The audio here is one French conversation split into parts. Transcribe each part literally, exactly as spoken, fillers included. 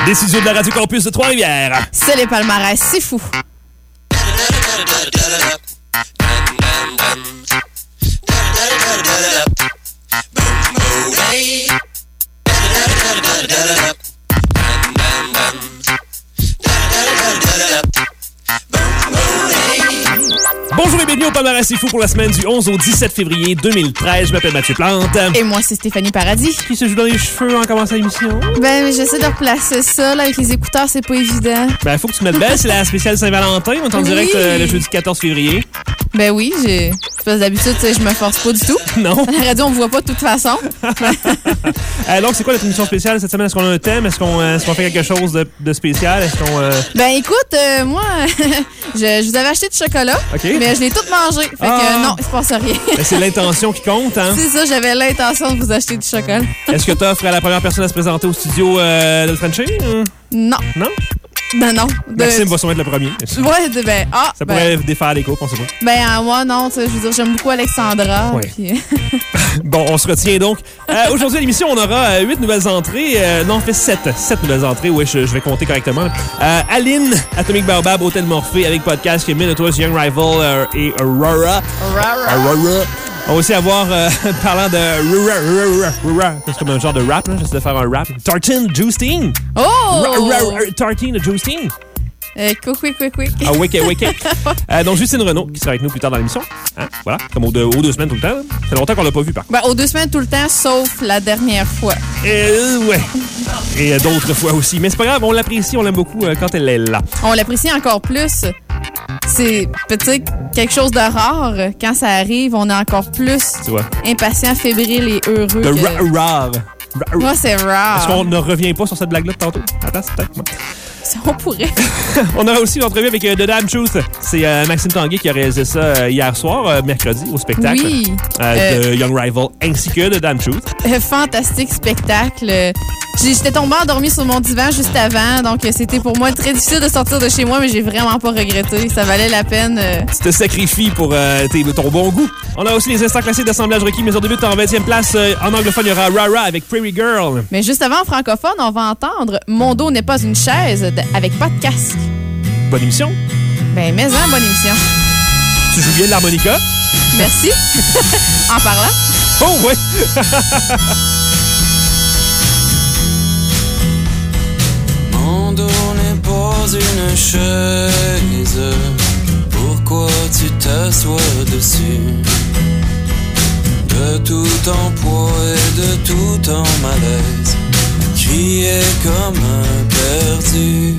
Des studios de la Radio Campus de Trois-Rivières. C'est les palmarès, c'est fou. Bonjour et bienvenue au Palmarès C'est Fou pour la semaine du onze au dix-sept février deux mille treize. Je m'appelle Mathieu Plante. Et moi, c'est Stéphanie Paradis. Qui se joue dans les cheveux en commençant l'émission? Ben, j'essaie de replacer ça, là, avec les écouteurs, c'est pas évident. Ben, faut que tu te mettes belle. C'est la spéciale Saint-Valentin. On est en Oui. direct euh, le jeudi quatorze février. Ben oui, j'ai... C'est parce que d'habitude, tu sais, je me force pas du tout. Non. À la radio, on me voit pas de toute façon. euh, donc, c'est quoi notre émission spéciale cette semaine? Est-ce qu'on a un thème? Est-ce qu'on, euh, est-ce qu'on fait quelque chose de, de spécial? Est-ce qu'on... Euh... Ben écoute, euh, moi, je, je vous avais acheté du chocolat, okay. mais je l'ai tout mangé. Fait ah. que euh, non, il se passe rien. Ben, c'est l'intention qui compte, hein? C'est ça, j'avais l'intention de vous acheter du chocolat. Est-ce que t'offres à la première personne à se présenter au studio euh, de le Frenchie? Non. Non? Ben non. De... Maxime va sûrement être le premier. Ouais, de, ben, ah, ça ben, pourrait défaire les coupes, on sait pas. Ben, euh, moi, non, tu sais, je veux dire, j'aime beaucoup Alexandra. Ouais. Puis... Bon, on se retient donc. Euh, aujourd'hui à l'émission, on aura huit nouvelles entrées. Euh, non, on fait sept. sept nouvelles entrées, oui, je, je vais compter correctement. Euh, Aline, Atomic Baobab, Hôtel Morphée, avec podcast qui est Minotaurs, Young Rival euh, et Aurora. Aurora. Aurora. On va aussi avoir, euh, parlant de Rura, Rura, Rura, c'est comme un genre de rap, là. J'essaie de faire un rap. Tartine Justine. Oh! Tartine Justine. Euh, quick, quick, quick, quick. Ah, wick, wick. euh, donc, Justine Renaud, qui sera avec nous plus tard dans l'émission. Hein? Voilà, comme aux deux, aux deux semaines tout le temps. Là. Ça fait longtemps qu'on l'a pas vu, par contre. Ben, aux deux semaines tout le temps, sauf la dernière fois. Euh, ouais. Et euh, d'autres fois aussi. Mais c'est pas grave, on l'apprécie, on l'aime beaucoup euh, quand elle est là. On l'apprécie encore plus. C'est peut-être quelque chose de rare. Quand ça arrive, on est encore plus impatient, fébrile et heureux. De que... rare. Moi, c'est rare. Est-ce qu'on ne revient pas sur cette blague-là de tantôt? Attends, c'est peut-être moi. On pourrait. On aura aussi une entrevue avec euh, The Damn Truth. C'est euh, Maxime Tanguay qui a réalisé ça euh, hier soir, euh, mercredi, au spectacle. Oui. Euh, euh, de Young Rival ainsi que The Damn Truth. Euh, fantastique spectacle. J'étais tombée endormie sur mon divan juste avant, donc c'était pour moi très difficile de sortir de chez moi, mais j'ai vraiment pas regretté. Ça valait la peine. Euh... Tu te sacrifies pour euh, tes, ton bon goût. On a aussi les instants classiques d'assemblage requis, mais on débute en vingtième place. Euh, en anglophone, il y aura Rara avec Prairie Girl. Mais juste avant, en francophone, on va entendre Mon dos n'est pas une chaise de... avec pas de casque. Bonne émission. Ben, mais hein, bonne émission. Tu joues bien de l'harmonica? Merci. En parlant. Oh, ouais. Mon dos n'est pas une chaise, pourquoi tu t'assois dessus? De tout ton poids et de tout ton malaise, crier comme un perdu.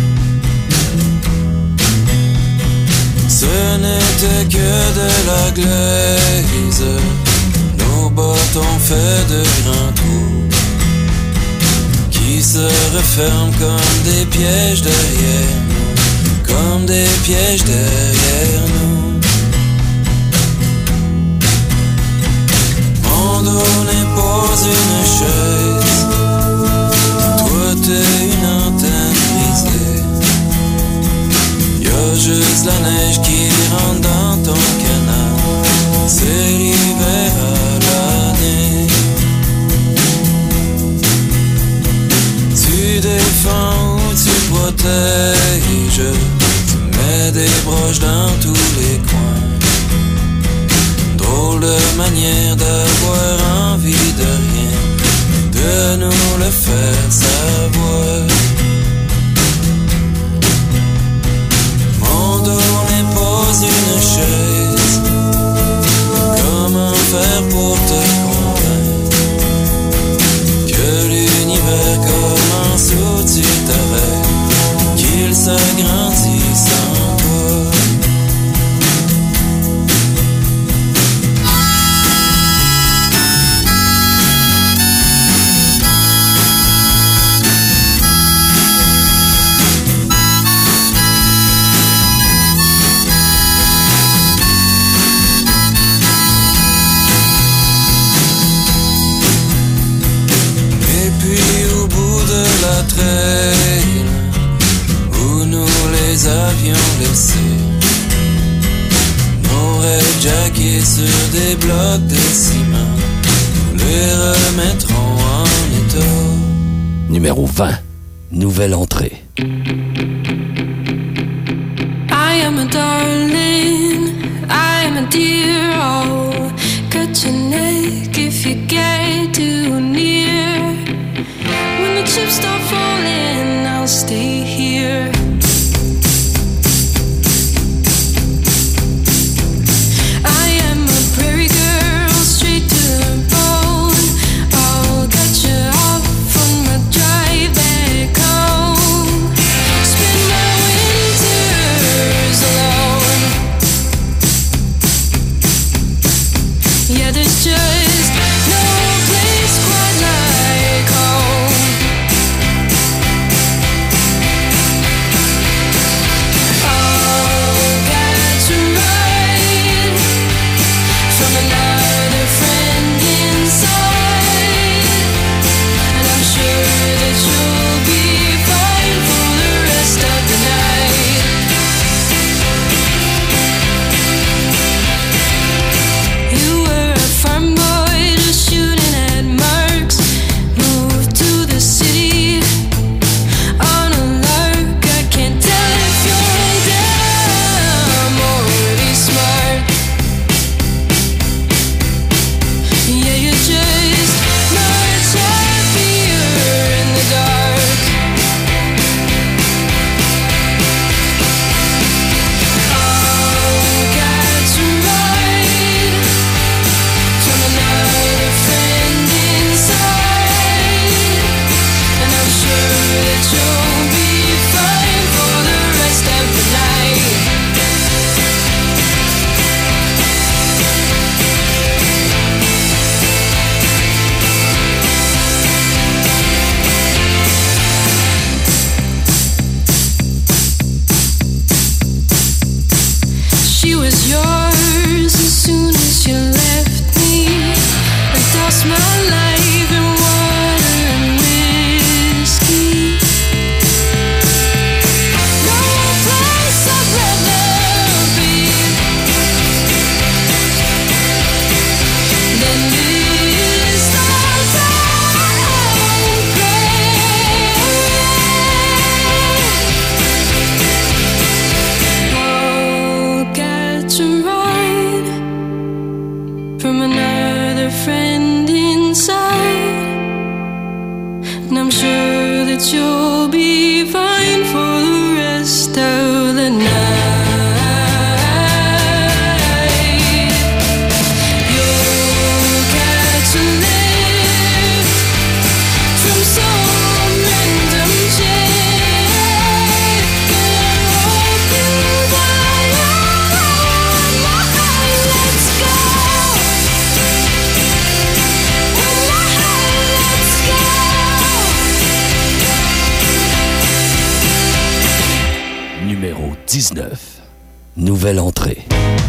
Ce n'était que de la glaise, nos bottes ont fait de grands trous qui se referment comme des pièges derrière nous, comme des pièges derrière nous. Mon dos n'est pas une chaise, toi t'es une antenne brisée. Y'a juste la neige qui rentre dans ton canal, c'est l'hiver à l'année. Tu défends ou tu protèges, tu mets des broches dans tous les coins. Drôle de manière d'avoir envie de rien, de nous le faire savoir. Mon dos n'est pas une chaise, comment faire pour te convaincre que l'univers commence où tu t'arrêtes, qu'il s'agrandit sans toi. Trail où nous les avions laissés, nos rêves jackés sur des blocs de ciment, nous les remettrons en état. Numéro vingt. nouvelle entrée. I am a darling, I am a dear, oh, cut your neck if you get too near. When the chips start falling, I'll stay here. I am a prairie girl, straight to the bone. I'll cut you off on my drive back home. Spend my winters alone. Yeah, there's just no place quite like home. I'll get you right from another friend inside, and I'm sure that you'll be fine for the rest of the night. You were a farm boy just shooting at marks, moved to the city on a lark. I can't tell if you're dumb or really smart. Yeah, you're just much happier in the dark. I'll get you right from another friend inside, and I'm sure that you'll be fine for the rest of the night. She was yours as soon as you left me. I doused my life in water and whiskey. No place I'd rather be than this downtown place. I'll get you right from another friend inside, and I'm sure that you'll be fine for the rest of the night. You'll get to live from some random chick, and I hope you die alone. Let's go. Let's go. Numéro dix-neuf, nouvelle entrée.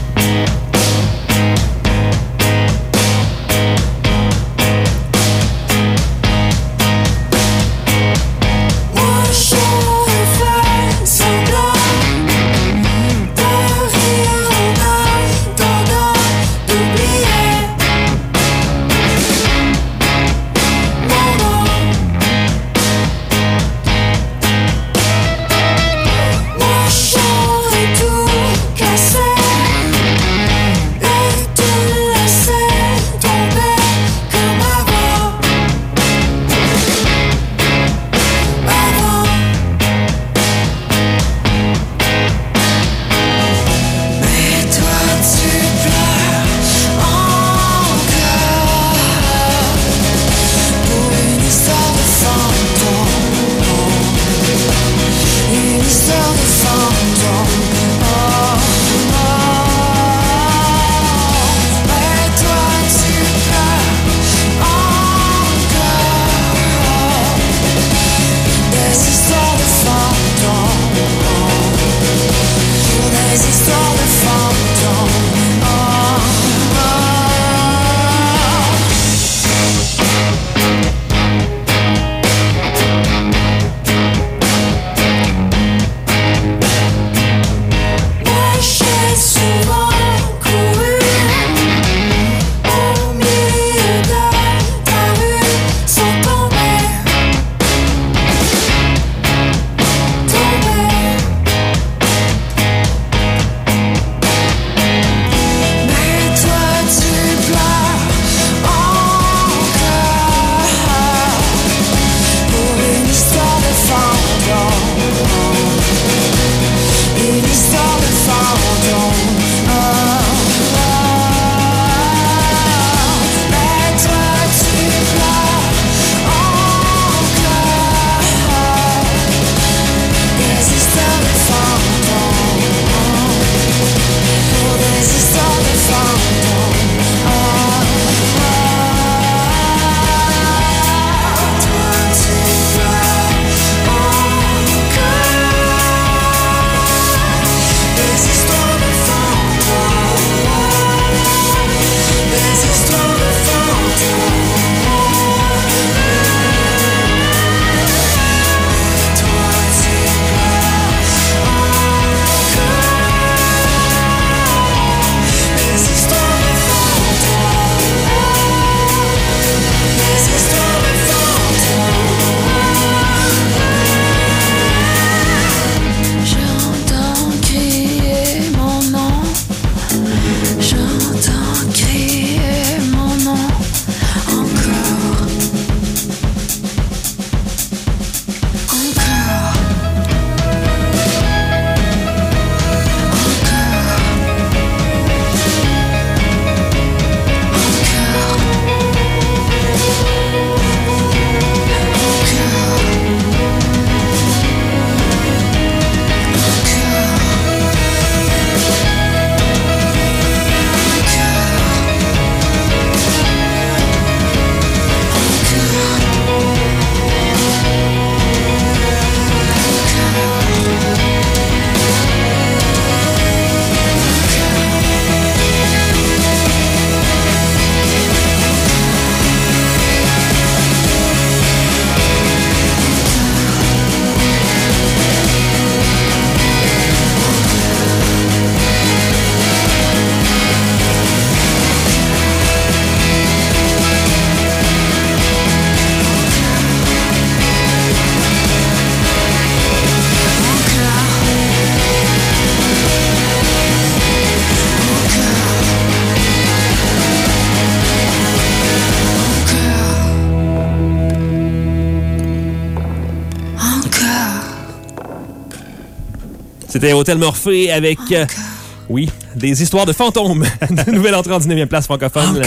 Moi je fais semblant de rien en attendant d'oublier mon nom. Moi j'aurais tout cassé. C'était Hôtel Morphée avec, euh, oui, des histoires de fantômes. Nouvelle entrée en dix-neuvième place francophone.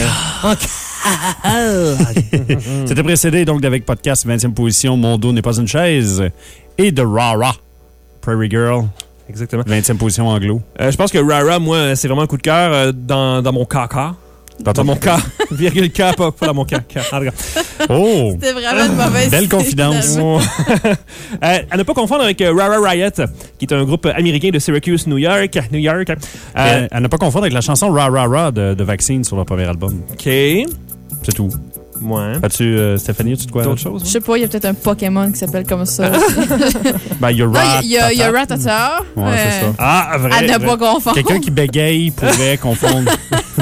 C'était précédé donc d'avec podcast vingtième position, Mon dos n'est pas une chaise, et de Rara, Prairie Girl. Exactement. vingtième position anglo. Euh, je pense que Rara, moi, c'est vraiment un coup de cœur euh, dans, dans mon caca. Dans, dans mon cas, virgule K, pas, pas dans mon cas. Oh! C'était vraiment une mauvaise Belle idée, confidence. finalement. euh, à ne pas confondre avec euh, Rara Riot, qui est un groupe américain de Syracuse, New York. New York. Euh, Et à ne pas confondre avec la chanson Ra Ra Ra de, de Vaccine sur leur premier album. OK. C'est tout. Ouais. As-tu, euh, Stéphanie, as-tu de quoi? D'autres choses? Je sais pas, il y a peut-être un Pokémon qui s'appelle comme ça. Ben, il y a Non, Rat. il y a, il y a Rattata. Ouais, c'est ça. Ah, vrai. À ne vrai. pas confondre. Quelqu'un qui bégaye pourrait confondre.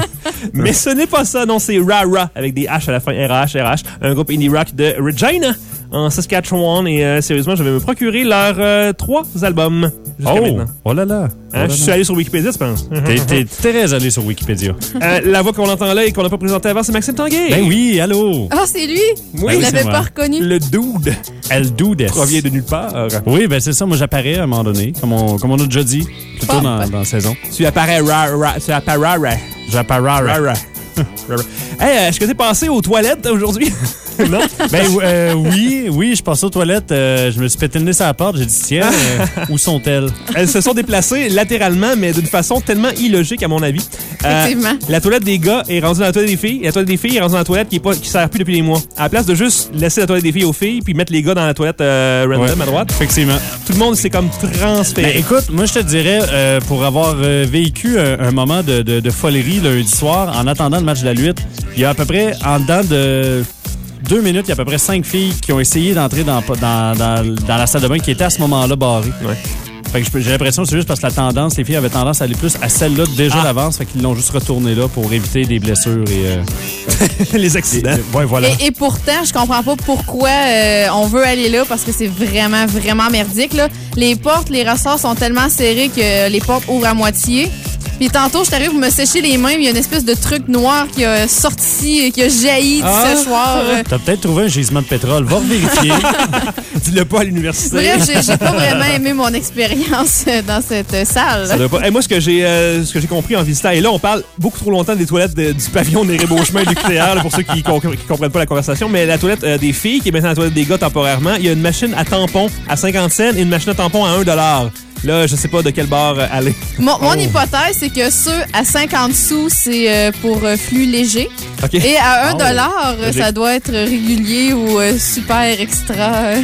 Mais ce n'est pas ça, non, c'est Rara, avec des H à la fin, R A H, R H, un groupe indie rock de Regina, en Saskatchewan. Et euh, sérieusement, je vais me procurer leurs euh, trois albums jusqu'à Oh! maintenant. Oh là là! Hein, Oh là je suis là. allé sur Wikipédia, tu penses? T'es, t'es très allé sur Wikipédia. Euh, la voix qu'on entend là et qu'on n'a pas présentée avant, c'est Maxime Tanguay. Ben oui, allô! Ah, c'est lui? Oui, Je oui, l'avais c'est pas moi. reconnu. Le dude El Dudes. provient de nulle part. Oui, ben c'est ça. Moi, j'apparais à un moment donné, comme on, comme on a déjà dit, plus tôt Oh, dans, ben. dans la saison. Tu apparais Rara. Tu apparais Rara. J'apparais. Rara. Rara. Hey, euh, est-ce que t'es passé aux toilettes aujourd'hui? Non? Ben euh, oui, oui, je passais aux toilettes, euh, je me suis pété le nez sur la porte, j'ai dit tiens, euh, où sont-elles? Elles se sont déplacées latéralement, mais d'une façon tellement illogique, à mon avis. Euh, Effectivement. la toilette des gars est rendue dans la toilette des filles, et la toilette des filles est rendue dans la toilette qui est pas, qui sert plus depuis des mois. À la place de juste laisser la toilette des filles aux filles, puis mettre les gars dans la toilette euh, random Ouais. à droite, Effectivement. tout le monde s'est comme transféré. Ben écoute, moi je te dirais, euh, pour avoir euh, vécu un, un moment de, de, de folerie lundi soir en attendant le match de la Lutte, il y a à peu près, en dedans de deux minutes, il y a à peu près cinq filles qui ont essayé d'entrer dans, dans, dans, dans la salle de bain qui était à ce moment-là barrée. Ouais. Fait que j'ai l'impression que c'est juste parce que la tendance, les filles avaient tendance à aller plus à celle-là déjà Ah. d'avance, fait qu'ils l'ont juste retourné là pour éviter des blessures et... Euh, les et- accidents. ouais, voilà. Et, et pourtant, je comprends pas pourquoi euh, on veut aller là parce que c'est vraiment, vraiment merdique. Là. Les portes, les ressorts sont tellement serrés que les portes ouvrent à moitié. Puis tantôt, je t'arrive pour me sécher les mains, il y a une espèce de truc noir qui a sorti, qui a jailli du Ah. séchoir. euh. T'as peut-être trouvé un gisement de pétrole. Va vérifier. Dis-le pas à l'université. Bref, j'ai j'ai pas vraiment aimé mon expérience euh, dans cette euh, salle. Ça doit pas. Hey, moi, ce que j'ai euh, ce que j'ai compris en visitant, et là, on parle beaucoup trop longtemps des toilettes de- du pavillon des Rébauchements et du Nucléaire, là, pour ceux qui, com- qui comprennent pas la conversation, mais la toilette euh, des filles, qui est maintenant la toilette des gars temporairement, il y a une machine à tampon à cinquante cents et une machine à tampon à un dollar. Là, je sais pas de quel bar euh, aller. Mon, mon Oh. hypothèse, c'est que ceux à cinquante sous, c'est euh, pour euh, flux léger. OK. Et à un Oh. dollar, euh, Logique. ça doit être régulier ou euh, super extra. euh.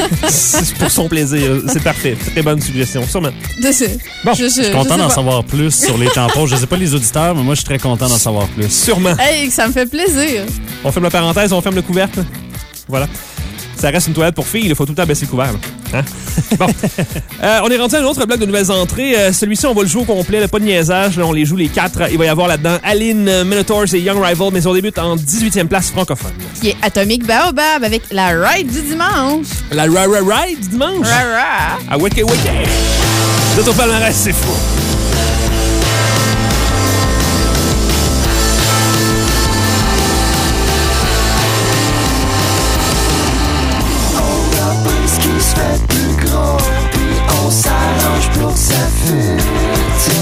C'est pour son plaisir. C'est parfait. Très bonne suggestion. Sûrement. De ce- Bon, je, Je suis content d'en pas. savoir plus sur les tampons. Je sais pas les auditeurs, mais moi, je suis très content d'en savoir plus. Sûrement. Hey, ça me fait plaisir. On ferme la parenthèse, on ferme le couvercle. Voilà. Ça reste une toilette pour filles, il faut tout le temps baisser le couvert. là. Hein? Bon. Euh, on est rendu à un autre bloc de nouvelles entrées. Euh, Celui-ci, on va le jouer au complet, là, pas de niaisage. Là, on les joue les quatre. Il va y avoir là-dedans Aline, euh, Minotaurs et Young Rival, mais on débute en dix-huitième place francophone. Qui est Atomic Baobab avec la ride du dimanche. La Rara Ride du dimanche. Rara. À Weke Weke. De ton palmarès, c'est fou. Ce qui se fait plus gros, puis on s'arrange pour que ça fitte.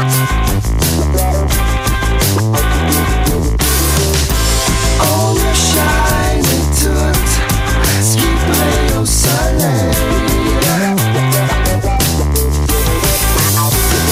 On le shine et tout ce qui brille au soleil.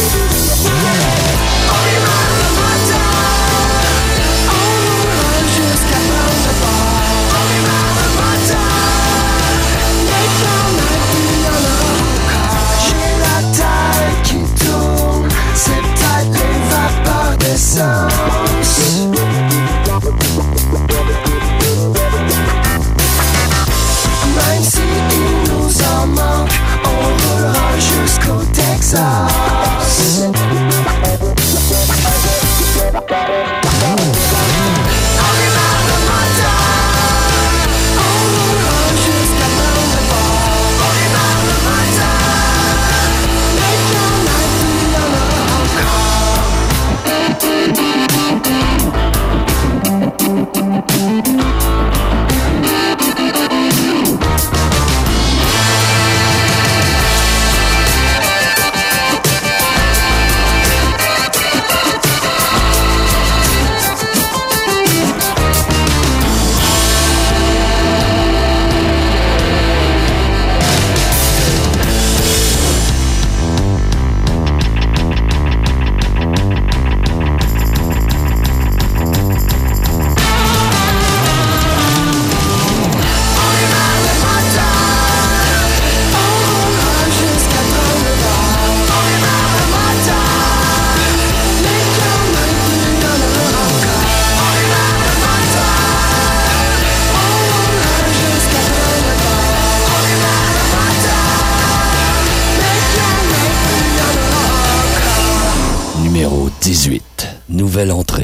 Nouvelle entrée.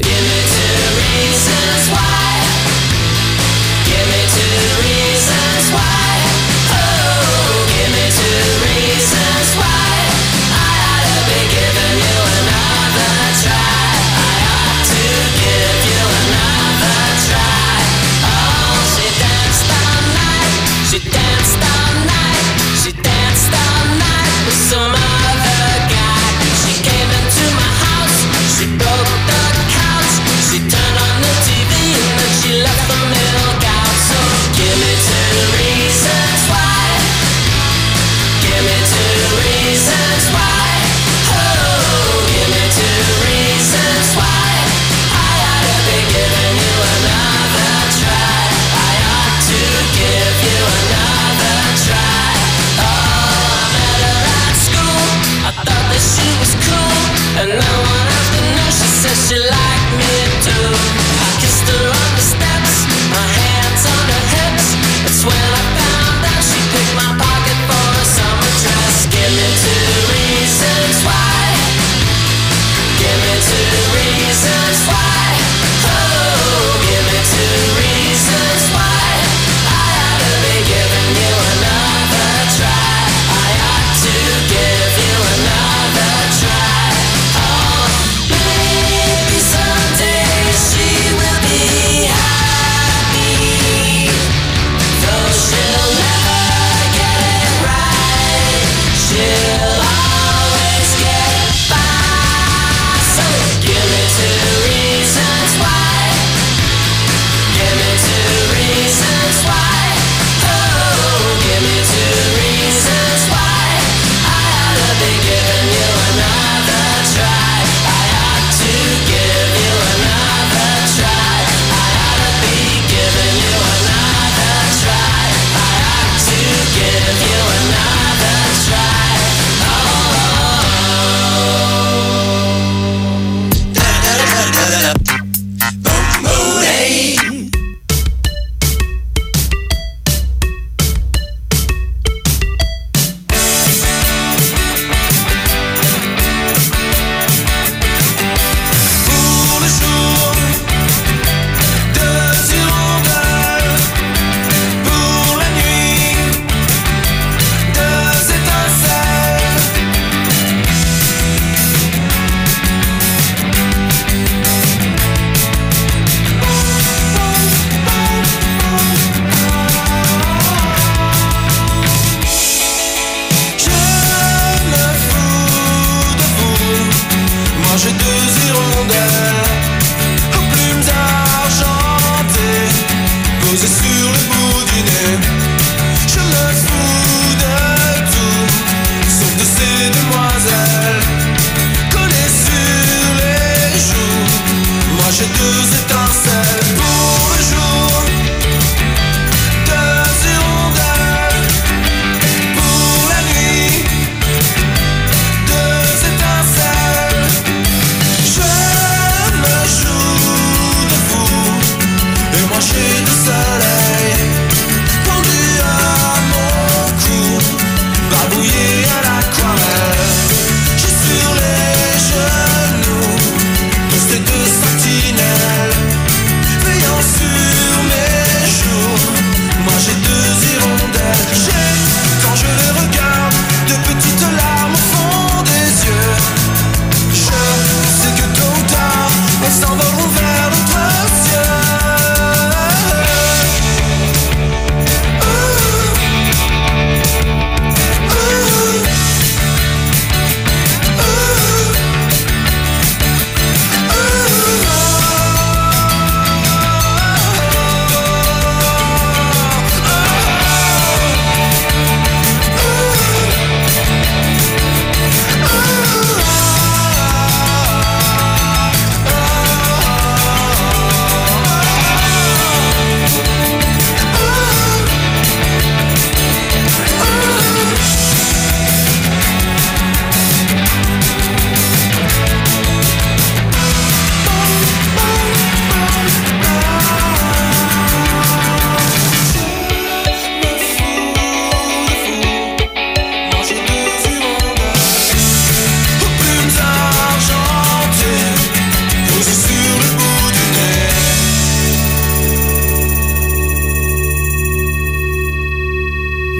She danced all night, she danced all night with some other guy. She came into my house, she broke the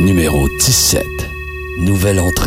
Numéro dix-sept. Nouvelle entrée.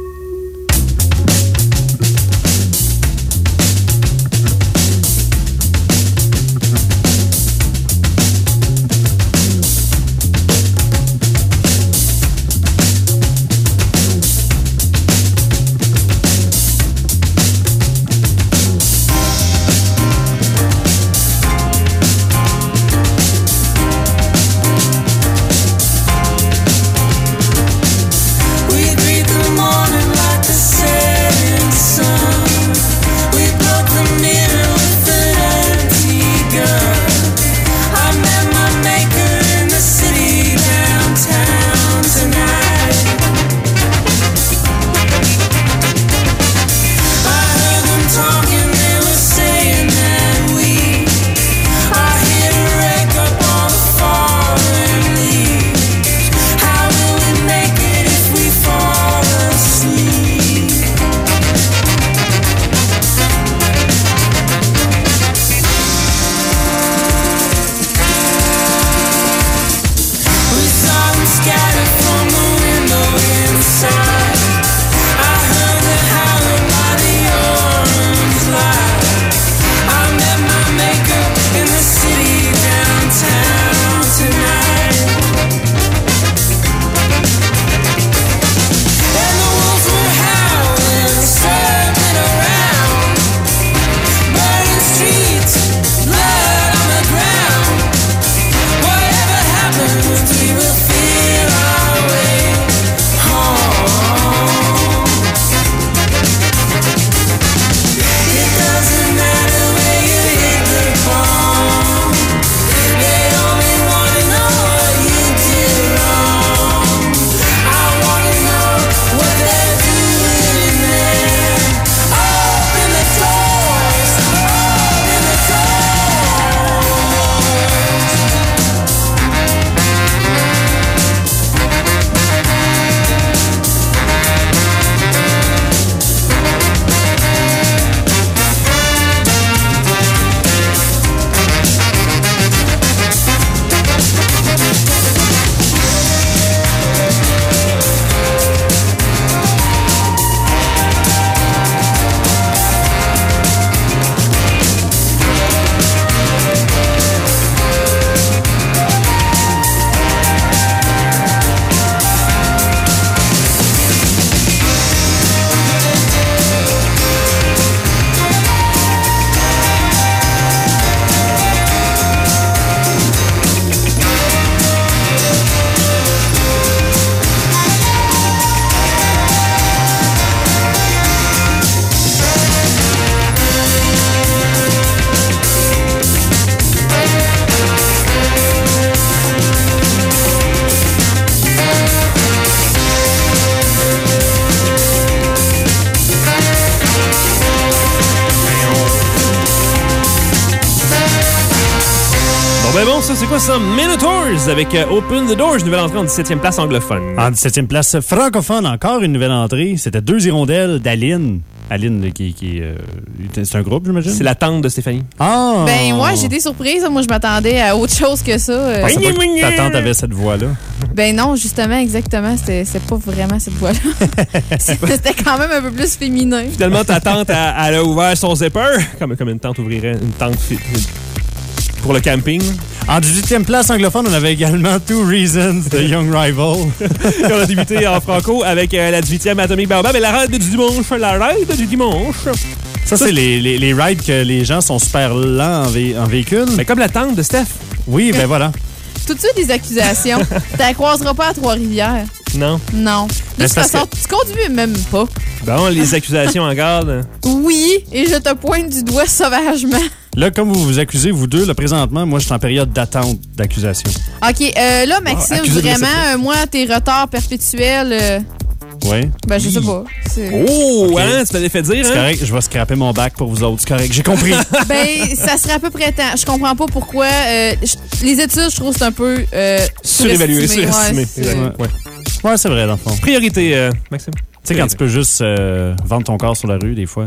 Ben bon, ça, c'est quoi ça? Minotaurs avec euh, Open the Doors, nouvelle entrée en dix-septième place anglophone. En dix-septième place francophone, encore une nouvelle entrée. C'était deux hirondelles d'Aline. Aline, qui, qui euh, c'est un groupe, j'imagine? C'est la tante de Stéphanie. Ah! Ben, ouais, j'étais surprise. Moi, je m'attendais à autre chose que ça. euh. Je pensais pas que ta tante avait cette voix-là. Ben non, justement, exactement. C'était c'était pas vraiment cette voix-là. C'était quand même un peu plus féminin. Finalement, ta tante, elle, elle a ouvert son zipper, comme, comme une tante ouvrirait une tente fi- pour le camping. En dix-huitième place anglophone, on avait également Two Reasons de Young Rival. On a débuté en franco avec euh, la dix-huitième Atomic Baobab et la raide du dimanche. La raide du dimanche. Ça, c'est les, les, les rides que les gens sont super lents en, vé- en véhicule. Mais comme la tante de Steph. Oui, ben voilà. Tout de suite, des accusations. Tu la croiseras pas à Trois-Rivières. Non. Non. De Mais toute c'est parce façon, tu conduis même pas. Bon, les accusations en garde. Oui, et je te pointe du doigt sauvagement. Là, comme vous vous accusez, vous deux, là, présentement, moi, je suis en période d'attente d'accusation. OK, euh, là, Maxime, Ah, accusé de vraiment, réception. euh, moi, tes retards perpétuels, euh, Oui. ben, je sais pas. C'est- Oh, Ok. hein, tu t'avais fait dire, C'est hein? correct, je vais scraper mon bac pour vous autres. C'est correct, j'ai compris. Ben, ça serait à peu près temps. Je comprends pas pourquoi. euh, je- les études, je trouve que c'est un peu euh, Surévalué, surestimé. surestimé. Ouais, c'est- Exactement. Ouais. Ouais, c'est vrai, dans le fond. Tu Priorité, euh, Maxime. sais, quand tu peux juste euh, vendre ton corps sur la rue, des fois.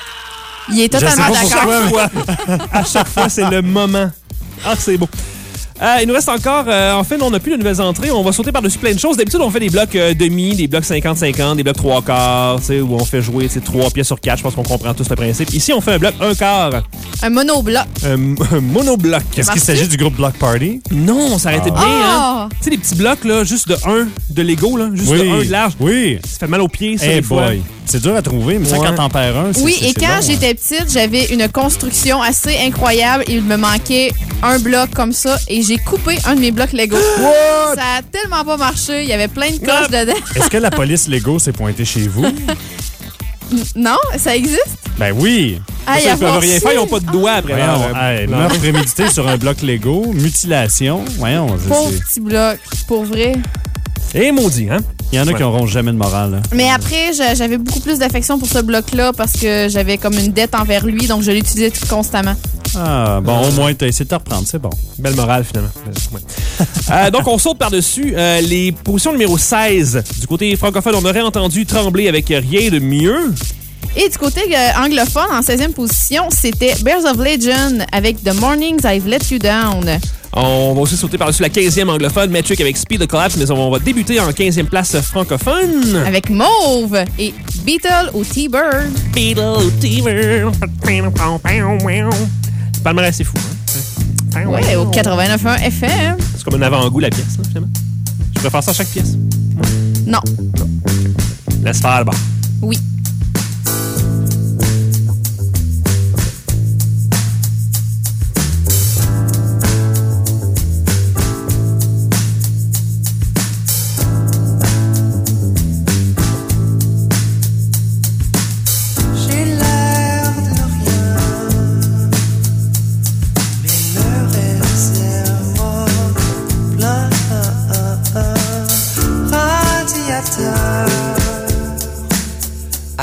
Il est Je sais totalement pas d'accord. Chaque fois, à chaque fois, c'est le moment. Ah, c'est beau. Euh, il nous reste encore... Euh, en fait, on n'a plus de nouvelles entrées. On va sauter par-dessus plein de choses. D'habitude, on fait des blocs euh, demi, des blocs cinquante cinquante, des blocs trois quarts, où on fait jouer trois pièces sur quatre. Je pense qu'on comprend tous le principe. Ici, on fait un bloc un quart. Un monobloc. Un, un monobloc. Est-ce qu'il s'agit du groupe Block Party? Non, ça aurait été bien, Ah! hein? Tu sais, les petits blocs, là, juste de un, de Lego, là, juste Oui. de un de large. Oui. Ça fait mal aux pieds, ça, Hey des fois. boy. C'est dur à trouver, mais ça, Ouais. quand t'en perds un, c'est Oui, c'est- et c'est quand bon, j'étais petite, j'avais une construction assez incroyable. Il me manquait un bloc comme ça et j'ai coupé un de mes blocs Lego. Ça a tellement pas marché. Il y avait plein de coches dedans. hein. Est-ce que la police Lego s'est pointée chez vous? Non, ça existe? Ben oui. Ah, Ça, y a ils peuvent voir rien ça. faire, ils n'ont pas de doigts après. Voyons, leur, euh, hey, leur- meurtre prémédité sur un bloc Lego, mutilation. Voyons, c'est- Pauvre c'est- petit bloc, pour vrai. Et maudit, hein? il y en a Ouais. qui n'auront jamais de morale. là. Mais après, j'a- j'avais beaucoup plus d'affection pour ce bloc-là parce que j'avais comme une dette envers lui, donc je l'utilisais constamment. Ah, bon, au moins, t'as essayé de te reprendre, c'est bon. Belle morale, finalement. Ouais. Euh, donc, on saute par-dessus euh, les positions numéro seize. Du côté francophone, on aurait entendu Trembler avec Rien de mieux. Et du côté euh, anglophone, en seizième position, c'était Bears of Legend avec The Mornings I've Let You Down. On va aussi sauter par-dessus la quinzième anglophone, Metric avec Speed the Collapse, mais on va débuter en quinzième place francophone. Avec Mauve et Beetle ou T-Bird. Beetle Teamer. Le palmarès, c'est fou. Hein? Ouais, au quatre-vingt-neuf point un F M. C'est comme un avant-goût, la pièce, là, finalement. Je préfère ça à chaque pièce. Non. Laisse faire, bon. Oui. J'ai l'air de rien, mais le réservoir plein, radiateur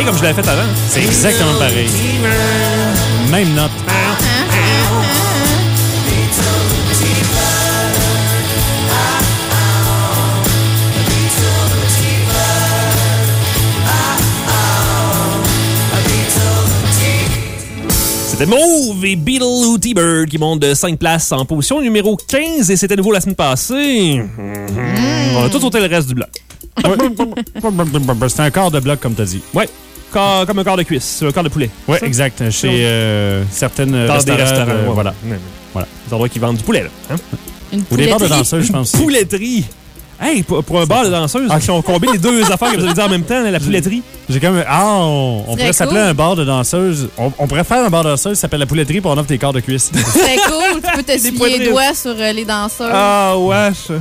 pareil comme je l'avais fait avant. C'est exactement pareil. Même note. C'était Mauve et Beetle ou T-Bird qui montent de cinq places en position numéro quinze et c'était nouveau la semaine passée. Mm-hmm. On a tout sauté le reste du bloc. C'était un quart de bloc, comme tu as dit. Ouais. Corps, comme un corps de cuisse, un corps de poulet. Oui, exact. Chez euh, certaines dans restaurants. des restaurants. Euh, ouais. Voilà. Ouais. Voilà. Des endroits qui vendent du poulet, là. Hein? Une Ou des bars de pouletterie. danseuses, je pense. Pouletterie. Hey, pour, pour un bar de danseuses, Ah. si on combine les deux affaires que vous allez dire en même temps, la pouletterie. J'ai comme. Ah, on, on Très pourrait s'appeler cool. un bar de danseuses. On, on pourrait faire un bar de danseuses qui s'appelle la pouletterie pour on offre tes corps de cuisse. C'est cool. Tu peux Des t'essuyer poitrines. les doigts sur euh, les danseurs. Ah, wesh.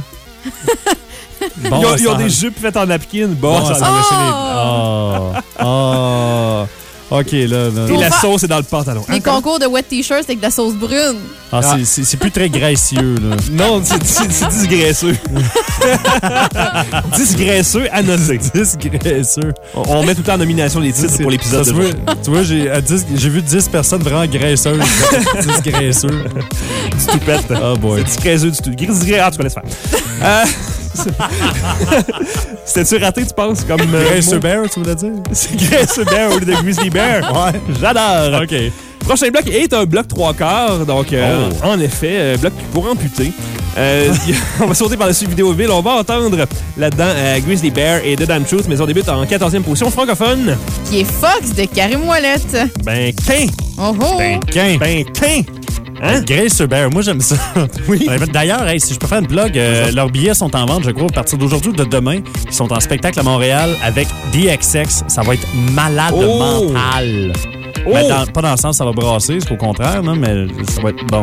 Bon, ils ont, ils ont ça- des jupes faites en napkin. Bon, Bon, ça ça en va a chez les- les. Ah. Ah. OK, là. là. Et la Faut faire- sauce est dans le pantalon. Les Hein, concours de wet t-shirts avec de la sauce brune. Ah, c'est- c'est c'est plus très gracieux, là. Non, c'est c'est- c'est disgraisseux. Disgraisseux à noter. Disgracieux. On, on met tout le temps en nomination les titres pour l'épisode Ça de se jour. voit- Tu vois, j'ai à dix j'ai vu dix personnes vraiment graisseuses. Disgracieux. Du tout pète. Oh boy. C'est disgraisseux du tout. Disgraisseux, ah, tu connais ça. Euh, C'était-tu raté, tu penses? Comme, euh, Graisseux mot? bear, tu voulais dire? C'est Graisseux Bear au lieu de Grizzly Bear. Ouais. J'adore. OK. Prochain bloc est un bloc trois quarts. Donc, euh, Oh. en effet, euh, bloc pour amputer. Euh, on va sauter par-dessus Vidéoville. On va entendre là-dedans euh, Grizzly Bear et The Damn Truth, mais on débute en quatorzième position francophone. Qui est Fox de Karim Ouellette. Ben, quin. Oh oh! Ben, quin. Ben, quin. Hein? Graisseux bear, moi j'aime ça. Oui. D'ailleurs, hey, si je peux faire une blog, euh, leurs billets sont en vente, je crois, à partir d'aujourd'hui ou de demain. Ils sont en spectacle à Montréal avec D X X. Ça va être malade Oh. mental. Oh! Ben, dans- pas dans le sens ça va brasser, c'est au contraire, non, mais ça va être bon.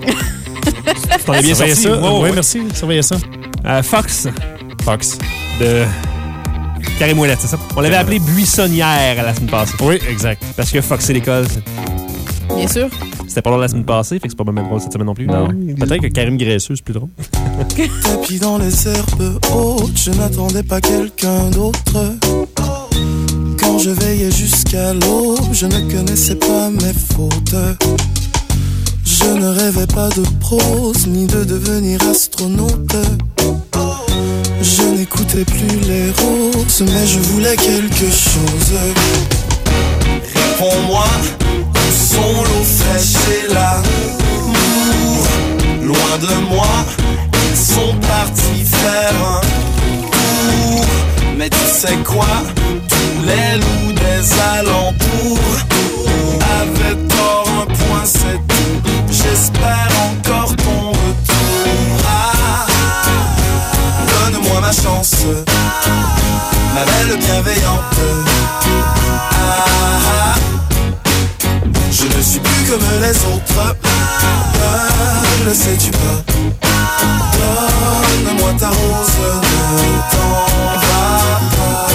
T'en as bien Surveillez sorti. ça. Ouais, oui, ouais. merci. Surveillez ça. Euh, Fox Fox. de Karim Ouellette, c'est ça? On l'avait appelé Buissonnière à la semaine passée. Oui, exact. Parce que Fox, c'est l'école. Bien sûr. C'était pas long la semaine passée, fait que c'est pas même drôle cette semaine non plus. Non. Peut-être que Karim Graisseux, c'est plus drôle. Tapis dans les herbes hautes, je n'attendais pas quelqu'un d'autre. Quand je veillais jusqu'à l'aube, je ne connaissais pas mes fautes. Je ne rêvais pas de prose, ni de devenir astronaute. Je n'écoutais plus les roses, mais je voulais quelque chose. Réponds-moi, où sont l'eau fraîche et l'amour? Loin de moi, ils sont partis faire un tour. Mais tu sais quoi, tous les loups des alentours avaient tort, un point c'est tout. J'espère encore ton retour. Ah, donne-moi ma chance, ma belle bienveillante. Ah, je ne suis plus comme les autres. Ah, le sais-tu pas? Donne-moi ta rose, ne t'en va pas.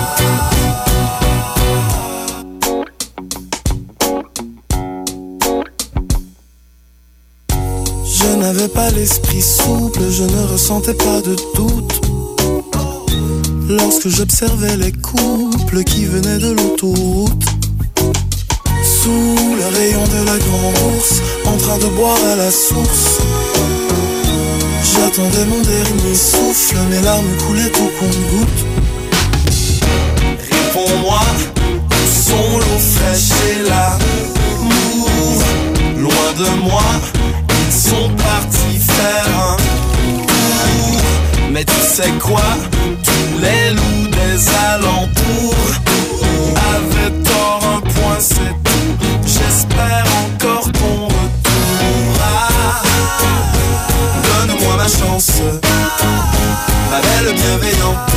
Je n'avais pas l'esprit souple, je ne ressentais pas de doute. Lorsque j'observais les couples qui venaient de l'autoroute, sous le rayon de la grande ours, en train de boire à la source, j'attendais mon dernier souffle, mes larmes coulaient au compte-gouttes. Réponds-moi, où sont l'eau fraîche et l'amour? Loin de moi, ils sont partis faire un tour. Mais tu sais quoi, tous les loups des alentours avaient tort, un point c'est tout. J'espère encore ton retour. Ah, donne-moi ma chance, ma belle bienveillante.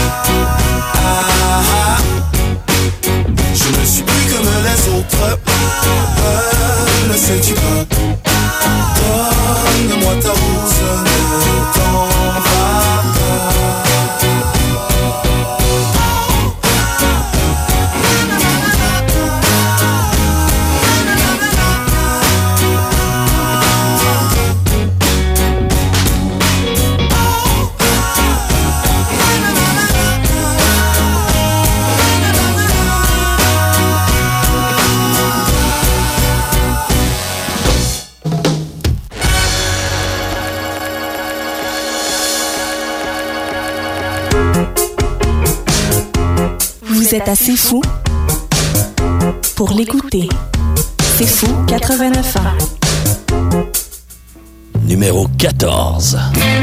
Ah, je ne suis plus comme les autres. Ah, le sais-tu pas? Donne-moi ta rose, ne t'en va pas. Vous êtes assez fou pour l'écouter. C'est fou quatre-vingt-neuf ans. Numéro quatorze.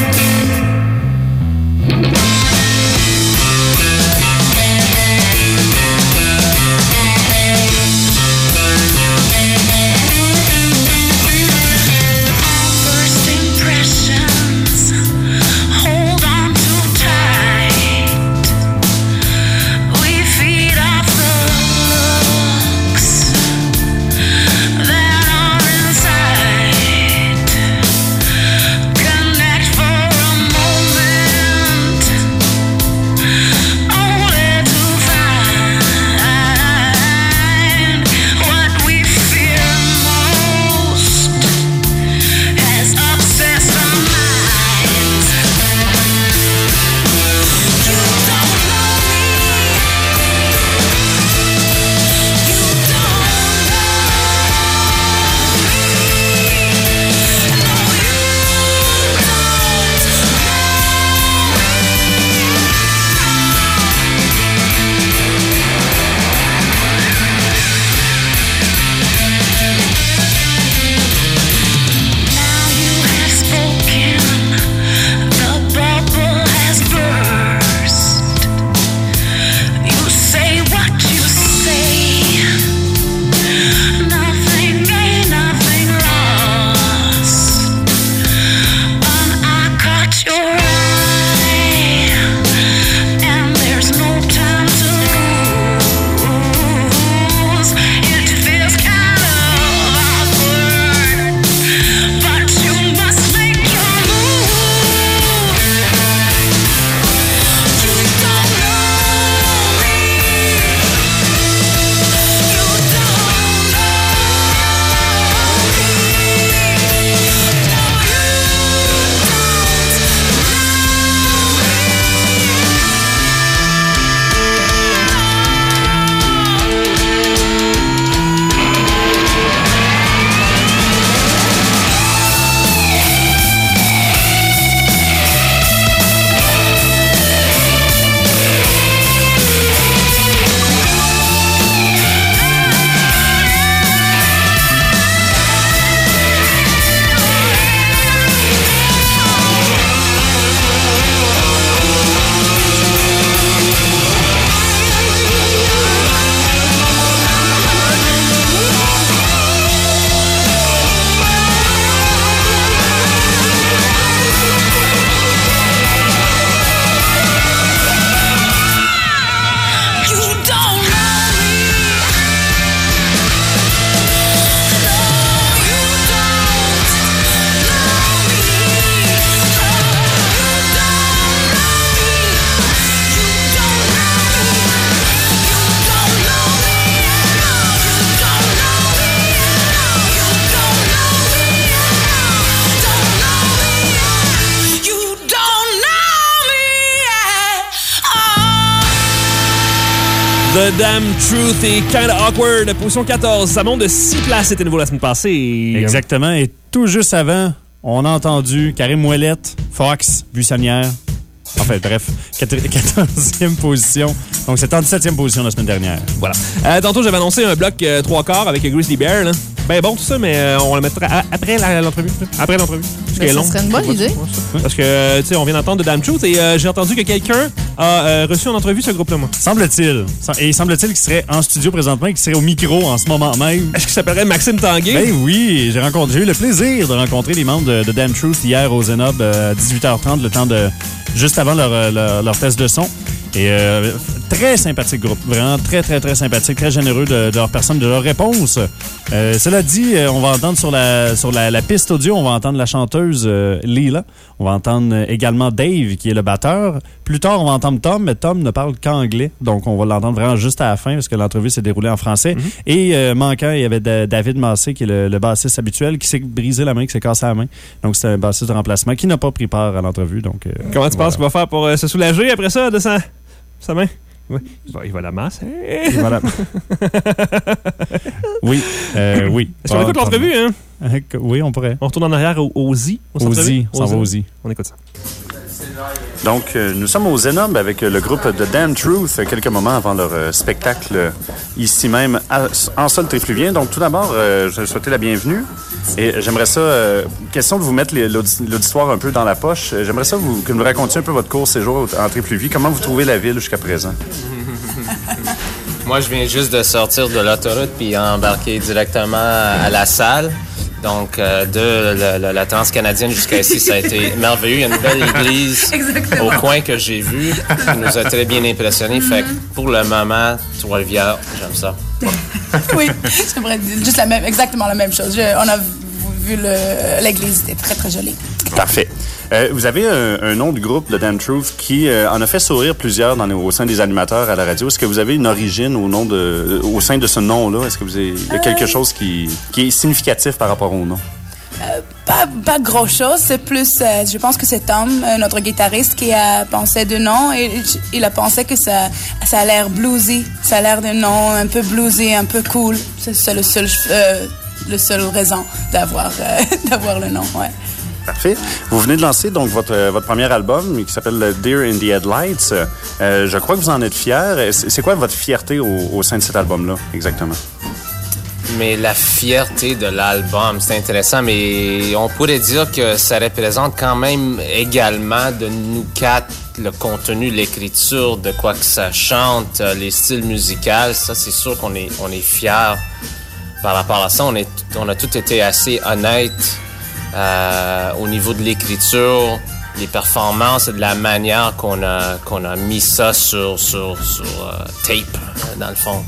The Damn Truth et Kinda Awkward, position quatorze. Ça monte de six places, c'était nouveau la semaine passée. Exactement. Et tout juste avant, on a entendu Karim Ouellette, Fox, Buissonnière. Enfin, bref, quatorzième position. Donc, c'était en dix-septième position la semaine dernière. Voilà. Euh, tantôt, j'avais annoncé un bloc euh, trois quarts avec Grizzly Bear. Là. Ben bon, tout ça, mais euh, on le mettra à, après la, l'entrevue. Après l'entrevue. Parce Ben, qu'elle est ça longue. serait une bonne idée. Parce que, tu sais, on vient d'entendre de Damn Truth et euh, j'ai entendu que quelqu'un a euh, reçu en entrevue ce groupe-là, moi. Semble-t-il. Et semble-t-il qu'il serait en studio présentement et qu'il serait au micro en ce moment même. Est-ce qu'il s'appellerait Maxime Tanguay? Ben oui, j'ai rencontré, j'ai eu le plaisir de rencontrer les membres de, de Damn Truth hier au Zenob à euh, dix-huit heures trente, le temps de juste avant leur, leur, leur test de son. Et euh, très sympathique groupe, vraiment très, très, très sympathique, très généreux de, de leur personne, de leur réponse. Euh, cela dit, on va entendre sur la sur la, la piste audio, on va entendre la chanteuse euh, Lila. On va entendre également Dave, qui est le batteur. Plus tard, on va entendre Tom, mais Tom ne parle qu'anglais. Donc, on va l'entendre vraiment juste à la fin, parce que l'entrevue s'est déroulée en français. Mm-hmm. Et euh, manquant, il y avait de, David Massé, qui est le, le bassiste habituel, qui s'est brisé la main, qui s'est cassé la main. Donc, c'est un bassiste de remplacement qui n'a pas pris part à l'entrevue. Donc, euh, comment tu voilà. penses qu'il va faire pour euh, se soulager après ça de sa, sa main? Oui. Il va, il va la masser. Il va la... oui, euh, oui. Est-ce qu'on écoute l'entrevue, hein? Oui, on pourrait. On retourne en arrière au, au Z. Au Z, on s'en va au Z. On écoute ça. Donc, euh, nous sommes au Zenob avec euh, le groupe de Damn Truth, euh, quelques moments avant leur euh, spectacle euh, ici même à, en sol trifluvien. Donc, tout d'abord, euh, je souhaitais la bienvenue. Et j'aimerais ça, euh, question de vous mettre les, l'audi- l'auditoire un peu dans la poche. Euh, J'aimerais ça vous, que vous nous racontiez un peu votre court séjour en Trifluvie. Comment vous trouvez la ville jusqu'à présent? Moi, je viens juste de sortir de l'autoroute puis embarquer directement à la salle. Donc, euh, de la, la, la Transcanadienne jusqu'à ici, ça a été merveilleux. Il y a une belle église Exactement. au coin que j'ai vue qui nous a très bien impressionnés. Mm-hmm. Fait que pour le moment, Trois-Rivières, j'aime ça. Oui, j'aimerais dire juste la même, exactement la même chose. Je, on a vu le, l'église, c'était très, très joli. Parfait. Euh, vous avez un, un nom de groupe, le Damn Truth, qui euh, en a fait sourire plusieurs dans, au sein des animateurs à la radio. Est-ce que vous avez une origine au, nom de, au sein de ce nom-là? Est-ce que vous avez, il y a quelque chose qui, qui est significatif par rapport au nom? Euh, pas, pas grand-chose, c'est plus, euh, je pense que c'est Tom, euh, notre guitariste, qui a pensé de nom et il a pensé que ça, ça a l'air bluesy, ça a l'air d'un nom un peu bluesy, un peu cool. C'est, c'est le seul, euh, le seul raison d'avoir, euh, d'avoir le nom, ouais. Parfait. Vous venez de lancer donc votre, votre premier album qui s'appelle Deer in the Headlights. Euh, je crois que vous en êtes fier. C'est quoi votre fierté au, au sein de cet album-là, exactement? Mais la fierté de l'album, c'est intéressant, mais on pourrait dire que ça représente quand même également de nous quatre le contenu, l'écriture, de quoi que ça chante, les styles musicaux. Ça, c'est sûr qu'on est, on est fiers par rapport à ça. On, est, on a tous été assez honnêtes euh, au niveau de l'écriture, les performances et de la manière qu'on a, qu'on a mis ça sur, sur, sur uh, tape, dans le fond.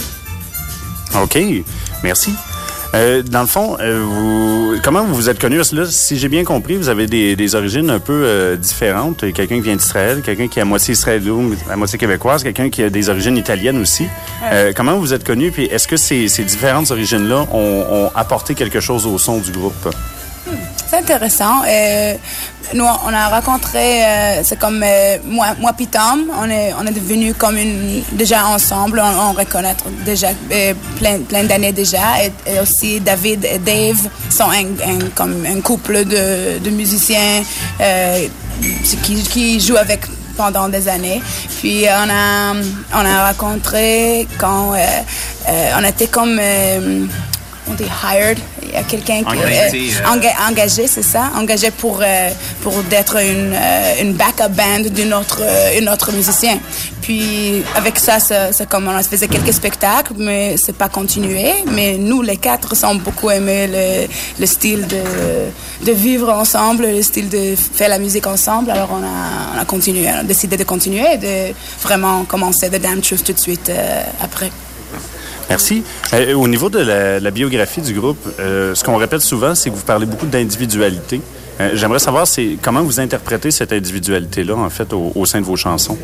OK. Merci. Euh, dans le fond, euh, vous, comment vous vous êtes connu? Parce que là, si j'ai bien compris, vous avez des, des origines un peu euh, différentes. Quelqu'un qui vient d'Israël, quelqu'un qui est à moitié israélo, à moitié québécoise, quelqu'un qui a des origines italiennes aussi. Euh, comment vous vous êtes connu? Puis est-ce que ces, ces différentes origines-là ont, ont apporté quelque chose au son du groupe? Hmm, c'est intéressant. Euh, nous, on a rencontré, euh, c'est comme euh, moi, moi puis Tom, on est, on est devenus comme une, déjà ensemble, on, on reconnaît déjà euh, plein, plein d'années déjà. Et, et aussi David et Dave sont un, un, comme un couple de, de musiciens euh, qui, qui jouent avec pendant des années. Puis on a, on a rencontré quand euh, euh, on était comme euh, on dit hired, il y a quelqu'un qui engagé, euh, enga- engagé, c'est ça, engagé pour euh, pour d'être une euh, une backup band d'une autre euh, une autre musicien. Puis avec ça, c'est, c'est comme on faisait quelques spectacles, mais c'est pas continué. Mais nous, les quatre, sommes beaucoup aimé le le style de de vivre ensemble, le style de faire la musique ensemble. Alors on a on a continué, on a décidé de continuer et de vraiment commencer The Damn Truth tout de suite euh, après. Merci. Euh, au niveau de la, la biographie du groupe, euh, ce qu'on répète souvent, c'est que vous parlez beaucoup d'individualité. Euh, j'aimerais savoir c'est, comment vous interprétez cette individualité-là, en fait, au, au sein de vos chansons.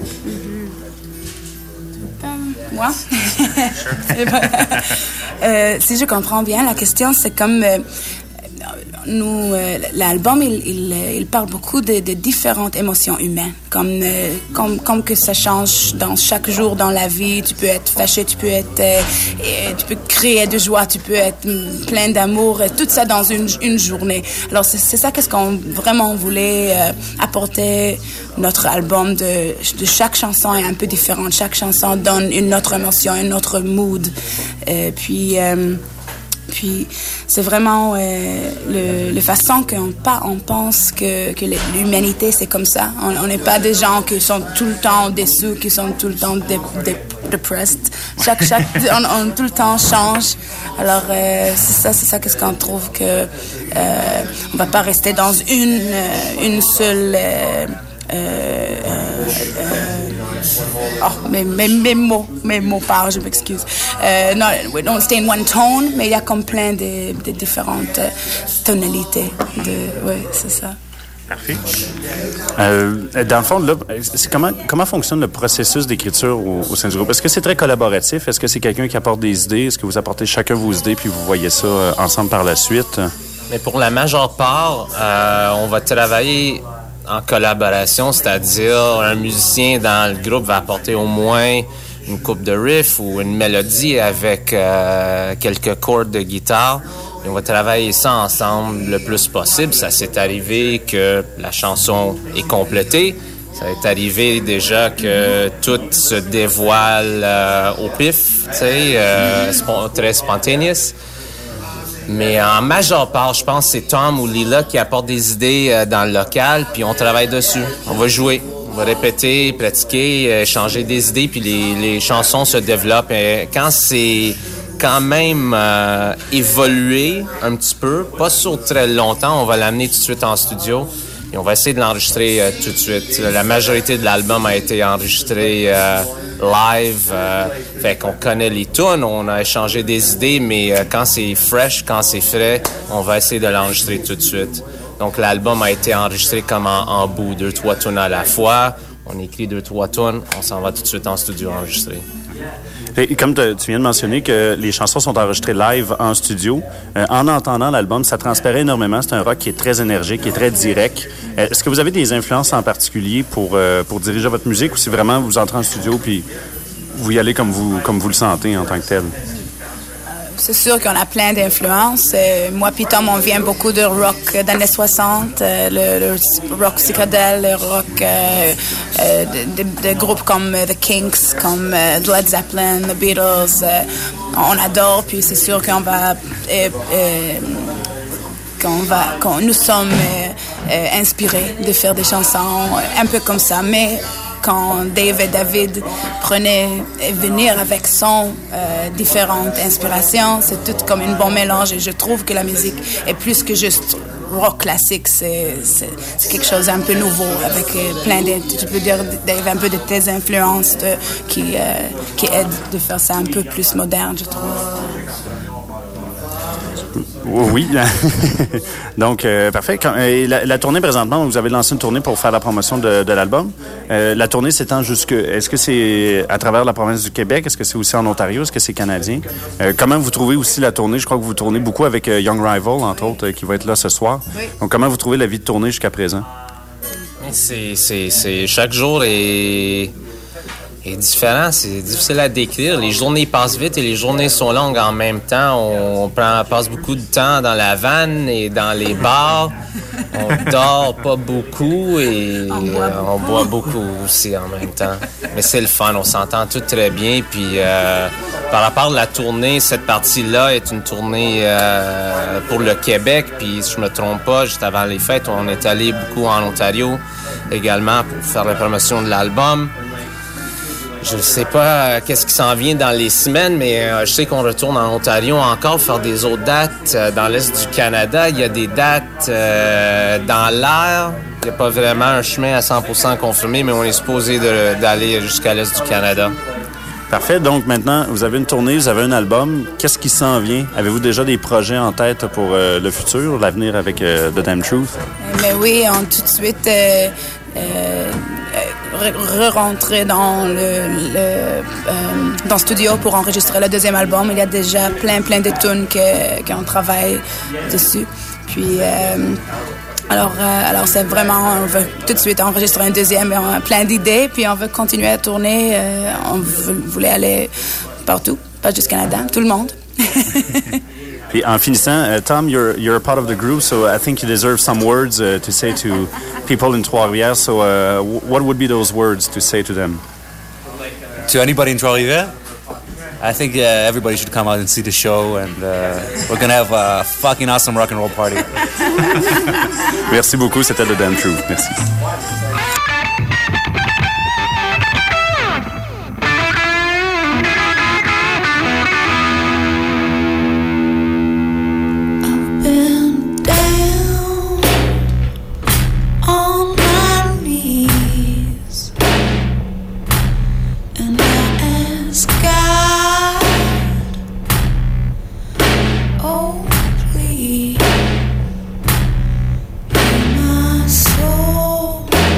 Euh, moi? euh, si je comprends bien, la question, c'est comme... Euh, nous, euh, l'album, il, il, il parle beaucoup de, de différentes émotions humaines, comme, euh, comme, comme que ça change dans chaque jour dans la vie. Tu peux être fâché, tu peux être, euh, et, tu peux crier de joie, tu peux être plein d'amour, et tout ça dans une, une journée. Alors c'est, c'est ça qu'est-ce qu'on vraiment voulait euh, apporter. Notre album de, de chaque chanson est un peu différente. Chaque chanson donne une autre émotion, une autre mood. Euh, puis euh, Puis c'est vraiment euh, le, le façon qu'on pas on pense que, que l'humanité c'est comme ça. On n'est pas des gens qui sont tout le temps déçus, qui sont tout le temps dé, dé, depressed. Chaque chaque on, on tout le temps change. Alors euh, c'est ça c'est ça qu'est-ce qu'on trouve que euh, on va pas rester dans une une seule euh, euh, euh, oh, mes, mes, mes mots, mes mots parlent, je m'excuse. Euh, non, we don't stay in one tone, mais il y a comme plein de, de différentes tonalités. De, oui, c'est ça. Parfait. Euh, dans le fond, là, c'est comment, comment fonctionne le processus d'écriture au, au sein du groupe? Est-ce que c'est très collaboratif? Est-ce que c'est quelqu'un qui apporte des idées? Est-ce que vous apportez chacun vos idées puis vous voyez ça euh, ensemble par la suite? Mais pour la majeure part, euh, on va travailler en collaboration, c'est-à-dire un musicien dans le groupe va apporter au moins une coupe de riff ou une mélodie avec euh, quelques cordes de guitare. Et on va travailler ça ensemble le plus possible. Ça s'est arrivé que la chanson est complétée. Ça est arrivé déjà que tout se dévoile euh, au pif, tu sais, euh, spon- très spontaneous. Mais en majeure part, je pense que c'est Tom ou Lila qui apportent des idées euh, dans le local, puis on travaille dessus. On va jouer, on va répéter, pratiquer, échanger des idées, puis les, les chansons se développent. Et quand c'est quand même euh, évolué un petit peu, pas sur très longtemps, on va l'amener tout de suite en studio. Et on va essayer de l'enregistrer euh, tout de suite. La majorité de l'album a été enregistré euh, live. Euh, fait qu'on connaît les tunes, on a échangé des idées, mais euh, quand c'est fresh, quand c'est frais, on va essayer de l'enregistrer tout de suite. Donc l'album a été enregistré comme en, en bout, deux, trois tunes à la fois. On écrit deux, trois tunes, on s'en va tout de suite en studio enregistrer. Et comme te, tu viens de mentionner que les chansons sont enregistrées live en studio, euh, en entendant l'album, ça transparaît énormément. C'est un rock qui est très énergique, qui est très direct. Euh, est-ce que vous avez des influences en particulier pour, euh, pour diriger votre musique ou si vraiment vous entrez en studio puis vous y allez comme vous, comme vous le sentez en tant que tel? C'est sûr qu'on a plein d'influences. Euh, moi puis Tom, on vient beaucoup de rock des années soixante, euh, le, le rock psychédèle, le rock euh, euh, de, de, de groupes comme euh, The Kinks, comme euh, Led Zeppelin, The Beatles. Euh, on adore, puis c'est sûr qu'on va... Euh, euh, qu'on va qu'on, nous sommes euh, euh, inspirés de faire des chansons euh, un peu comme ça, mais... Quand Dave et David prenaient venir avec son euh, différentes inspirations, c'est tout comme un bon mélange et je trouve que la musique est plus que juste rock classique, c'est, c'est, c'est quelque chose un peu nouveau avec euh, plein de, tu peux dire Dave, un peu de tes influences de, qui, euh, qui aident de faire ça un peu plus moderne, je trouve. Oui. Donc, euh, parfait. Quand, euh, la, la tournée, présentement, vous avez lancé une tournée pour faire la promotion de, de l'album. Euh, la tournée s'étend jusque... Est-ce que c'est à travers la province du Québec? Est-ce que c'est aussi en Ontario? Est-ce que c'est canadien? Euh, comment vous trouvez aussi la tournée? Je crois que vous tournez beaucoup avec euh, Young Rival, entre autres, euh, qui va être là ce soir. Oui. Donc, comment vous trouvez la vie de tournée jusqu'à présent? C'est, c'est, c'est... Chaque jour est... est différent, c'est difficile à décrire. Les journées passent vite et les journées sont longues en même temps. On, on prend, passe beaucoup de temps dans la vanne et dans les bars. On dort pas beaucoup et on boit, euh, on boit beaucoup aussi en même temps. Mais c'est le fun, on s'entend tout très bien. Puis euh, par rapport à la tournée, cette partie-là est une tournée euh, pour le Québec. Puis si je me trompe pas, juste avant les fêtes, on est allé beaucoup en Ontario également pour faire la promotion de l'album. Je ne sais pas euh, qu'est-ce qui s'en vient dans les semaines, mais euh, je sais qu'on retourne en Ontario encore faire des autres dates euh, dans l'Est du Canada. Il y a des dates euh, dans l'air. Il n'y a pas vraiment un chemin à cent pour cent confirmé, mais on est supposé de, d'aller jusqu'à l'Est du Canada. Parfait. Donc maintenant, vous avez une tournée, vous avez un album. Qu'est-ce qui s'en vient? Avez-vous déjà des projets en tête pour euh, le futur, l'avenir avec euh, The Damn Truth? Mais oui, on tout de suite... Euh, euh, re-rentrer dans le, le euh, dans le studio pour enregistrer le deuxième album. Il y a déjà plein, plein de tunes que, qu'on travaille dessus. Puis, euh, alors, euh, alors c'est vraiment, on veut tout de suite enregistrer un deuxième et on a plein d'idées. Puis, on veut continuer à tourner. Euh, on voulait aller partout, pas juste au Canada, tout le monde. Puis en finissant, uh, Tom, you're you're a part of the group, so I think you deserve some words uh, to say to people in Trois-Rivières. So, uh, what would be those words to say to them? To anybody in Trois-Rivières, I think uh, everybody should come out and see the show, and uh, we're gonna have a fucking awesome rock and roll party. Merci beaucoup, c'était The Damn Truth. Merci. Soul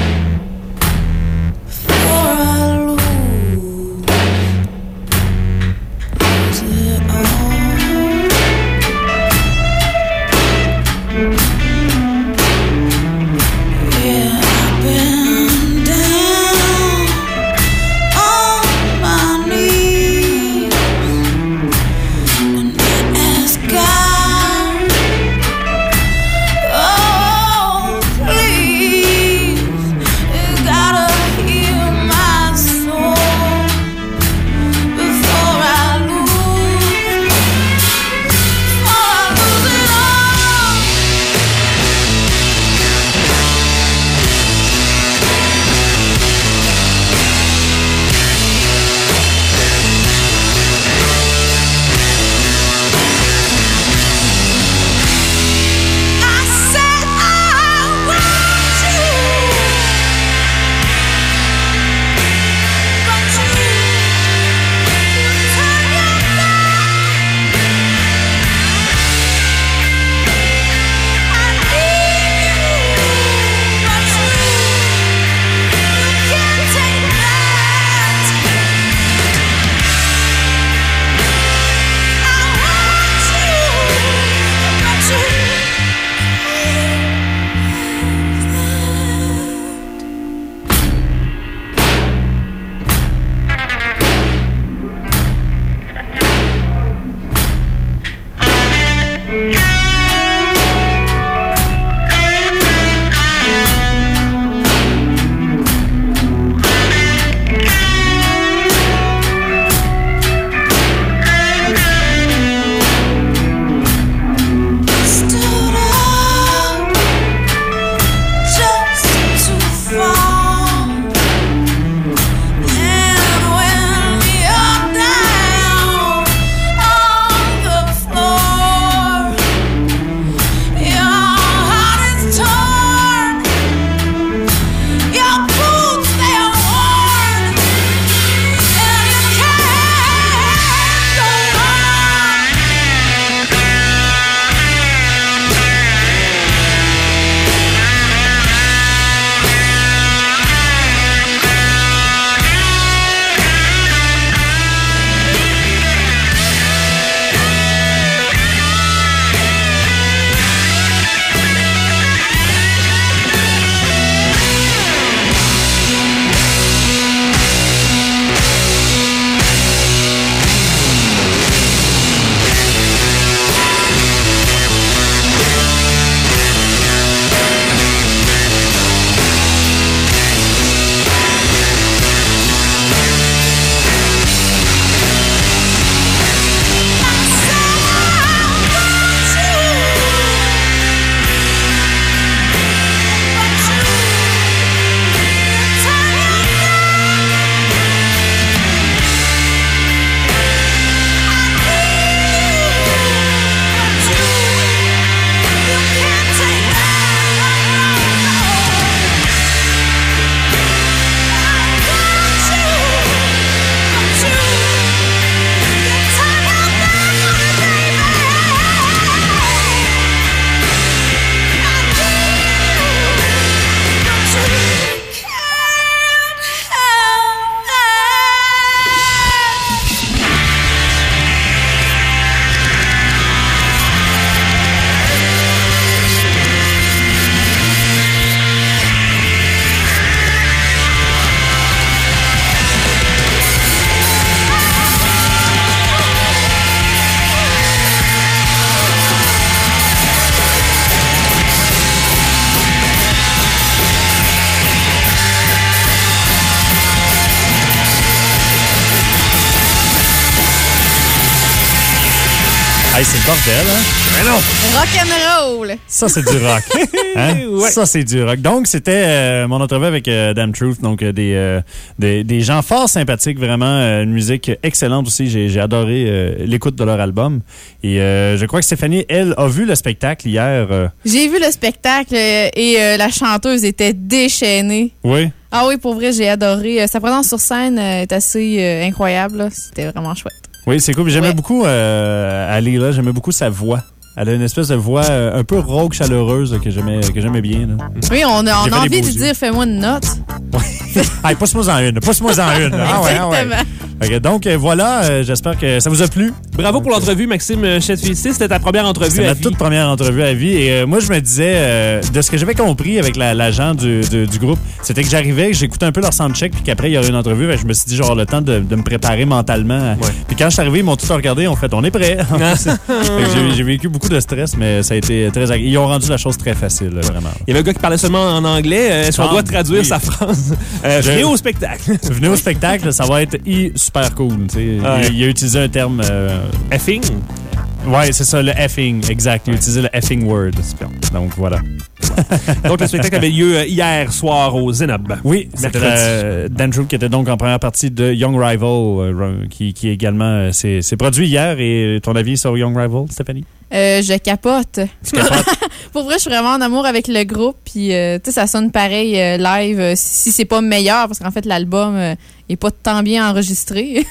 Hey, c'est le bordel, hein? Mais non! Rock'n'roll! Ça, c'est du rock. Hein? Ouais. Ça, c'est du rock. Donc, c'était euh, mon entrevue avec euh, Damn Truth. Donc, euh, des, euh, des, des gens fort sympathiques, vraiment. Euh, une musique excellente aussi. J'ai, j'ai adoré euh, l'écoute de leur album. Et euh, je crois que Stéphanie, elle, a vu le spectacle hier. Euh... J'ai vu le spectacle euh, et euh, la chanteuse était déchaînée. Oui. Ah oui, pour vrai, j'ai adoré. Euh, Sa présence sur scène euh, est assez euh, incroyable. Là. C'était vraiment chouette. Oui, c'est cool. J'aimais Ouais. beaucoup euh, Ali, là. J'aimais beaucoup sa voix. Elle a une espèce de voix euh, un peu rauque, chaleureuse là, que j'aimais que j'aimais bien. Là. Oui, on a, on J'ai a fait envie des de beaux dire yeux. fais-moi une note. Hey, pousse-moi en une. Pousse-moi en une. Ah ouais, ah ouais. Exactement. Okay, donc, euh, voilà. euh, j'espère que ça vous a plu. Bravo pour l'entrevue, Maxime Chetfield-Félicité. C'était ta première entrevue C'est à ma vie. toute première entrevue à vie. Et euh, moi, je me disais, euh, de ce que j'avais compris avec la- l'agent du, du, du groupe, c'était que j'arrivais, que j'écoutais un peu leur soundcheck, puis qu'après, il y aurait une entrevue. Ben, je me suis dit, genre, le temps de, de me préparer mentalement. Puis quand je suis arrivé, ils m'ont tout regardé. Ils ont fait, on est prêt. Fait que j'ai, j'ai vécu beaucoup de stress, mais ça a été très agréable. Ils ont rendu la chose très facile, là, vraiment. Il y avait un gars qui parlait seulement en anglais. Euh, Est-ce qu'on Ah, doit traduire oui. sa phrase? Euh, Je- Venez au spectacle. Venez au spectacle, ça va être i- super cool. tu sais. Ouais. Il, il a utilisé un terme. Euh, Effing? ouais, c'est ça, le effing, exact. Il a utilisé le effing word. Donc voilà. Donc, le spectacle avait lieu euh, hier soir au Zenob. Oui, c'était Mercredi. euh, Dan Troop qui était donc en première partie de Young Rival, euh, qui, qui également euh, s'est s'est produit hier. Et ton avis sur Young Rival, Stéphanie? Euh, je capote. Tu capotes? Pour vrai, je suis vraiment en amour avec le groupe. Puis, euh, tu sais, ça sonne pareil euh, live. euh, si si c'est pas meilleur, parce qu'en fait, l'album euh, est pas tant bien enregistré.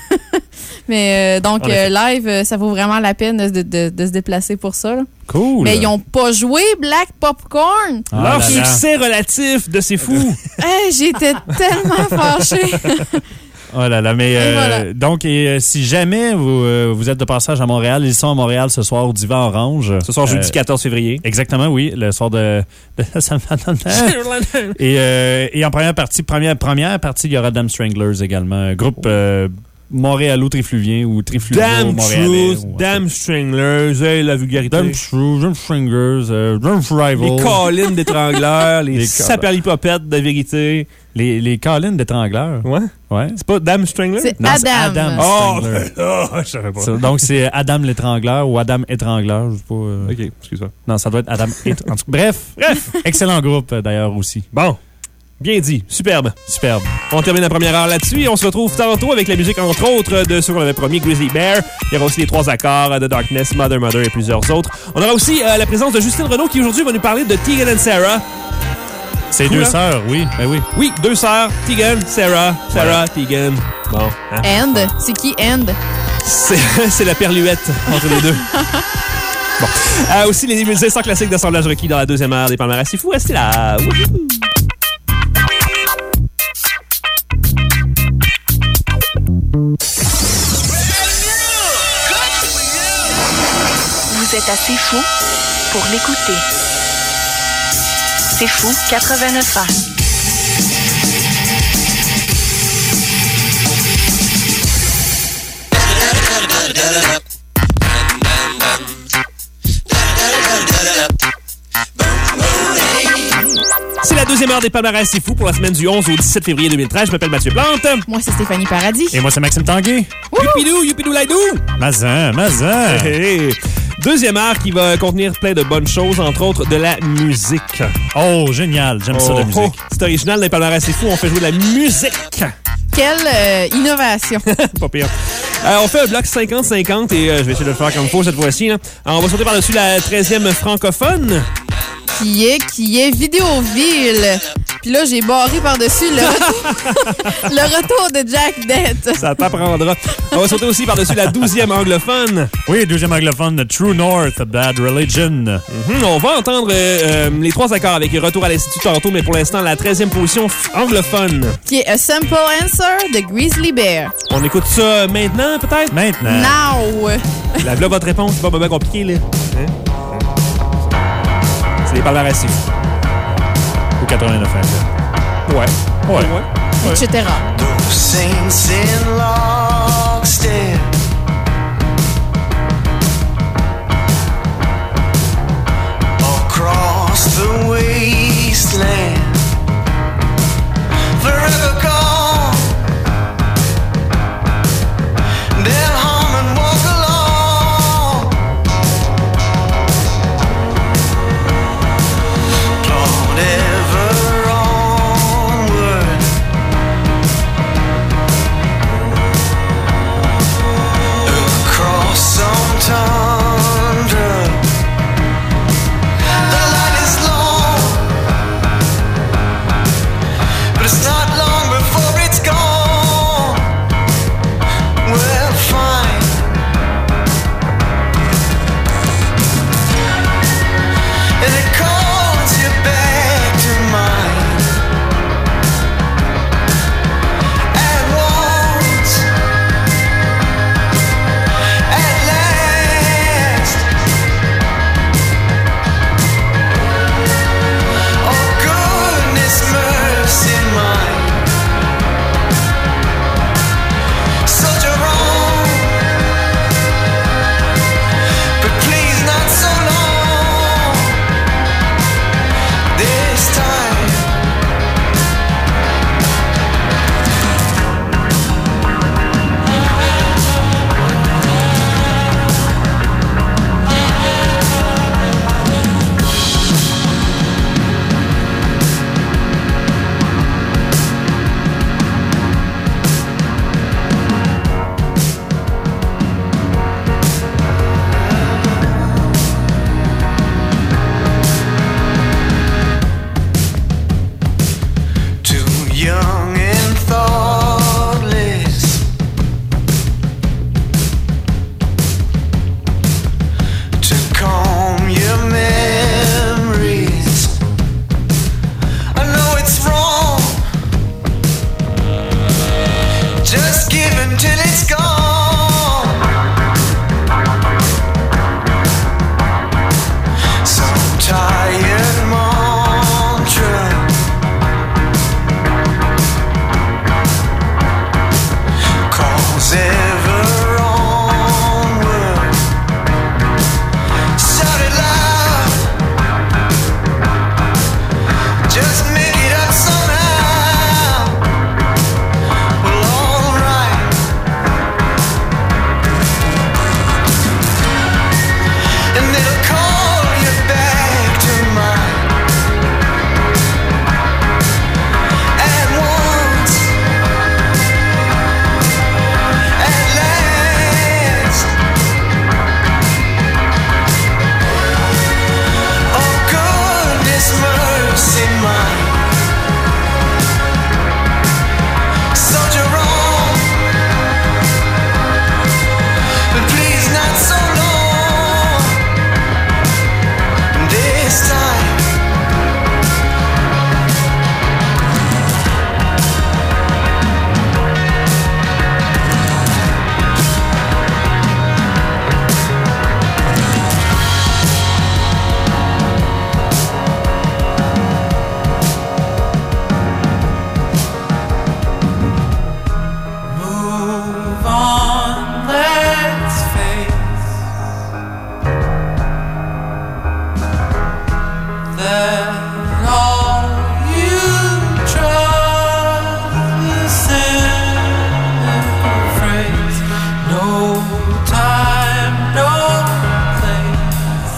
Mais euh, donc, En effet. euh, live, euh, ça vaut vraiment la peine de, de- de se déplacer pour ça. là. Cool. Mais ils ont pas joué Black Popcorn. Ah Leur là là. succès relatif de ces fous. Hey, j'étais tellement fâchée. Oh là là, mais euh, voilà. donc, et, euh, si jamais vous, euh, vous êtes de passage à Montréal, ils sont à Montréal ce soir au Divan Orange. Ce soir, jeudi Euh, quatorze février. Exactement, oui, le soir de... de ça me fait dans le temps. et, euh, et en première partie, première, première partie, il y aura Damn Stranglers également. Un groupe euh, montréalo-trifluvien ou trifluvio Damn montréalais. Truth, ou- Damn Stranglers, hey, la vulgarité. Damn Truth, Damn Stranglers, euh, Damn Rival. Les collines d'étrangleurs, les, Les saperlipopettes de vérité. Les, les collines d'étrangleurs. Ouais? Ouais. C'est pas Damn Strangler? C'est Non, c'est Adam. Adam Oh, Strangler. oh, je savais pas. Ça, donc, c'est Adam l'étrangleur ou Adam étrangleur. Je sais pas. euh, OK, excuse-moi. Non, ça doit être Adam et... en tout- Bref, Bref, excellent groupe euh, d'ailleurs aussi. bon. Bien dit. Superbe. Superbe. On termine la première heure là-dessus et on se retrouve tantôt avec la musique, entre autres, de ceux qu'on avait promis, Grizzly Bear. Il y aura aussi les trois accords euh, de Darkness, Mother Mother et plusieurs autres. On aura aussi euh, la présence de Justine Renaud qui aujourd'hui va nous parler de Tegan and Sarah. C'est Cool, deux hein? sœurs, oui. Ben oui. Oui, deux sœurs, Tegan, Sarah, Sarah, Tegan. Bon, hein? End. C'est qui End? C'est c'est la perluette entre les deux. Bon. Euh, aussi, les musées sans classiques d'assemblage requis dans la deuxième heure des palmarès. C'est fou, restez là. Wouhou! Vous êtes assez fou pour l'écouter. C'est fou quatre-vingt-neuf ans. C'est la deuxième heure des palmarès. C'est fou pour la semaine du onze au dix-sept février deux mille treize. Je m'appelle Mathieu Plante. Moi, c'est Stéphanie Paradis. Et moi, c'est Maxime Tanguay. Youpidou, youpidou laidou. Mazin, Mazin. Hey. Deuxième heure qui va contenir plein de bonnes choses, entre autres de la musique. Oh, génial. J'aime ça, la Oh, musique. oh, c'est original des palmarès. C'est fou. On fait jouer de la musique. Quelle euh, innovation. Pas pire. Euh, on fait un bloc cinquante cinquante et euh, je vais essayer de le faire comme il faut cette fois-ci. Là. Alors, on va sauter par-dessus la treizième francophone. Qui est, qui est Vidéoville. Puis là, j'ai barré par-dessus le, retour- le retour de Jack Dett. Ça t'apprendra. On va sauter aussi par-dessus la douzième anglophone. Oui, deuxième anglophone, The True North, Bad Religion. Mhm, on va entendre euh, euh, les trois accords avec Retour à l'Institut tantôt, mais pour l'instant, la treizième position f- anglophone. Qui est A Simple Answer de Grizzly Bear. On écoute ça maintenant, peut-être? Maintenant. Now. La là, votre réponse, c'est pas bien compliqué, là. Hein? C'est des palmarès, c'est fou. Au quatre-vingt-neuf ans. Ouais. Ouais. Ouais. Etc. Those saints in lockstep across the wasteland, forever gone. They'll hum and walk along given till it's gone. Some tired mantra, calls ever onward. Shout it loud, just make it up somehow. Well, alright. And it'll call you back to mind. At once, at last. Oh, goodness mercy mine. Soldier on, but please not so long. This time, move on, let's face that all you trust is simple phrase. No time, no place.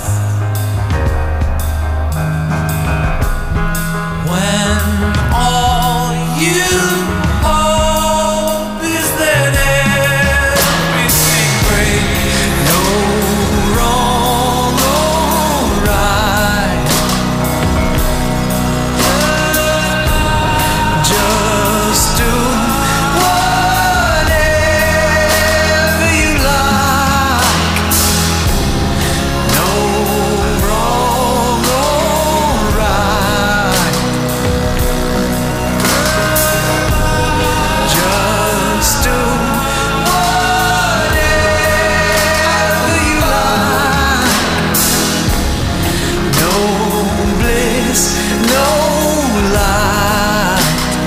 When all you hope is that everything breaks. No wrong or right, just do whatever you like. No wrong or right, just do whatever you like. No bliss, no lie.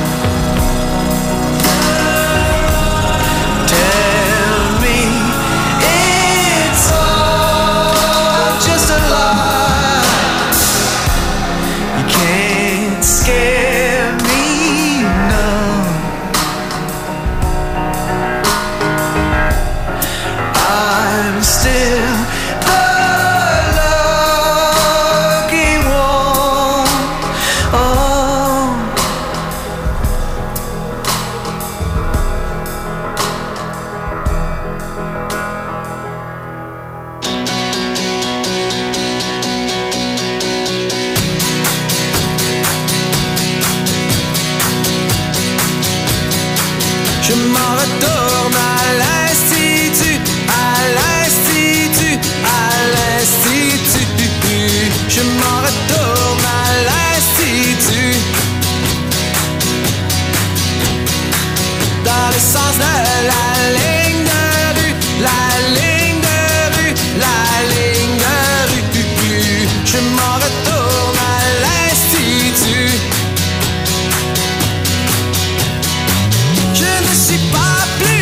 Tell me it's all just a lie. You can't scare me none. I'm still the lucky one. Oh. Je m'en retourne à l'institut, à l'institut, à l'institut. Je m'en retourne à l'institut. Dans le sens de la ligne de rue, la ligne de rue, la ligne de rue. Je m'en retourne à l'institut. Je ne suis pas plus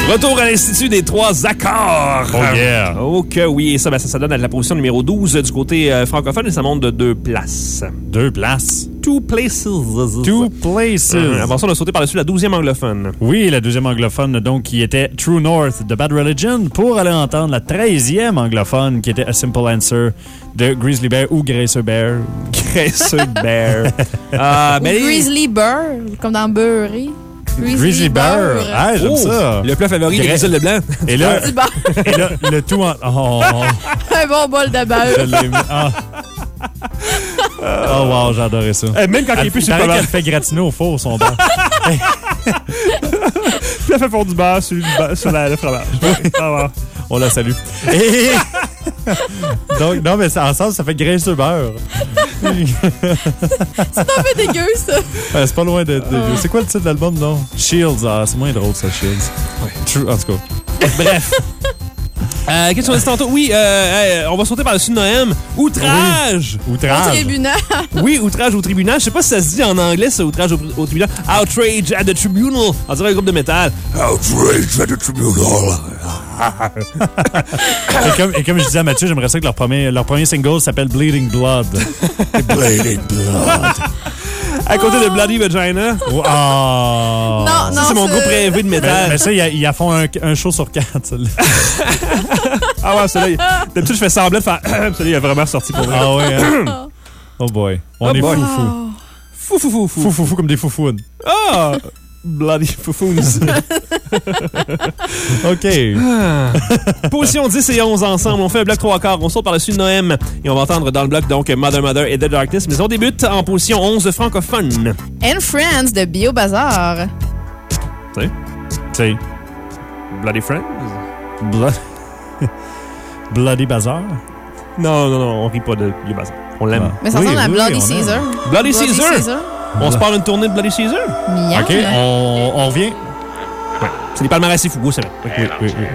Retour à l'Institut des trois accords. Oh yeah. Oh que oui, et ça, ben, ça, ça donne à la position numéro douze du côté euh, francophone et ça monte de deux places. Deux places. Two places. Two places. Euh, avant ça, on a sauté par-dessus la douzième anglophone. Oui, la deuxième anglophone, donc, qui était True North de Bad Religion, pour aller entendre la treizième anglophone, qui était A Simple Answer de Grizzly Bear ou Gracer Bear. Gracer Bear. Ah, Ou ben, Grizzly Bear, comme dans Beurré. Grizzly, Grizzly Bear. Ah, j'aime oh, ça. Le plat favori de Gra- Grizzly Leblanc. Et là, C'est bon. et là, le tout en... Oh, Un bon bol de je beurre. l'ai mis. Ah. Oh, wow, j'ai adoré ça. Eh, même quand il est plus sur le paraît plat. qu'elle fait gratiner au four, son beurre. Plat fait fondre du beurre sur, le beurre- sur la, le fromage. Ah, wow. On la salue. Et... Donc, non, mais ça, ensemble, ça fait graisse beurre. C'est un peu dégueu, ça. Euh, c'est pas loin de. de- C'est quoi le titre de l'album, non? Shields. Ah, c'est moins drôle, ça, Shields. True, en tout cas. Bref. Euh, Qu'est-ce qu'on a dit tantôt? Oui, euh, euh, on va sauter par-dessus Noëm. Outrage! Au Outrage. tribunal. Oui, outrage au tribunal. Je sais pas si ça se dit en anglais, ça, outrage au, au tribunal. Outrage at the tribunal. On dirait un groupe de métal. Outrage at the tribunal. Et comme, et comme je disais à Mathieu, j'aimerais ça que leur premier, leur premier single s'appelle Bleeding Blood. Bleeding blood. À côté de Bloody Vagina. Oh. Non, Ça, non, c'est mon c'est- groupe rêvé de Mais, métal. mais ça, ils ils en font un, un show sur quatre, celle-là. Ah ouais, celui-là, il- d'habitude, je fais semblant de faire... celui-là, il a vraiment sorti pour moi. Ah ouais, hein? Oh boy. On Oh est boy. fou-fou. Fou, fou, fou, fou. Fou, fou, fou comme des foufounes. Ah! Bloody Foufoons. OK. Position dix et onze ensemble. On fait un bloc trois quarts. On saute par-dessus Noëm. Et on va entendre dans le bloc, donc, Mother Mother et The Darkness. Mais on débute en position onze francophone. And Friends de Bio Bazar. Tu sais? Tu sais, Bloody Friends? Blood... Bloody Bazaar. Non, non, non, on rit pas de Bloody Bazar. On l'aime. Mais ça Oui, ressemble à oui, Bloody on aime. Caesar. Bloody Caesar? On se part une tournée de Bloody Caesar? Miam. OK, on, on revient. Ouais. C'est des palmarès assez fougueux, ça va. Oui, oui, oui.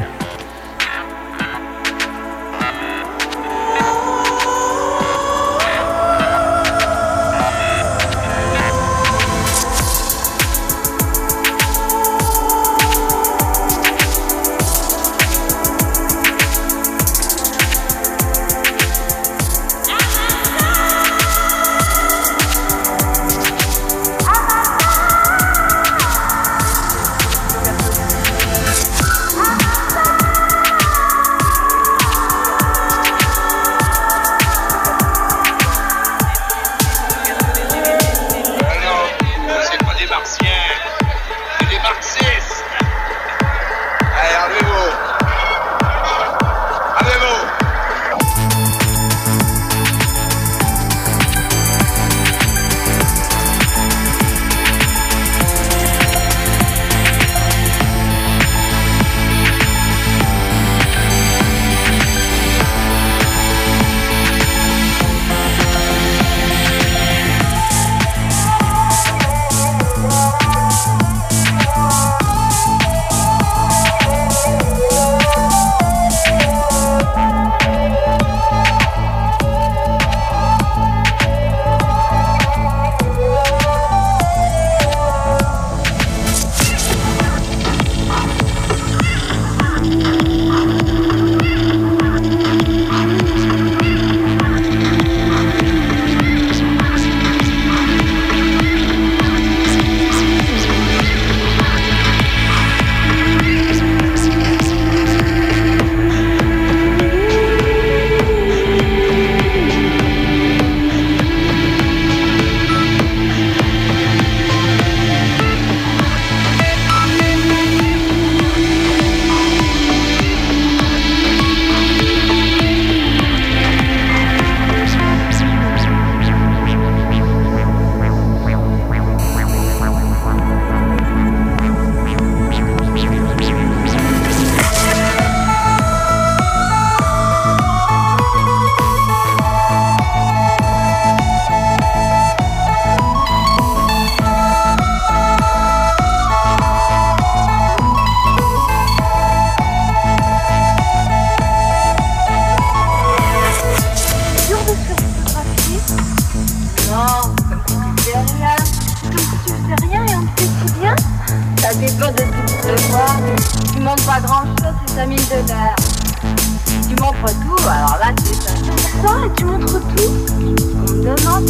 Ça dépend de ce que tu veux voir. Tu tu montres pas grand chose, c'est ta mine de l'air. Tu montres tout, alors là c'est ça. Quoi? Tu montres tout? On me demande.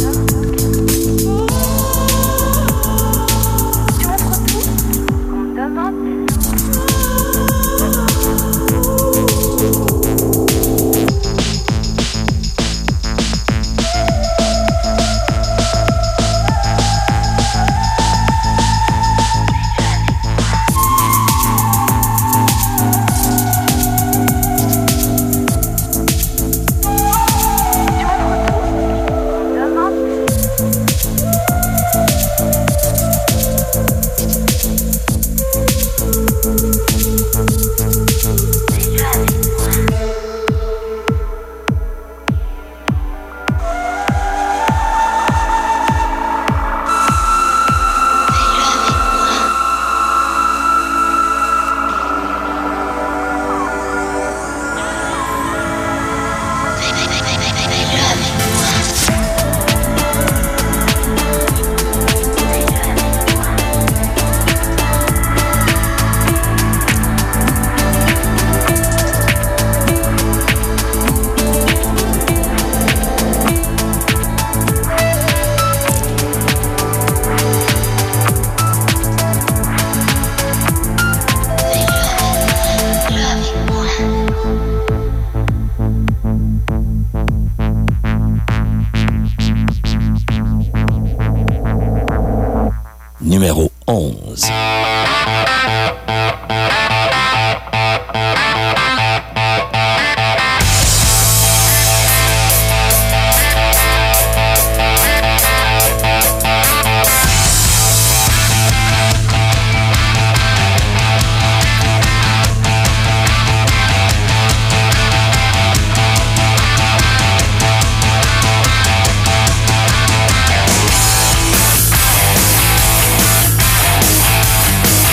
Tu montres tout? On me demande. Numéro onze. Thank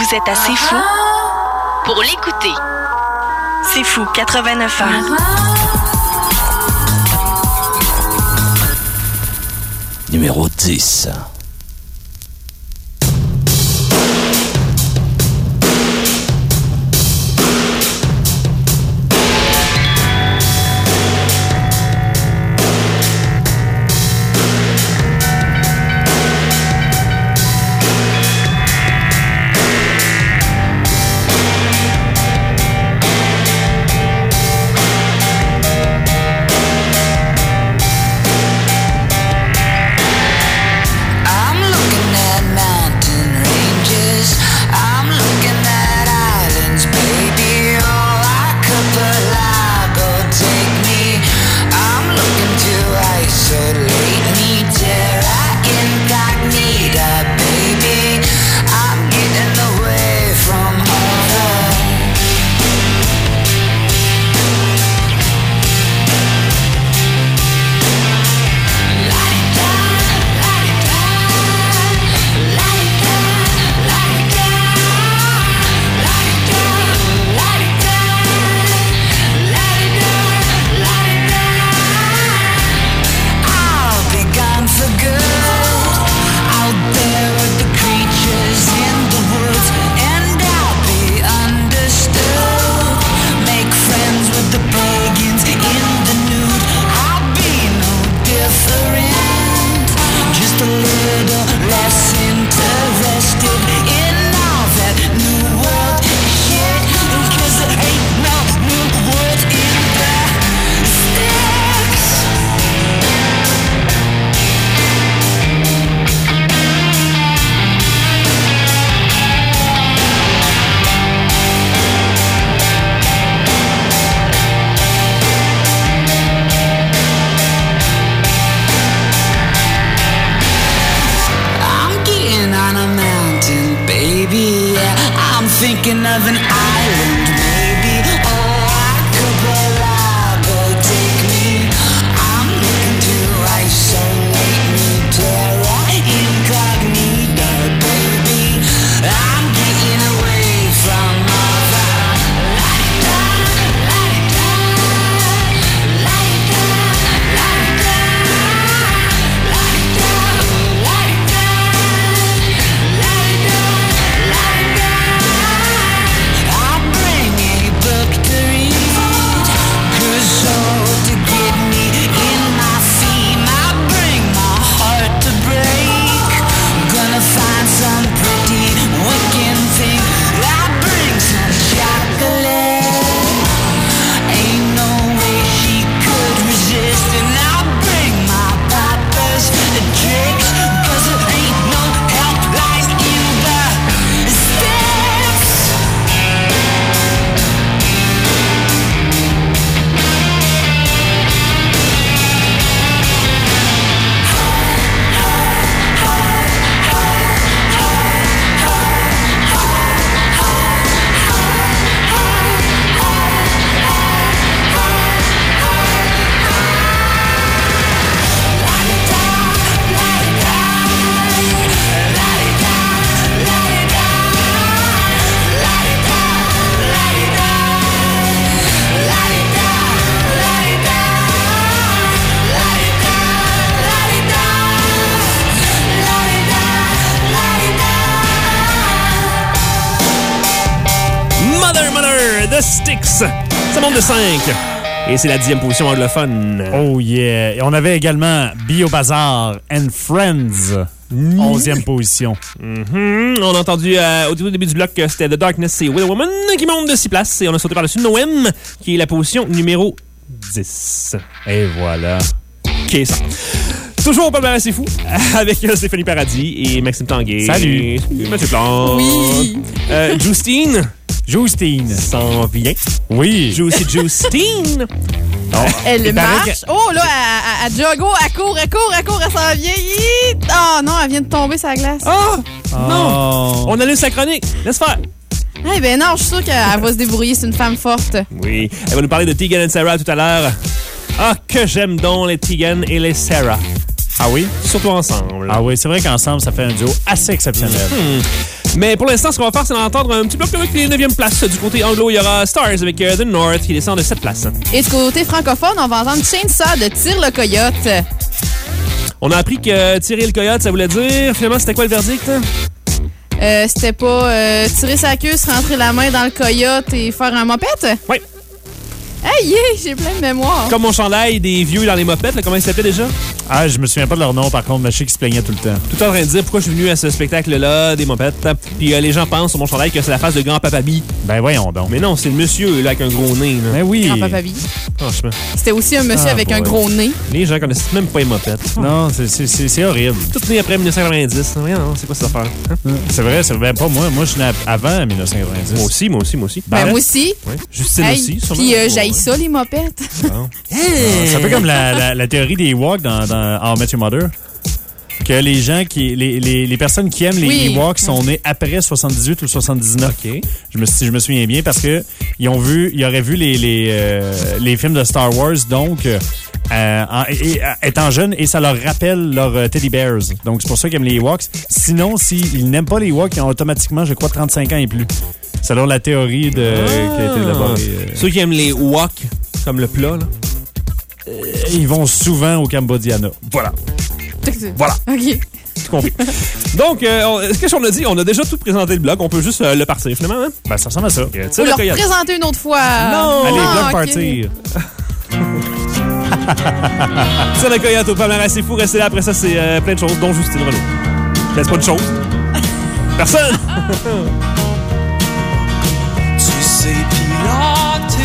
Vous êtes assez fou pour l'écouter. C'est fou, quatre-vingt-neuf ans. Numéro dix. Thinking of an island, maybe. Oh, archipelago, take me. I'm looking to isolate me, terra incognita, baby. I'm getting away from all that. La-di-da, la-di-da, la-di-da, la-di-da, la-di-da, la-di-da, la-di-da, la-di-da. I'll bring a book to read, good soul to get me in my theme. I'll bring my heart to break, gonna find some pretty wicked thing. I'll bring some chocolate, ain't no way she could resist. And I'll bring my papa's tricks, cause there ain't no help like in the sticks. Mother, Mother, The Sticks. Ça monte de cinq. Et c'est la dixième position anglophone. Oh yeah. Et on avait également Bio Bazar and Friends. onzième position. Mm-hmm. On a entendu euh, au début du bloc que c'était The Darkness, c'est With a Woman qui monte de six places. Et on a sauté par-dessus Noem, qui est la position numéro dix. Et voilà. OK, ça. Toujours au palmarès, c'est fou, avec Stéphanie Paradis et Maxime Tanguay. Salut. Mathieu Plante. Oui. Euh, Justine. Justine. S'en vient. Oui. Juicy Justine. Oh. Elle Il paraît marche. Oh, là, elle, elle, elle joggo, elle court, elle court, elle court, elle s'en vient. Hi! Oh non, elle vient de tomber sur la glace. Oh! Oh. Non! On annule sa chronique. Laisse faire. Eh ben non, je suis sûre qu'elle va se débrouiller. C'est une femme forte. Oui. Elle va nous parler de Tegan et Sarah tout à l'heure. Ah, que j'aime donc les Tegan et les Sarah. Ah oui? Surtout ensemble. Ah oui, c'est vrai qu'ensemble, ça fait un duo assez exceptionnel. Hmm. Mais pour l'instant, ce qu'on va faire, c'est d'entendre un petit bloc avec les neuvième places. Du côté anglo, il y aura Stars avec euh, The North qui descend de sept places. Et du côté francophone, on va entendre Chainsaw de Tire le Coyote. On a appris que tirer le coyote, ça voulait dire... Finalement, c'était quoi le verdict? Euh, c'était pas euh, tirer sa queue, se rentrer la main dans le coyote et faire un mopette? Oui. Hey, yeah, j'ai plein de mémoire. Comme mon chandail des vieux dans les mopettes, là, comment il s'appelait déjà? Ah, je me souviens pas de leur nom, par contre, mais je sais qu'ils se plaignaient tout le temps. Tout le temps en train de dire pourquoi je suis venu à ce spectacle-là, des mopettes. Puis euh, les gens pensent sur mon chandail que c'est la face de Grand-Papa Bi. Ben voyons donc. Mais non, c'est le monsieur là, avec un gros nez. Là. Ben oui. Grand-Papa Bi. Franchement. C'était aussi un monsieur Ah, avec un boy. gros nez. Les gens connaissent même pas les mopettes. Non, c'est- c'est c'est- c'est horrible. Tout né après dix-neuf cent quatre-vingt-dix. Voyons, c'est quoi cette affaire? Hein? C'est vrai, c'est vrai. Pas moi. Moi, je suis né avant dix-neuf cent quatre-vingt-dix. Moi aussi, moi aussi, moi aussi. Ben, moi aussi. Ouais. Justine Hey, aussi, sûrement. puis euh, j'haïs ça, les mopettes. Bon. C'est un peu comme la, la, la théorie des Ewoks dans, dans How I Met Your Mother. Que les gens qui. Les, les, les personnes qui aiment les Oui. Ewoks sont nées après soixante-dix-huit ou soixante-dix-neuf. OK. Je me, si je me souviens bien, parce que ils ont vu, ils auraient vu les, les, euh, les films de Star Wars, donc, euh, en, et- et- étant jeunes, et ça leur rappelle leurs euh, Teddy Bears. Donc, c'est pour ça qu'ils aiment les Ewoks. Sinon, s'ils n'aiment pas les Ewoks, ils ont automatiquement, je crois, trente-cinq ans et plus. Selon la théorie de, qui a été élaborée. euh, Ceux qui aiment les wok, comme le plat, là. Ils vont souvent au Cambodgiana. Voilà. Voilà. OK. Tout compris. Donc, euh, on- qu'est-ce qu'on a dit? On a déjà tout présenté le blog. On peut juste euh, le partir, finalement. Hein? Ben, ça ressemble à ça. Ok, tire Faut le le coyote. représenter une autre fois. Non! Allez, Ah, bloc ok. partir. Tire le coyote au palmarès, c'est fou. Restez là. Après ça, c'est euh, plein de choses, dont Justine Renaud. Laisse pas de choses. Personne! Tu sais piloter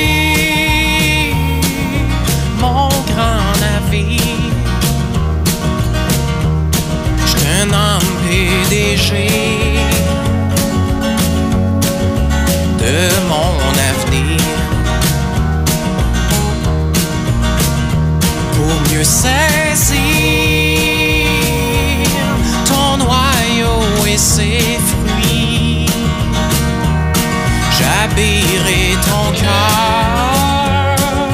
mon grand navire. Je te nomme P D G de mon avenir. Pour mieux saisir ton noyau et ses fruits, j'habillerai ton cœur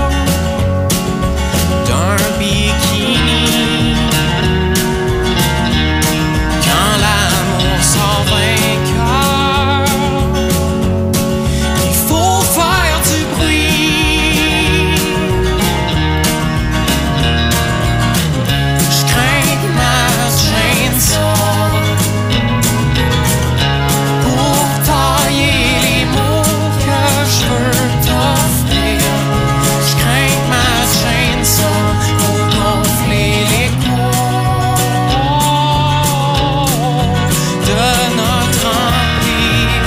d'un bikini. Quand l'amour s'en vainqueur, il faut faire du bruit. Je crains que ma chainsaw pour tailler les mots que je veux t'offrir. Je crains que ma chainsaw pour gonfler les cours de notre empire.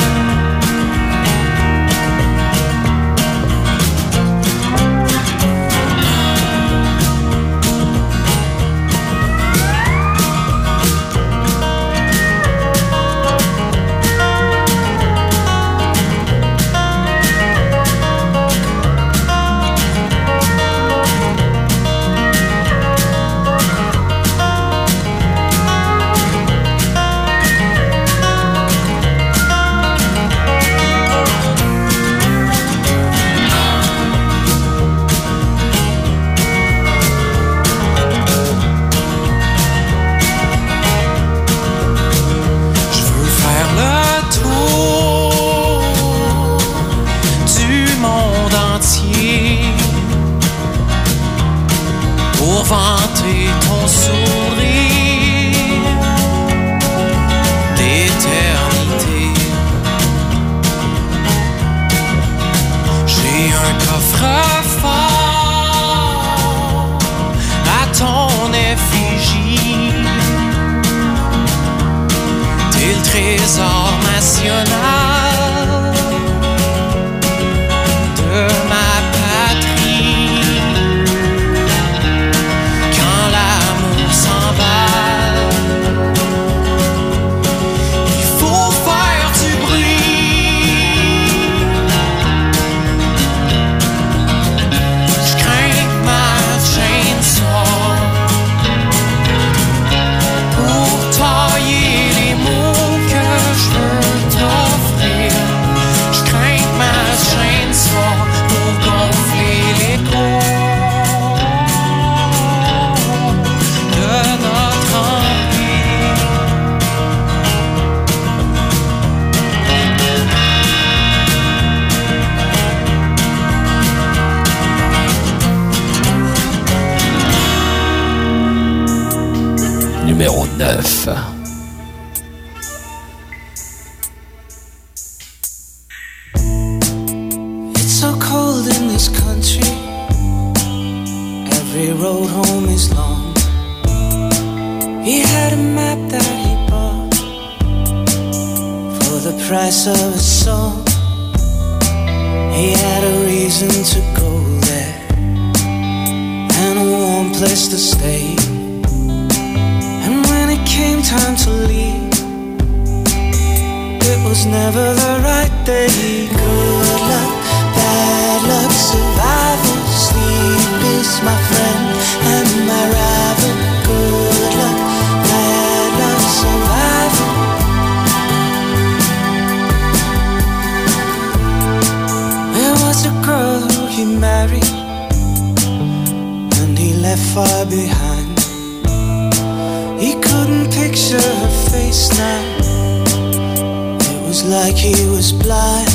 Je veux faire le tour du monde entier pour vanter ton sourire d'éternité. J'ai un coffre-fort à ton effigie. T'es le trésor national de ma patrie. Quand l'amour s'emballe, il faut faire du bruit. neuf. It's so cold in this country. Every road home is long. He had a map that he bought for the price of a song. He had a reason to go there and a warm place to stay. And when it came time to leave, it was never the right day. Good luck, bad luck, survival, sleep is my friend and my rival. Good luck, bad luck, survival. There was a girl who he married and he left far behind. He couldn't picture her face now. It was like he was blind.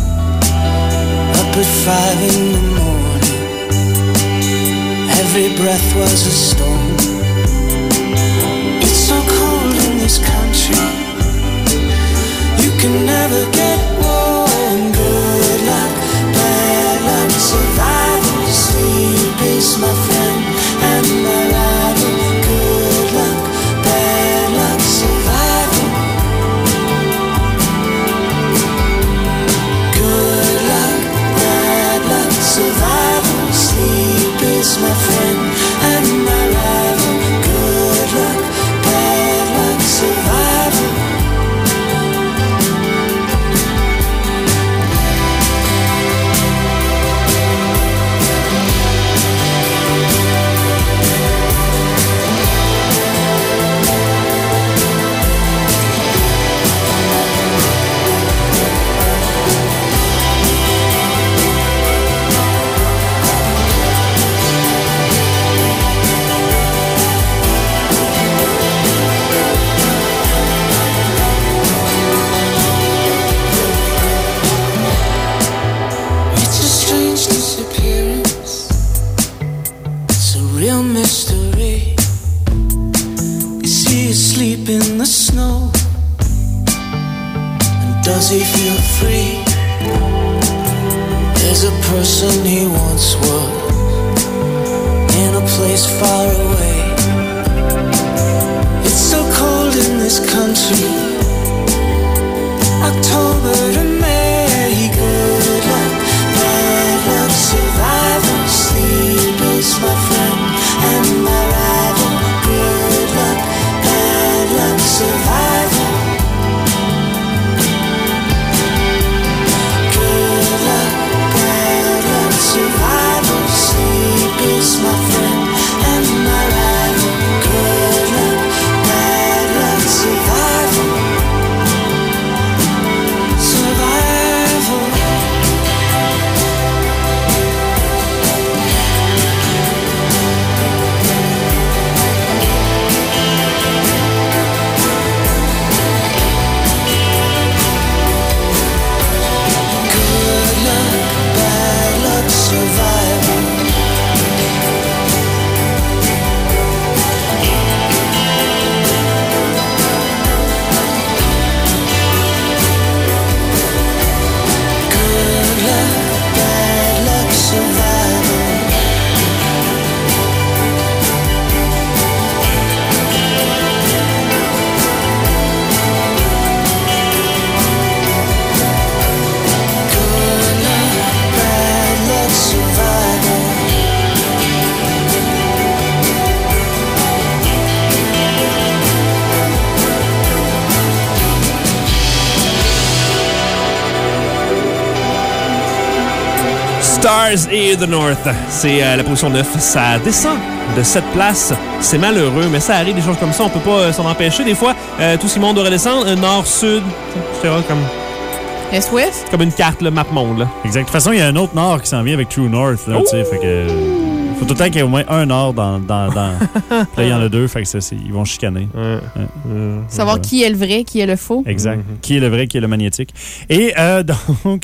Up at five in the morning, every breath was a storm. It's so cold in this country, you can never get warm. Good luck, bad luck, survival, sleep is my friend and my rival. Good luck, bad luck, survival. Good luck, bad luck, survival, sleep is my friend and my rival. Good luck, bad luck, survival. It's a strange disappearance. It's a real mystery. Is he asleep in the snow? And does he feel free? There's a person he once was in a place far away. It's so cold in this country, October to May. Good luck, bad luck, survival, sleep is my friend and my rival. Good luck, bad luck, survival. Good luck, bad luck, survival, sleep is my friend and my rival. Good luck, bad luck, survival. Survival. Good luck, bad luck, survival. Good luck, bad luck, survival. Good luck, bad luck, survival. Stars et The North. C'est euh, la position neuf. Ça descend de sept places. C'est malheureux, mais ça arrive, des choses comme ça. On peut pas euh, s'en empêcher. Des fois, euh, tout ce qui monte doit redescendre. Euh, nord, sud, et cetera. Comme, Est-ouest? comme une carte, le map monde. Là. Exact. De toute façon, il y a un autre nord qui s'en vient avec True North. Là, tu sais, fait que, faut tout le temps qu'il y ait au moins un nord dans. dans, dans... Puis là, il y en a deux, fait que ça, c'est- ils vont chicaner. Ouais. Ouais. Savoir qui est le vrai, qui est le faux. Exact. Qui est le vrai, qui est le magnétique. Et euh, donc,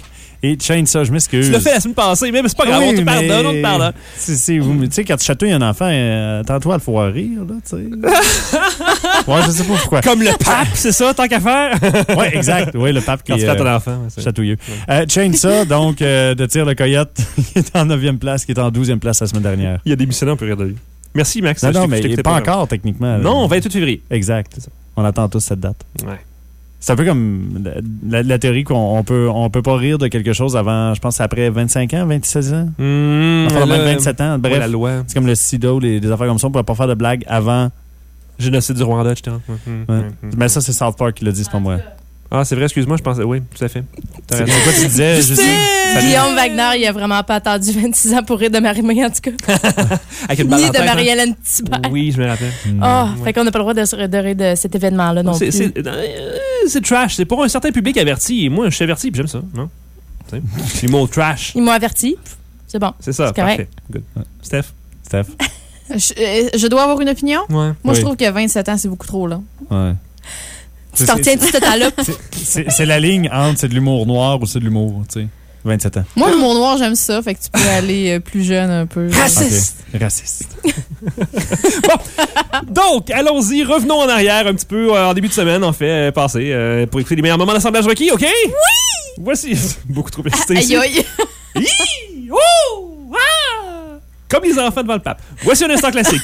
Et Chainsaw, je m'excuse. Tu l'as fait la semaine passée, mais c'est pas grave, Oui, on te pardonne, mais- on te pardonne. C'est- c'est- vous- Tu sais, quand tu chatouilles un enfant, euh, attends-toi à le faire rire, là, tu sais. Ouais, je sais pas pourquoi. Comme le pape, c'est ça, tant qu'à faire? Oui, exact. Oui, le pape qui Quand tu est fais ton euh, enfant. ouais, c'est- chatouilleux. Euh, Chainsaw, donc, euh, de Tire le Coyote, qui est en neuvième place, qui est en douzième place la semaine dernière. Il a démissionné, on peut rire de lui. Merci, Max. Non, Je non, t'ai- mais je il n'est t'écoutais pas encore, techniquement. là. Non, vingt-huit février. Exact. On attend tous cette date. Ouais. C'est un peu comme la, la- la théorie qu'on on peut, on peut pas rire de quelque chose avant, je pense, c'est après vingt-cinq ans, vingt-six ans. Mmh, Enfin, même le- vingt-sept ans. Bref, ouais, la loi. c'est comme le SIDA, les, des affaires comme ça. On ne pourrait pas faire de blagues avant. Génocide du Rwanda, et cetera. Mmh, Ouais. mmh, mmh. Mais ça, c'est South Park qui l'a dit, c'est pas moi. Ah, c'est vrai, excuse-moi, je pensais. Oui, tout à fait. T'as C'est raison. quoi tu disais, Justine? Salut. Guillaume Wagner, il a vraiment pas attendu vingt-six ans pour rire de Marie-Mé, en tout cas. Avec une balle Ni en de tête, hein? Marie-Hélène Thibert. Oui, je me rappelle. Ah, Ouais. fait qu'on n'a pas le droit de, se- de rire de cet événement-là non C'est- plus. C'est euh, c'est trash. C'est pour un certain public averti. Et moi, je suis averti puis j'aime ça. Non? Tu sais, les mots trash. Ils m'ont averti. C'est bon. C'est ça, C'est correct. parfait. Good. Steph? Steph? Je, euh, je dois avoir une opinion? Ouais. Moi, je Oui. trouve que vingt-sept ans, c'est beaucoup trop, là. Ouais. Tu t'en retiens de ce temps-là. C'est c'est la ligne entre c'est de l'humour noir ou c'est de l'humour, tu sais. vingt-sept ans. Moi, le mot noir, j'aime ça. Fait que tu peux aller euh, plus jeune un peu. Raciste. Ok. Raciste. Donc, allons-y, revenons en arrière un petit peu euh, en début de semaine, en fait, euh, passé, euh, pour écouter les meilleurs moments d'assemblage requis, OK? Oui! Voici. Beaucoup trop excité ici. Aïe, aïe. Hi! Oh! Ah! Comme les enfants devant le pape. Voici un instant classique.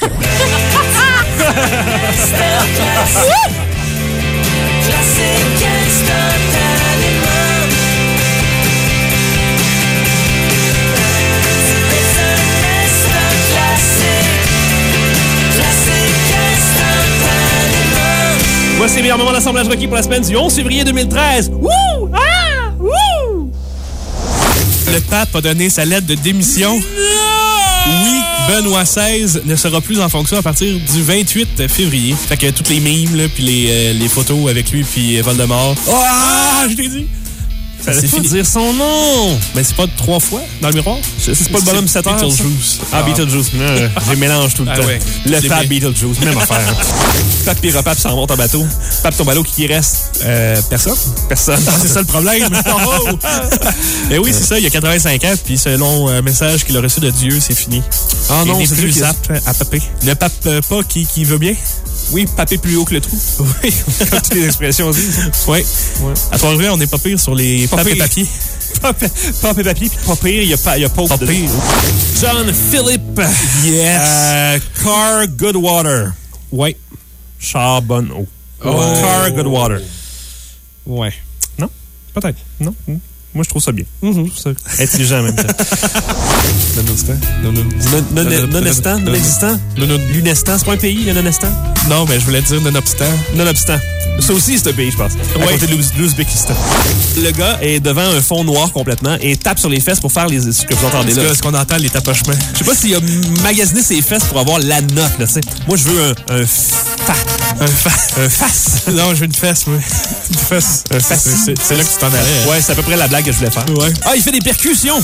Voici les meilleurs moments d'assemblage requis pour la semaine du onze février deux mille treize. Wouh! Ah! Wouh! Le pape a donné sa lettre de démission. Oui, Benoît seize ne sera plus en fonction à partir du vingt-huit février. Fait que toutes les mimes, là, puis les, euh, les photos avec lui, puis euh, Voldemort. Ah, je t'ai dit! Ça c'est c'est fini. fini. Dire son nom. Mais c'est pas trois fois dans le miroir? C'est c'est pas le bonhomme sept heures. ça? Beetlejuice. Ah, Beetlejuice. Euh, J'ai mélange tout le Ah temps. ouais. Le C'est pape bien. Beetlejuice, même affaire. Pape pire pape s'en monte en bateau. Pape ton bateau qui reste. Euh, personne? Personne. Ah, c'est ça le problème. Oh! Eh oui, c'est ça, il y a quatre-vingt-cinq ans, puis selon un message qu'il a reçu de Dieu, c'est fini. Ah non, il n'est c'est plus Dieu qui- apte à paper. Ne pape euh, pas qui, qui veut bien. Oui, paper plus haut que le trou. Oui. Comme toutes les expressions disent. Oui. Ouais. À Trois-Rivières, on n'est pas pire sur les Pas papes et pire. papiers. Pape pape et papier, puis pas pire, il y a pas, il y a Pope Pas dedans. pire. John Philip. Yes. Euh, Car Goodwater. Ouais. Charbonneau. Oh. Car Goodwater. Ouais. Non? Peut-être. Non? Mm. Moi, je trouve ça bien. Mm-hmm. Je trouve ça intelligent en même temps. Non-instant. Non, non. Non- non- Non-estant? Non-existant? Non, non. Lunestant? C'est pas un pays, le non-estant? Non, mais je voulais dire nonobstant. Nonobstant. Ça aussi, c'est un pays, je pense. À Ouais. côté de l'Ouz- l'Ouzbékistan. Le gars est devant un fond noir complètement et tape sur les fesses pour faire les, ce que vous entendez là. Est-ce ce qu'on entend, les tapochements? Je sais pas s'il a magasiné ses fesses pour avoir la note, là, tu sais. Moi, je veux un, un fa. Un fa... Un face. Non, je veux une fesse, moi. Une fesse. Un C'est- fasci. C'est c'est là que tu t'en allais. hein. Ouais, c'est à peu près la blague que je voulais faire. Ouais. Ah, il fait des percussions!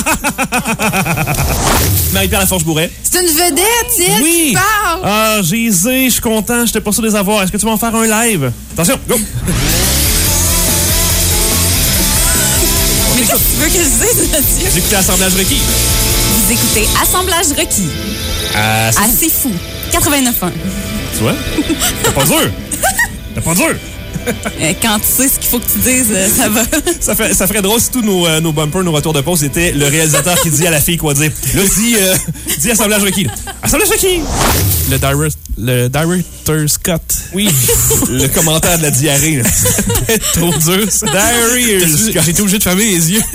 Marie-Pierre Laforge-Bourret. C'est une vedette, c'est elle Oui. qui parle. Ah, j'ai zé, je suis content, j'étais pas sûr de les avoir. Est-ce que tu vas en faire un live? Attention, go! Mais qu'est-ce que tu veux que je dise là-dessus? J'ai écouté Assemblage requis. Vous écoutez Assemblage requis. Ah, c'est- Ah, c'est fou. quatre-vingt-neuf ans. Tu vois? T'es pas dur! T'es pas dur! Euh, Quand tu sais ce qu'il faut que tu dises, euh, ça va. Ça, fait, ça ferait drôle si tous nos, euh, nos bumpers, nos retours de pause, c'était le réalisateur qui dit à la fille quoi dire. Là, dis, euh, dis Assemblage requis. Assemblage requis! Le, direct, le director's cut. Oui, le commentaire de la diarrhée. là. Trop dur, ça. Diarrhea's cut. J'ai été obligé de fermer les yeux.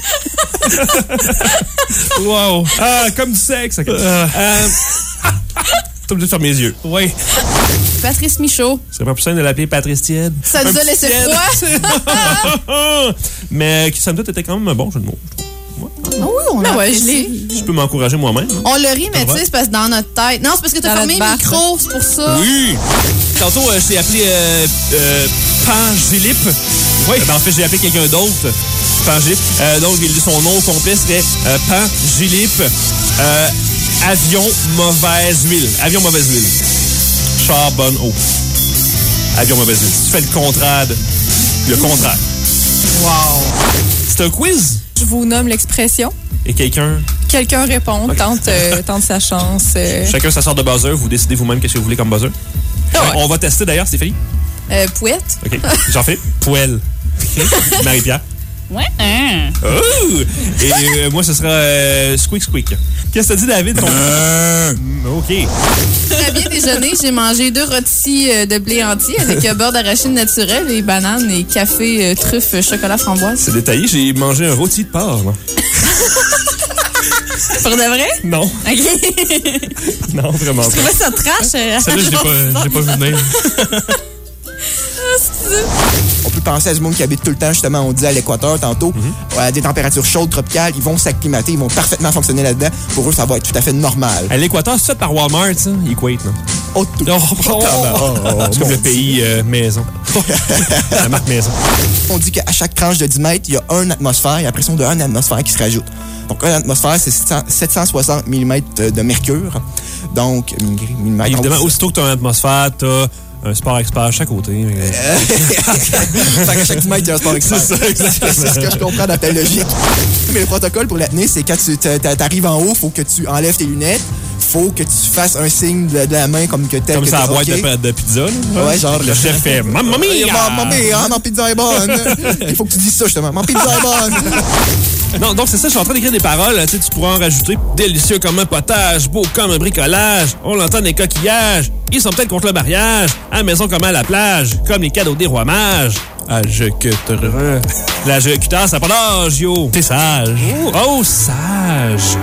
Wow. Ah, comme du sexe. ok. Euh. Euh, T'as obligé de fermer les yeux. Oui. Patrice Michaud. Ce serait pas plus simple de l'appeler Patrice Tiède. Ça nous Un a petit laissé Tiède. froid. Mais qui, somme toute, était quand même un bon jeu de mots. Ah oui, on Ben a ouais, je apprécié. l'ai. Je peux m'encourager moi-même. On le rit, mais Ouais. tu sais, c'est parce que dans notre tête. Non, c'est parce que t'as Dans fermé notre le micro, c'est pour ça. Oui! Tantôt, euh, je t'ai appelé euh, euh, Pangilip. Oui. Ben, en fait, j'ai appelé quelqu'un d'autre. Pangilip. Euh, donc, il- son nom complet serait euh, Pangilip. Euh, avion mauvaise huile. Avion mauvaise huile. Charbonneau. Avion mauvaise huile. Si tu fais le contraire de... Le contraire. Wow. C'est un quiz Je vous nomme l'expression. Et quelqu'un... Quelqu'un répond, tente, euh, tente sa chance. euh. Chacun sa sorte de buzzer. Vous décidez vous-même qu'est-ce que vous voulez comme buzzer. Ah ouais. On va tester d'ailleurs, Stéphanie. Euh, Pouette. OK. Jean-Philippe. Poêle. OK. Marie-Pierre. Ouais. Hein. Oh! Et euh, moi, ce sera euh, Squeak Squeak. Qu'est-ce que t'as dit, David? Ton... OK. Très bien déjeuné. J'ai mangé deux rôtis euh, de blé entier avec euh, beurre d'arachide naturel et bananes et café, euh, truffe, chocolat, framboise. C'est détaillé. J'ai mangé un rôti de porc. Non, Pour de vrai? non, OK. non vraiment Je pas. trouvais ça trash. euh, Celle-là, je l'ai pas, je l'ai pas vu venir. On peut penser à du monde qui habite tout le temps, justement, on dit à l'équateur tantôt, Mm-hmm. à des températures chaudes, tropicales, ils vont s'acclimater, ils vont parfaitement fonctionner là-dedans. Pour eux, ça va être tout à fait normal. À l'Équateur, c'est fait par Walmart, ça? Equate, non? Oh, tout. Oh, oh, oh, oh, oh, c'est comme le pays euh, maison. La marque maison. On dit qu'à chaque tranche de dix mètres, il y a une atmosphère, et après ça, on a une atmosphère qui se rajoute. Donc, une atmosphère, c'est sept cent soixante millimètres de mercure. Donc, millimètres. Évidemment, aussitôt que tu as une atmosphère, tu as un sport expert à chaque côté. Fait qu'à chaque dix mètres, il y a un sport expert. C'est ça, exactement. C'est ce que je comprends dans ta logique. Mais le protocole pour l'apnée, c'est quand tu arrives en haut, faut que tu enlèves tes lunettes, faut que tu fasses un signe de, de la main comme que tel Comme que ça, la t'es boîte OK. de, de pizza. Là. Ouais, genre. Le chef fait Mamma mia! Mamma mia, ma pizza est bonne. Il faut que tu dises ça, justement. Ma pizza est bonne. Non, donc c'est ça, je suis en train d'écrire des paroles. Tu sais, tu pourras en rajouter. Délicieux comme un potage, beau comme un bricolage. On l'entend des coquillages. Ils sont peut-être contre le mariage. À la maison comme à la plage. Comme les cadeaux des rois mages. Ah, je que te re. La je cutar, ça n'a pas d'âge, yo. T'es sage. Oh, oh sage.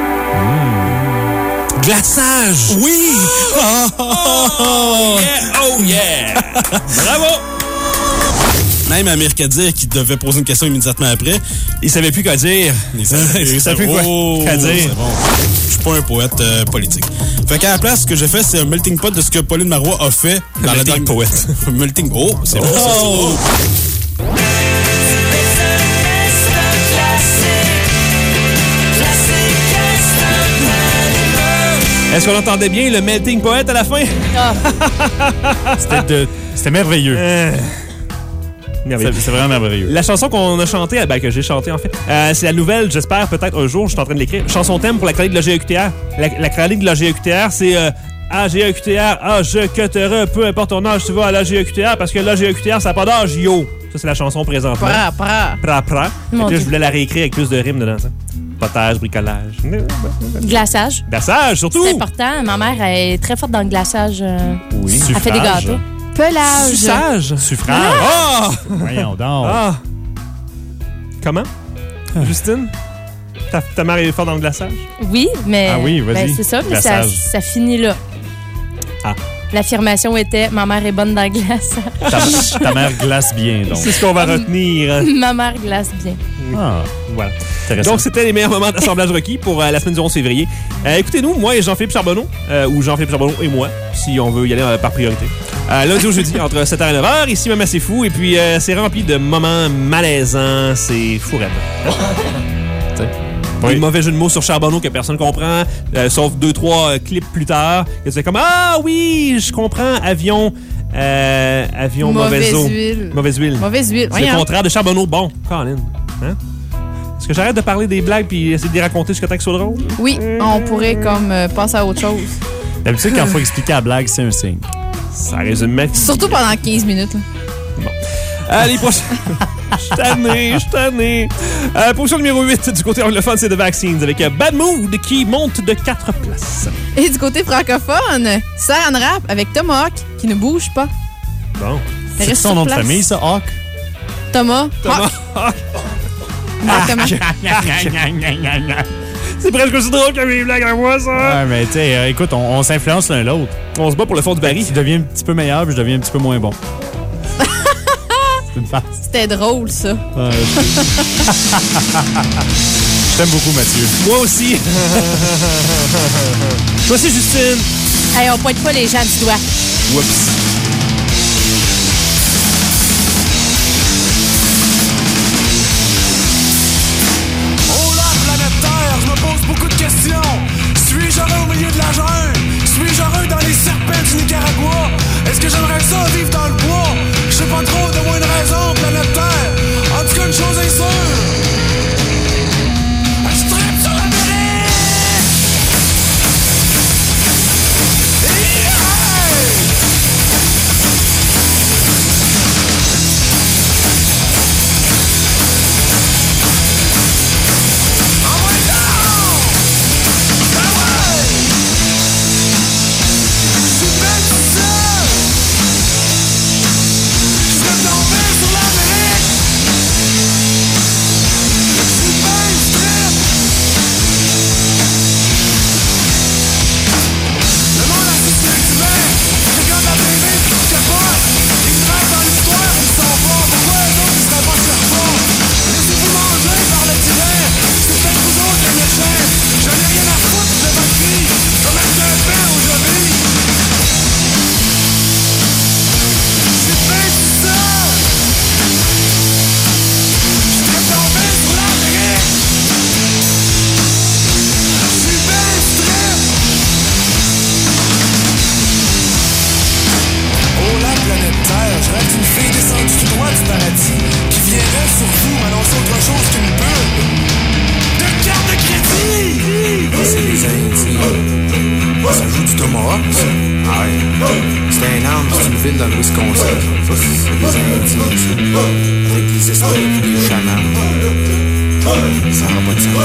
Mmh. Glaçage. Oui! Oh, oh, oh. Yeah, oh yeah. Bravo. Même Amir Kadir, qui devait poser une question immédiatement après, il savait plus quoi dire. Il savait, il savait plus quoi, oh, quoi dire. C'est bon. Je suis pas un poète euh, politique. Fait qu'à la place, ce que j'ai fait, c'est un melting pot de ce que Pauline Marois a fait dans la melting poète. melting Oh, c'est bon, ça, Oh. Est-ce qu'on entendait bien le melting poète à la fin? C'était de- c'était merveilleux. Euh, merveilleux. C'est c'est vraiment merveilleux. La chanson qu'on a chantée, ben, que j'ai chantée en fait, euh, c'est la nouvelle, j'espère peut-être un jour, je suis en train de l'écrire, chanson thème pour la chronique de la G A Q T R. La, la chronique de la G A Q T R, c'est euh, à G A Q T R, ah, je que te re, peu importe ton âge, tu vas à la G A Q T R parce que la G A Q T R, ça n'a pas d'âge, yo. Ça, c'est la chanson présentement. Pra, pra. Pra, pra. Fait que Mon là, Dieu. je voulais la réécrire avec plus de rimes dedans, ça. Potage, bricolage. Glaçage. Glaçage, surtout. C'est important. Ma mère elle est très forte dans le glaçage. euh, Oui. Elle fait des Suffrage. gâteaux. Pelage. Suçage. Suffrage. Ah! Voyons donc. Ah! Comment? Justine? Ta, ta mère est forte dans le glaçage? Oui, mais. Ah oui, vas-y. ben, c'est ça, mais ça, Glaçage. ça finit là. Ah. L'affirmation était ma mère est bonne dans le glaçage. Ta, ta mère glace bien, donc. C'est ce qu'on va retenir. Ma mère glace bien. Ah, Voilà. intéressant. Donc, c'était les meilleurs moments d'assemblage requis pour euh, la semaine du onze février. Euh, Écoutez-nous, moi et Jean-Philippe Charbonneau, euh, ou Jean-Philippe Charbonneau et moi, si on veut y aller euh, par priorité. Euh, lundi au jeudi, entre sept heures et neuf heures, ici même assez fou. Et puis, euh, c'est rempli de moments malaisants. C'est fourette. Oui. Des mauvais jeux de mots sur Charbonneau que personne comprend, euh, sauf deux, trois euh, clips plus tard. Que c'est comme ah oui, je comprends, avion, euh, avion mauvaise Mauvaise eau. huile. Mauvaise huile. Mauvaise huile. C'est le Voyons. contraire de Charbonneau. Bon, Colin. Hein? Est-ce que j'arrête de parler des blagues puis essayer de les raconter jusqu'à temps que ce soit drôle? Oui, on pourrait comme euh, passer à autre chose. D'habitude, quand il faut expliquer la blague, c'est un signe. Ça résume mec. Surtout pendant quinze minutes. là. Allez, prochain. Je suis tanné, je suis tanné. Euh, position numéro huit du côté anglophone, c'est The Vaccines avec euh, Bad Mood qui monte de quatre places. Et du côté francophone, Saran Wrap avec Tomahawk qui ne bouge pas. Bon. Elle C'est reste son sur nom de place. famille, ça, Hawk? Thomas. Thomas. Hawk. Exactement. C'est presque aussi drôle que mes blagues à moi, ça. Ouais, mais tu sais, euh, écoute, on, on s'influence l'un l'autre. On se bat pour le fond du baril. Tu deviens un petit peu meilleur, puis je deviens un petit peu moins bon. C'est une farce. C'était drôle, ça. Ouais, je t'aime beaucoup, Mathieu. Moi aussi. Toi aussi, Justine. Hey, on pointe pas les gens du doigt. Oups. Oh la planète Terre, je me pose beaucoup de questions. Suis-je heureux au milieu de la jungle? Suis-je heureux dans les serpents du Nicaragua? Est-ce que j'aimerais ça vivre dans le bois? Je sais pas trop, donne-moi une raison, planète Terre. En tout cas, une chose est sûre. dans le Wisconsin. Des Indiens aussi. Avec des espèces et des chamans. Ça n'a pas de sens.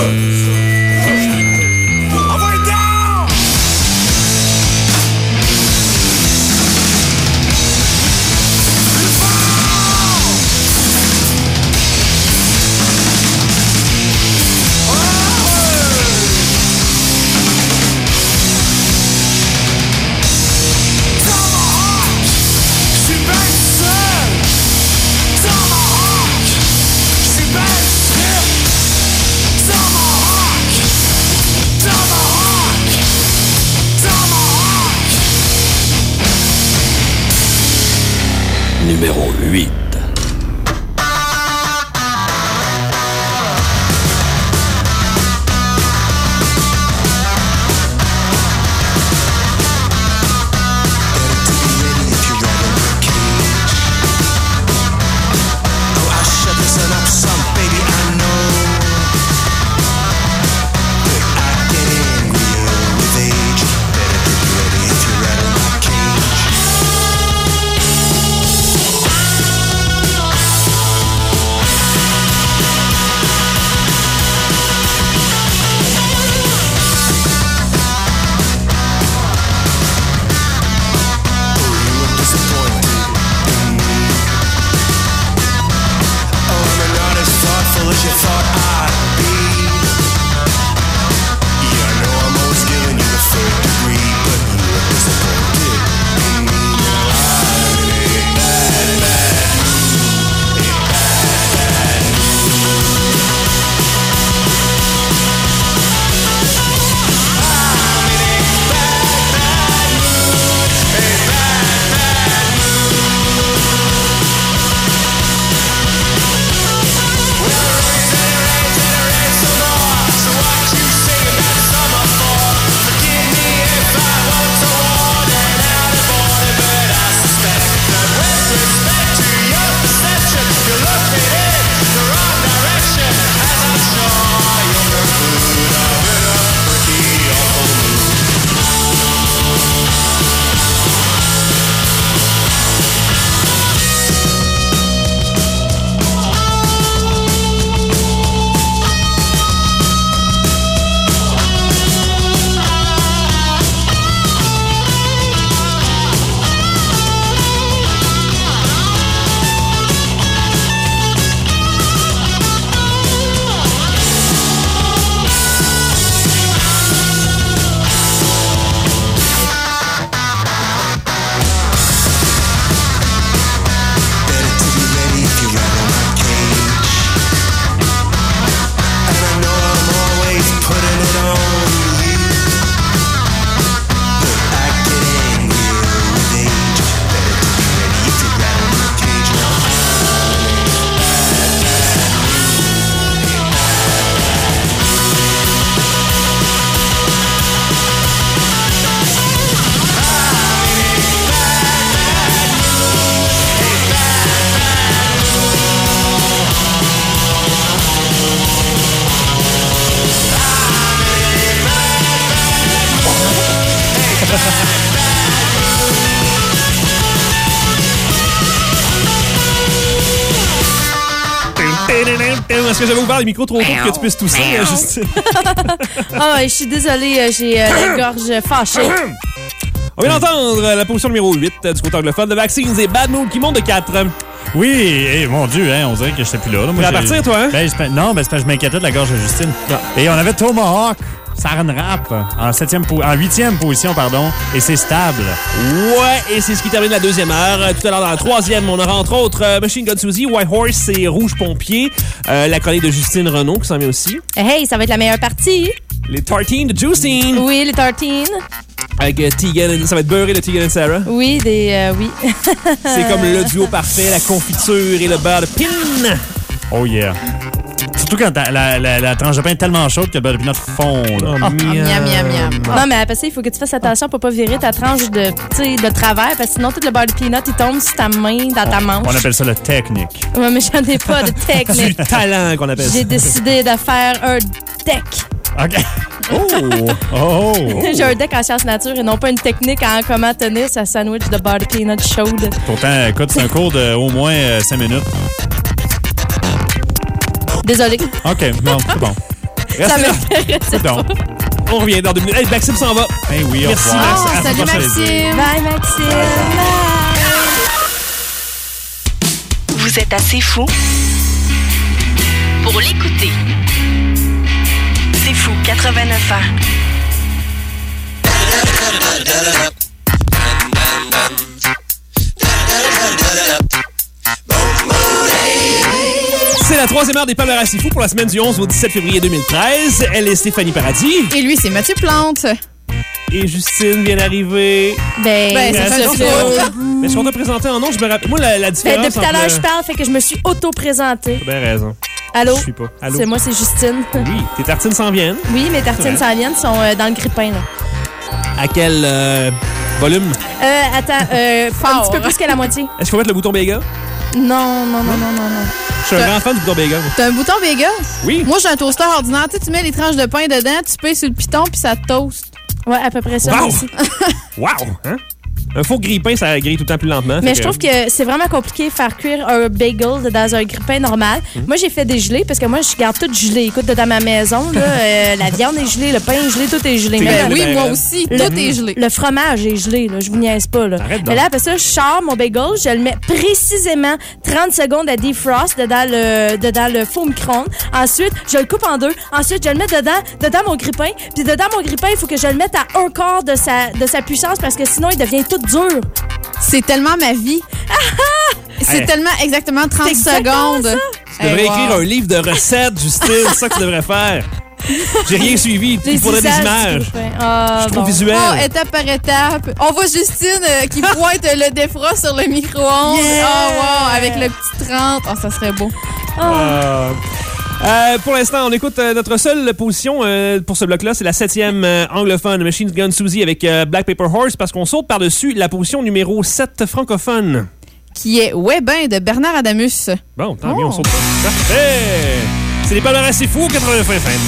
Numéro huit. Est-ce que j'avais ouvert le micro trop tôt pour que tu puisses tousser, euh, Justine? Ah, je suis désolée, euh, j'ai euh, la gorge fâchée. On vient d'entendre la position numéro huit du côté anglophone de Vaccines et Bad Mood qui monte de quatre. Oui, hey, mon Dieu, hein, on dirait que j'étais plus là. là. Moi, tu vas partir, toi, hein? Ben, je, non, ben, c'est parce que je m'inquiétais de la gorge de Justine. Ah. Et on avait Tomahawk, Saran Wrap, en, septième po- en huitième position, pardon, et c'est stable. Ouais, et c'est ce qui termine la deuxième heure. Tout à l'heure, dans la troisième, on aura entre autres euh, Machine Gun Suzy, White Horse et Rouge Pompier, euh, la collègue de Justine Renaud qui s'en vient aussi. Hey, ça va être la meilleure partie. Les Tartines de Justine. Oui, les tartines. Avec euh, Tegan, ça va être beurré de Tegan et Sarah. Oui, des... Euh, oui. C'est comme le duo parfait, la confiture et le beurre de pin. Oh yeah. Surtout quand la, la, la tranche de pain est tellement chaude que le beurre de pinot fond. Là. Oh, miam, miam, miam. Non, mais après ça, il faut que tu fasses attention pour pas virer ta tranche de, de travers, parce que sinon, tout le beurre de peanut, il tombe sur ta main, dans ta manche. On appelle ça le technique. Ouais, mais j'en ai pas de technique. Du talent qu'on appelle ça. J'ai décidé de faire un deck. OK. Oh! Oh! J'ai un deck en sciences nature et non pas une technique en comment tenir sa sandwich de beurre de peanut chaude. Pourtant, écoute, c'est un cours de au moins euh, cinq minutes. Désolé. OK, bon, c'est bon. Ça Restez là. m'intéresse C'est bon. On revient dans deux minutes. Hey, Maxime s'en va. Hey, oui, au Merci, revoir. Maxime. À la Salut, prochaine. Maxime. Bye, Maxime. Vous êtes assez fou pour l'écouter. C'est fou, quatre-vingt-neuf ans. C'est la troisième heure des Palmarès C'est Fou pour la semaine du onze au dix-sept février deux mille treize. Elle est Stéphanie Paradis. Et lui, c'est Mathieu Plante. Et Justine vient d'arriver. Ben, Ben, c'est c'est ça, ça, c'est ça. Mais est-ce qu'on t'a présenté en nom? Je me rappelle. Moi, la, la Ben, différence. depuis tout à entre l'heure, le- je parle, fait que je me suis auto-présentée. T'as bien raison. Allô? Je suis pas. Allô? C'est moi, c'est Justine. Oui, tes tartines s'en viennent. Oui, mes tartines Ouais. sans viande sont euh, dans le grille-pain, là. À quel euh, volume? Euh, attends, euh, un Fort. petit peu plus que la moitié. Est-ce qu'on va mettre le bouton Béga? Non, non, non, non, non, non. Je suis un grand fan du bouton Béga. moi. T'as un bouton Vega? Oui. Moi, j'ai un toaster ordinaire. Tu sais, tu mets les tranches de pain dedans, tu payes sur le piton, puis ça toast. Ouais, à peu près ça, Wow! moi aussi. Wow! Hein? Un faux grille-pain, ça grille tout le temps plus lentement. Mais fait je trouve que c'est vraiment compliqué de faire cuire un bagel dans un grille-pain normal. Moi, j'ai fait des gelés parce que moi, je garde tout gelé. Écoute, dans ma maison, là, euh, la viande est gelée, le pain est gelé, tout est gelé. T'es Même gelé, le- Oui, ben, moi ben. aussi. Le- Tout est gelé. Le fromage est gelé, là, je vous niaise pas. Là. Arrête donc. Mais là, après ça, je sors mon bagel, je le mets précisément trente secondes à defrost dedans le, dedans le faux micro-ondes. Ensuite, je le coupe en deux. Ensuite, je le mets dedans, dedans mon grille-pain. Puis dedans mon grille-pain, il faut que je le mette à un quart de sa, de sa puissance parce que sinon, il devient tout dur. C'est tellement ma vie. C'est Hey. tellement exactement trente C'est exactement secondes. ça. Tu devrais Hey, wow. écrire un livre de recettes, Justine. C'est ça que tu devrais faire. J'ai rien suivi. Il faudrait des usages du images. grille-pain. Ah, Je suis trop bon. visuel. Oh, étape par étape. On voit Justine euh, qui pointe le défrost sur le micro-ondes. Yeah! Oh, wow, avec le petit trente. Oh, ça serait beau. Euh, euh, pour l'instant, on écoute euh, notre seule position euh, pour ce bloc-là. C'est la septième euh, anglophone, Machine Gun Susie avec euh, Black Paper Horse, parce qu'on saute par-dessus la position numéro sept francophone. Qui est Webin de Bernard Adamus. Bon, tant mieux, Oh. on saute pas. Parfait! C'est les Palmarès C'est Fou, quatre-vingt-neuf F M.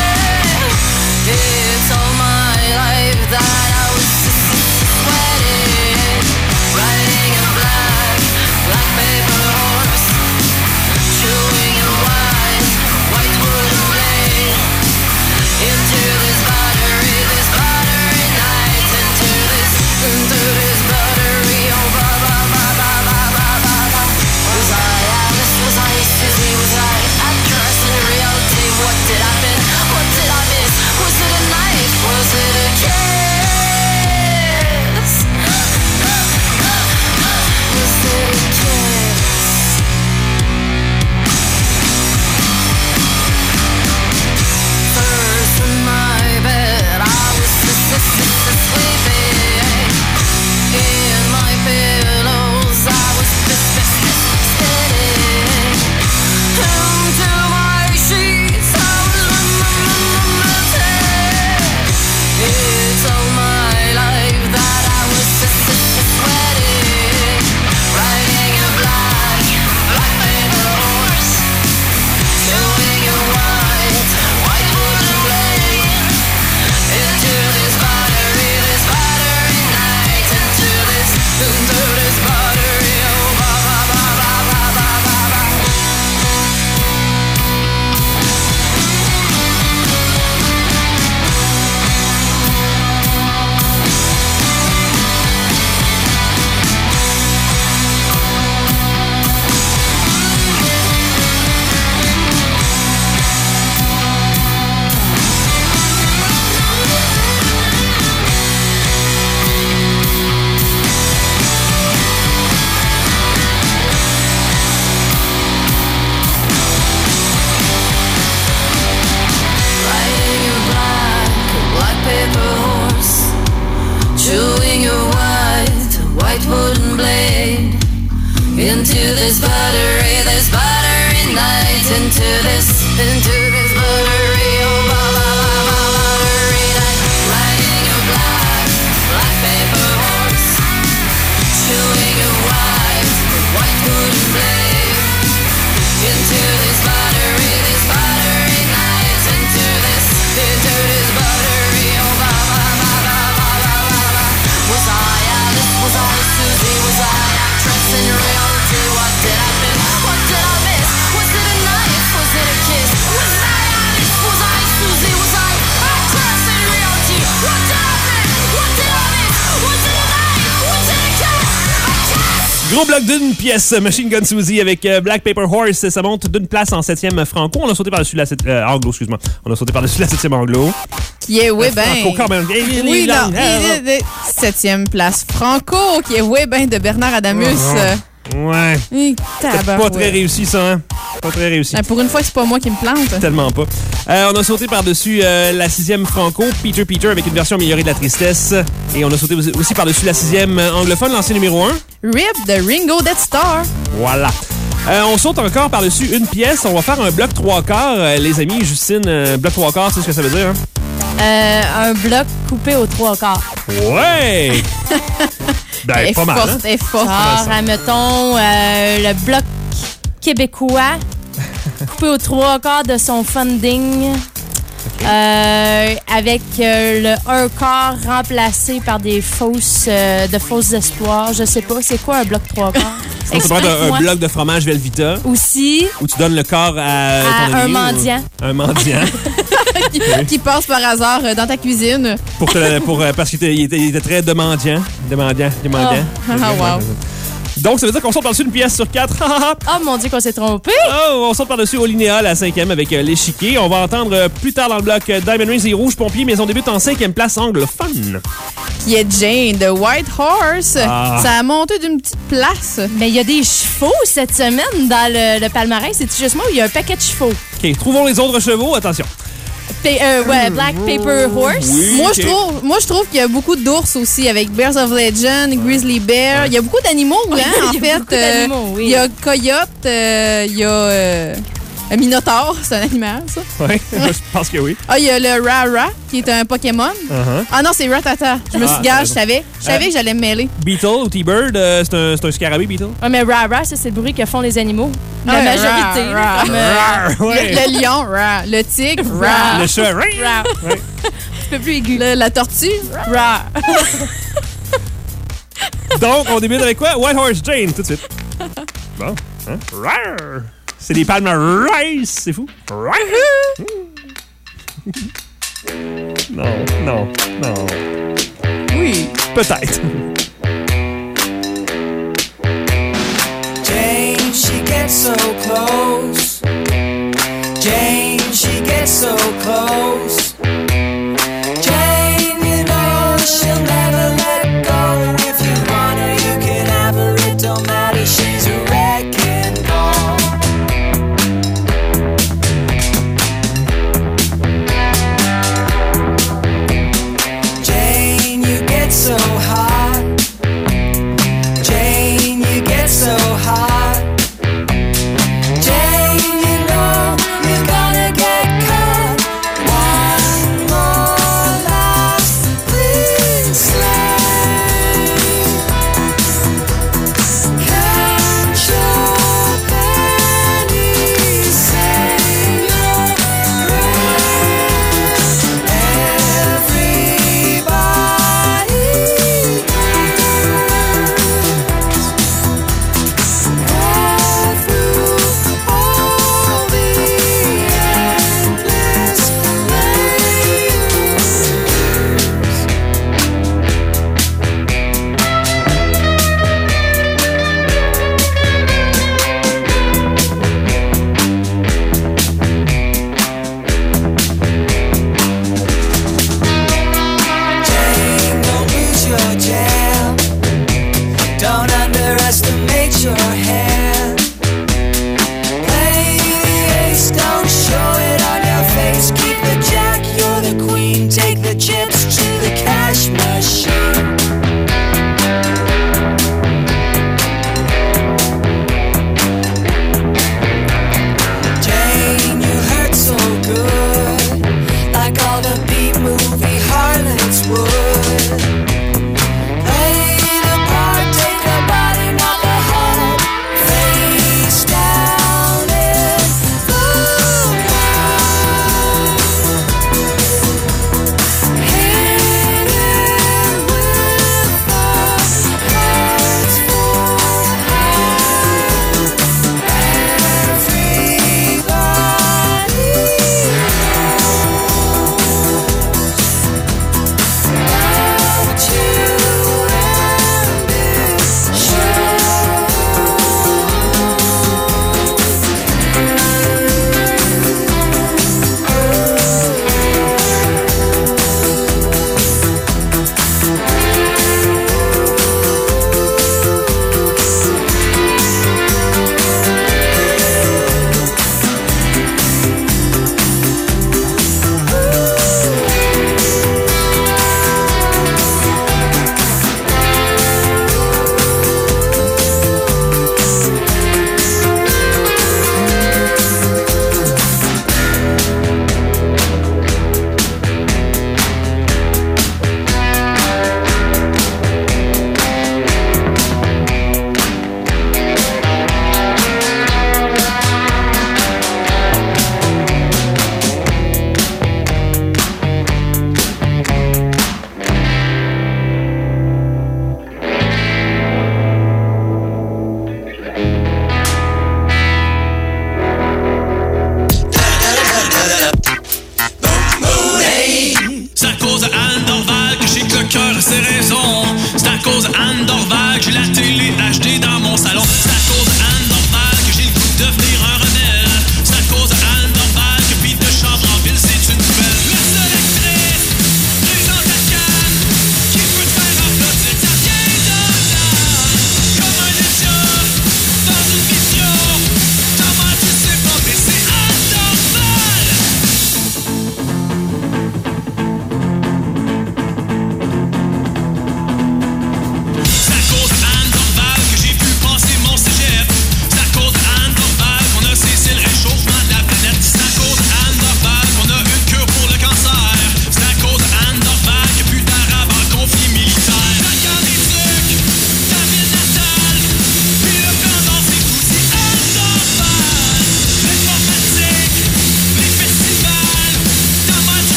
It's all my life that I was sweating. wooden blade. Into this buttery, this buttery night. Into this, into this buttery, oh ba ba ba ba buttery night. Riding a black, black paper horse, chewing a white, white wooden blade. Into this buttery, this buttery night. Into this, into this buttery, oh ba ba ba ba ba ba ba ba. Was I Alice? Was I Susie? Was I actress in reality? What did I miss? What did I miss? Was it a knife? Was it a kiss? Was I Alice? Was I Susie? Was I actress in reality? What did I miss? What did I miss? Was it a knife? Was it a kiss? A kiss? Gros bloc d'une pièce, Machine Gun Susie avec euh, Black Paper Horse. Ça monte d'une place en septième franco. On a sauté par-dessus la septième... Euh, anglo, excuse-moi. On a sauté par-dessus la septième anglo. Qui est, oui, Euh, ben. Franco, quand même. Oui, non. il est de- Septième place Franco, qui est, oui, ben, de Bernard Adamus. Ouais. Hi, C'était pas tabarouette. très réussi, ça, hein? Pas très réussi. Ah, pour une fois, c'est pas moi qui me plante. Tellement pas. Euh, on a sauté par-dessus euh, la sixième franco, Peter Peter, avec une version améliorée de la tristesse. Et on a sauté aussi- aussi par-dessus la sixième euh, anglophone, l'ancien numéro un. Rip de Ringo Death Star. Voilà. Euh, on saute encore par-dessus une pièce. On va faire un bloc trois quarts. Euh, les amis, Justine, euh, bloc trois quarts, c'est ce que ça veut dire, hein? Euh, un bloc coupé aux trois quarts. Ouais! Ben, Elle est pas mal, forte, hein? elle est forte. Genre, admettons, euh, le bloc québécois coupé aux trois quarts de son funding. Euh, avec euh, le un quart remplacé par des fausses euh, de fausses espoirs. Je sais pas, c'est quoi un bloc trois quarts? Sinon, tu prends un, Explique-moi. un bloc de fromage Velvita Aussi, où tu donnes le corps à, À ton un ami, mendiant. ou- Un mendiant. qui, qui passe par hasard euh, dans ta cuisine. pour te- pour, euh, parce qu'il était, il était, il était très demandant. Demandant. Demandant. Oh. Ah, wow. Donc, ça veut dire qu'on saute par-dessus une pièce sur quatre. oh mon Dieu qu'on s'est trompé! Oh, on saute par-dessus Olinéa, la cinquième, avec euh, l'échiquier. On va entendre euh, plus tard dans le bloc euh, Diamond Rings et Rouge Pompier, mais on débute en cinquième place anglophone. Qui est Jane de White Horse. Ah. Ça a monté d'une petite place. Mais il y a des chevaux cette semaine dans le, le palmarès. C'est juste moi où il y a un paquet de chevaux. OK, trouvons les autres chevaux. Attention. Pa- euh, ouais, Black Paper Horse. Oui, moi, ok. je trouve, moi, je trouve qu'il y a beaucoup d'ours aussi, avec Bears of Legend, Grizzly Bear. Il y a beaucoup d'animaux, hein, en Il y a fait. beaucoup d'animaux, oui. Il y a Coyote, euh, il y a euh, un Minotaure, c'est un animal, ça. Oui, je pense que oui. Ah, il y a le Rara, qui est un Pokémon. Uh-huh. Ah non, c'est Ratata. Je me Ah, suis gage, t'as je savais. Je savais Euh, que j'allais me mêler. Beetle ou T-Bird, euh, c'est un, c'est un scarabée, Beetle. Ouais, mais Rara, ça, c'est le bruit que font les animaux. La Ouais, majorité. ra, ra. comme, euh, Rar, ouais. Le, le lion, Ra. Le tigre, Ra. Le chat, rar. Ra. Ouais. Un peu plus aigu. Le- la tortue, Ra. Donc, on débute avec quoi? White Horse Jane, tout de suite. Bon, hein? Rar. C'est des palmarès, c'est fou. Rar. Non, non, non. Oui. Peut-être. Jane, she gets so close. Jane, she gets so close. Jane, you know she'll never let go. If you want her, you can have her. It don't matter, she's a wrecking ball. Jane, you get so hot. Jane, you get so hot. Jane,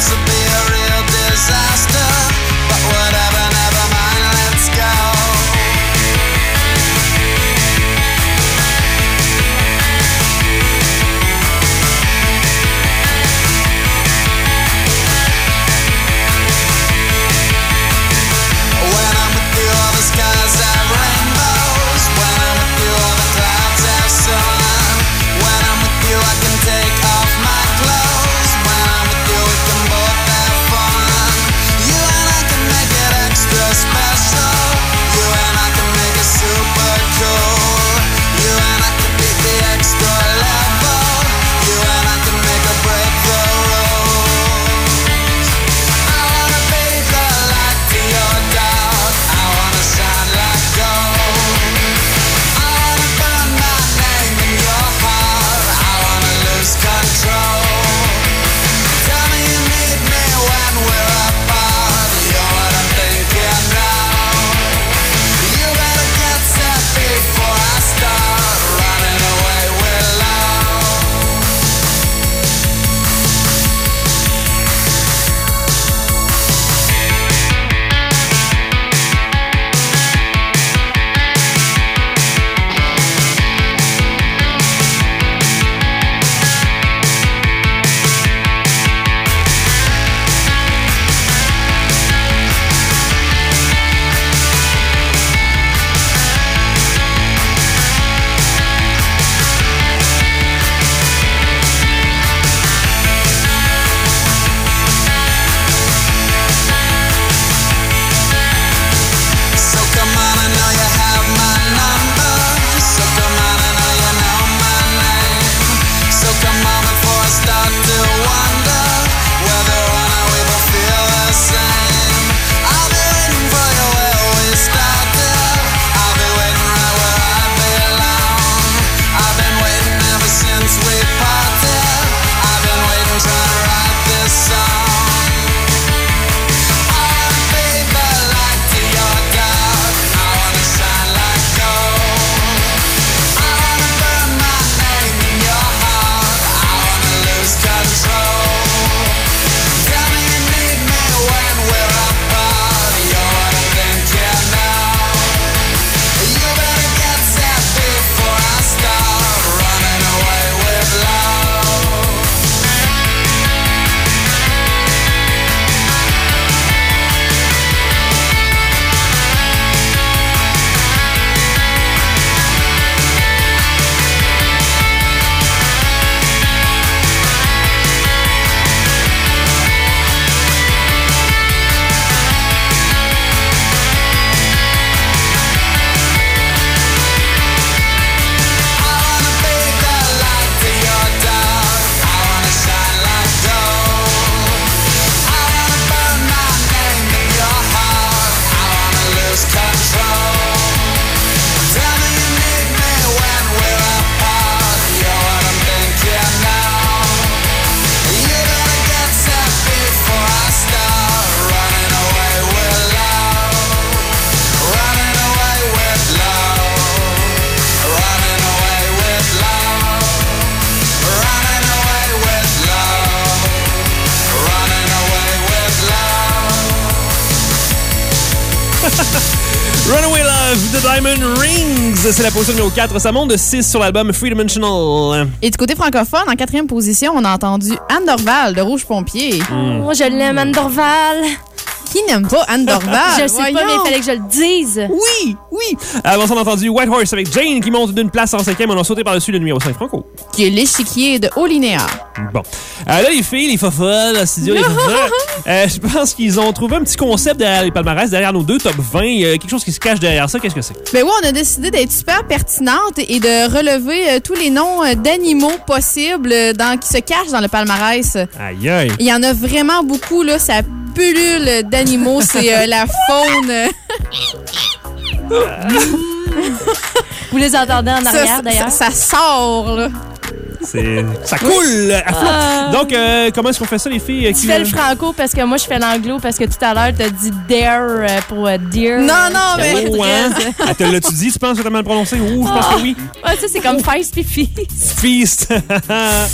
also be a real disaster. But whatever, never mind, let's go. When I'm with you, all the skies have rainbows. When I'm with you, all the clouds have sun. When I'm with you, I can take off my clothes. When I'm with you, we can both have fun. You and I can make it extra special. You and I can make it super cool. You and I can beat the extra level. You and I can make or break the rules. I wanna be the light to your dark. I wanna shine like gold. I wanna burn my name in your heart. I wanna lose control. Tell me you need me when we're apart. You're what I'm thinking now. You better get set before I start running away with love. So come on, I know you have my number. So come on, I know you know my name. So come on before I start to wonder whether or not we both feel the same. I'll be waiting for you where we started. I'll be waiting right where I belong. I've been waiting ever since we parted. I've been waiting trying to write this song. I wanna be the light to your dark. I wanna shine like gold. I wanna burn my name in your heart. I wanna lose control. Tell me you need me when we're apart. You're what I'm thinking now. You better get set before I start running away with love. I wanna be the light to your dark. I wanna shine like gold. I wanna burn my name in your heart. I wanna lose control. Tell me you need me when we're apart. You're what I'm thinking now. You better get set before I start running away with love. Running away with love. Running away with love. Running away with love. Running away with love. Runaway Love de Diamond Rings. C'est la position numéro quatre. Ça monte de six sur l'album Free Dimensional. Et du côté francophone, en quatrième position, on a entendu Anne Dorval de Rouge Pompier. Moi, je l'aime, Anne Dorval. Qui n'aime pas Anne Dorval? Je sais pas, mais il fallait que je le dise. Oui, oui. Avant ça, on a entendu White Horse avec Jane qui monte d'une place en cinquième. On a sauté par-dessus le numéro cinq franco. Qui est l'échiquier de Haut Linéaire. Bon. Euh, là, les filles, les fofolles, le studio, les fofolles, euh, je pense qu'ils ont trouvé un petit concept derrière les palmarès, derrière nos deux top vingt. Il y a quelque chose qui se cache derrière ça. Qu'est-ce que c'est? Ben oui, on a décidé d'être super pertinente et de relever euh, tous les noms euh, d'animaux possibles euh, dans, qui se cachent dans le palmarès. Aïe, aïe. Il y en a vraiment beaucoup, là. Ça pullule d'animaux. C'est euh, la faune. Vous les entendez en arrière, Ça, d'ailleurs? Ça, ça sort, là. C'est... Ça coule à flot. Ah. Donc, euh, comment est-ce qu'on fait ça, les filles? Tu fais le franco parce que moi, je fais l'anglo parce que tout à l'heure, t'as dit dare euh, pour euh, dear. Non, non, mais... Oh, hein? Ah, te l'as-tu dit? Tu penses que t'as mal prononcé? Ouh, je pense que oui. Ouais, ça, c'est comme feist puis feast. Feast.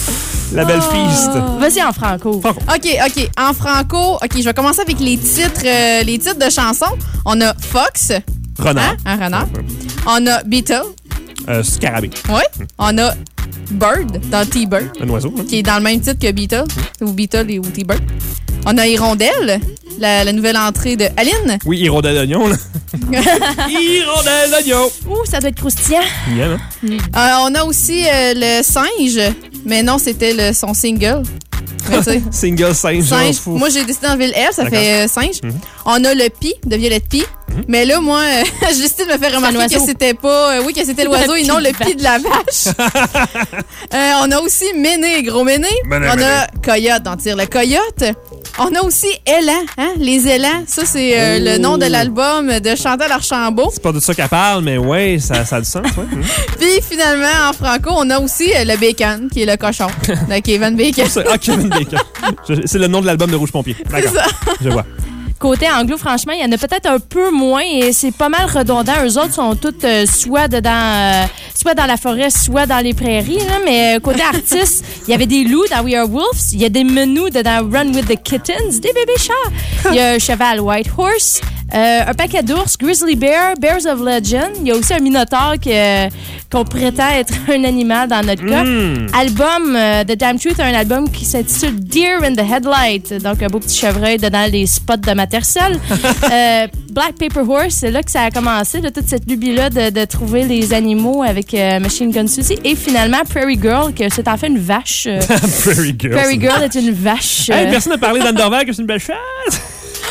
La belle feast. Vas-y en franco. Franco. OK, OK. En franco, OK, je vais commencer avec les titres, euh, les titres de chansons. On a Fox. Renard. Hein? Un renard. On a Beetle. Euh, Scarabée. Oui. On a Bird dans T-Bird. Un oiseau. Hein? Qui est dans le même titre que Beetle. Ou Beetle et ou T-Bird. On a Hirondelle, la, la nouvelle entrée de Aline. Oui, Hirondelle d'oignon, là. Hirondelle d'oignon. Ouh, ça doit être croustillant. Bien, hein? Euh, on a aussi euh, le singe. Mais non, c'était le, son single. Mais tu sais, Single singe. singe. Fou. Moi, j'ai décidé d'enlever le L, ça D'accord. fait euh, singe. Mhm. On a le Pi de Violette Pi. Mais là, moi, euh, j'ai décidé de me faire remarquer oiseau. que c'était pas. euh, oui, que c'était l'oiseau Le et non Pi le de Pi de la vache. Euh, on a aussi Méné, gros Méné. Méné, On Méné. a Coyote, dans Tire le Coyote. On a aussi Élan, hein, les élans. Ça, c'est euh, Oh. le nom de l'album de Chantal Archambault. C'est pas de ça qu'elle parle, mais ouais, ça, ça a du sens, ouais. Mhm. Puis finalement, en franco, on a aussi euh, le Bacon, qui est le cochon de Kevin Bacon. C'est- Ah, Kevin Bacon. Je- C'est le nom de l'album de Rouge Pompier. D'accord. ça. Je vois. Côté anglo, franchement, il y en a peut-être un peu moins et c'est pas mal redondant. Eux autres sont toutes euh, soit dedans, euh, soit dans la forêt, soit dans les prairies. Là. Mais euh, côté artistes, il y avait des loups dans We Are Wolves. Il y a des menus dedans Run with the Kittens, des bébés chats. Il y a un cheval White Horse, euh, un paquet d'ours, Grizzly Bear, Bears of Legend. Il y a aussi un minotaure que, euh, qu'on prétend être un animal dans notre cas. Mm. Album euh, The Damn Truth, un album qui s'intitule Deer in the Headlight. Donc, un beau petit chevreuil dedans les spots de ma tercelle. euh, Black Paper Horse, c'est là que ça a commencé, là, toute cette lubie-là de, de trouver les animaux avec euh, Machine Gun Susie. Et finalement, Prairie Girl, que c'est en fait une vache. euh, Prairie Girl. Prairie Girl est une vache. Hey, euh, personne n'a parlé d'Anderberg, que c'est une belle chatte.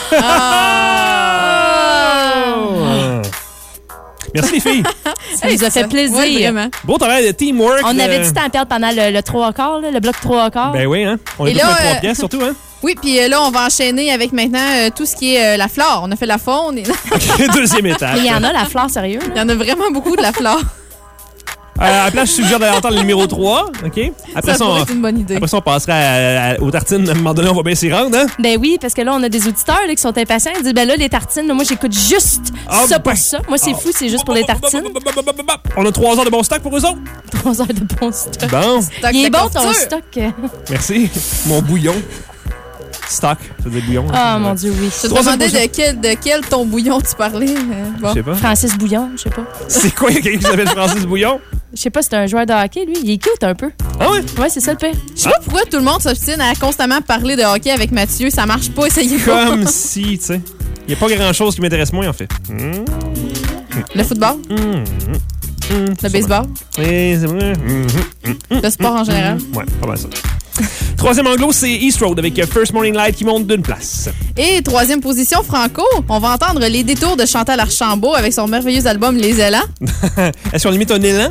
Ah! Merci les filles. Ça nous a fait plaisir. Ouais, vraiment. Beau travail de teamwork. On de- avait du temps à perdre pendant le, le trois quarts, là, le bloc trois quarts. Ben oui, hein. On Et est tous là, dans trois euh, pièces, surtout, hein. Oui, puis euh, là, on va enchaîner avec maintenant euh, tout ce qui est euh, la flore. On a fait la faune. Et... OK, deuxième étape. Mais il y en a, la flore, sérieux. Il y en a vraiment beaucoup de la flore. Euh, à la place, je suggère d'aller entendre le numéro trois, OK? Après Ça ça, pourrait on, être une bonne idée. après ça, on passera à- à- aux tartines. À un moment donné, on va bien s'y rendre, hein? Ben oui, parce que là, on a des auditeurs là, qui sont impatients. Ils disent, ben là, les tartines, là, moi, j'écoute juste Ah, ça ben. pour ça. Moi, c'est Ah. fou, c'est juste pour les tartines. On a trois heures de bon stock pour eux autres. Trois heures de bon stock. Bon, Stock Il est de bon, ton confiture. stock. merci. Mon bouillon. Stock, ça veut dire bouillon. Ah, hein. mon Dieu, oui. Je te Troisième demandais de position. quel, de quel ton bouillon tu parlais. euh, bon. Je sais pas. Francis Bouillon, je sais pas. C'est quoi, il y a quelqu'un qui s'appelle Francis Bouillon? Je sais pas, c'est un joueur de hockey, lui. Il est cute un peu. Ah ouais? Ouais, c'est ça le pire. Je sais pas pourquoi tout le monde s'obstine à constamment parler de hockey avec Mathieu. Ça marche pas, essayez pas. Comme si, tu sais. Il n'y a pas grand-chose qui m'intéresse moins, en fait. Mmh. Le football, Mmh. Mmh. le baseball, Et c'est vrai. Mmh. Mmh. le sport en général. Ouais, pas mal ça. Troisième anglo, c'est East Road avec First Morning Light qui monte d'une place. Et troisième position, Franco, on va entendre les détours de Chantal Archambault avec son merveilleux album Les Élans. Est-ce qu'on limite un élan?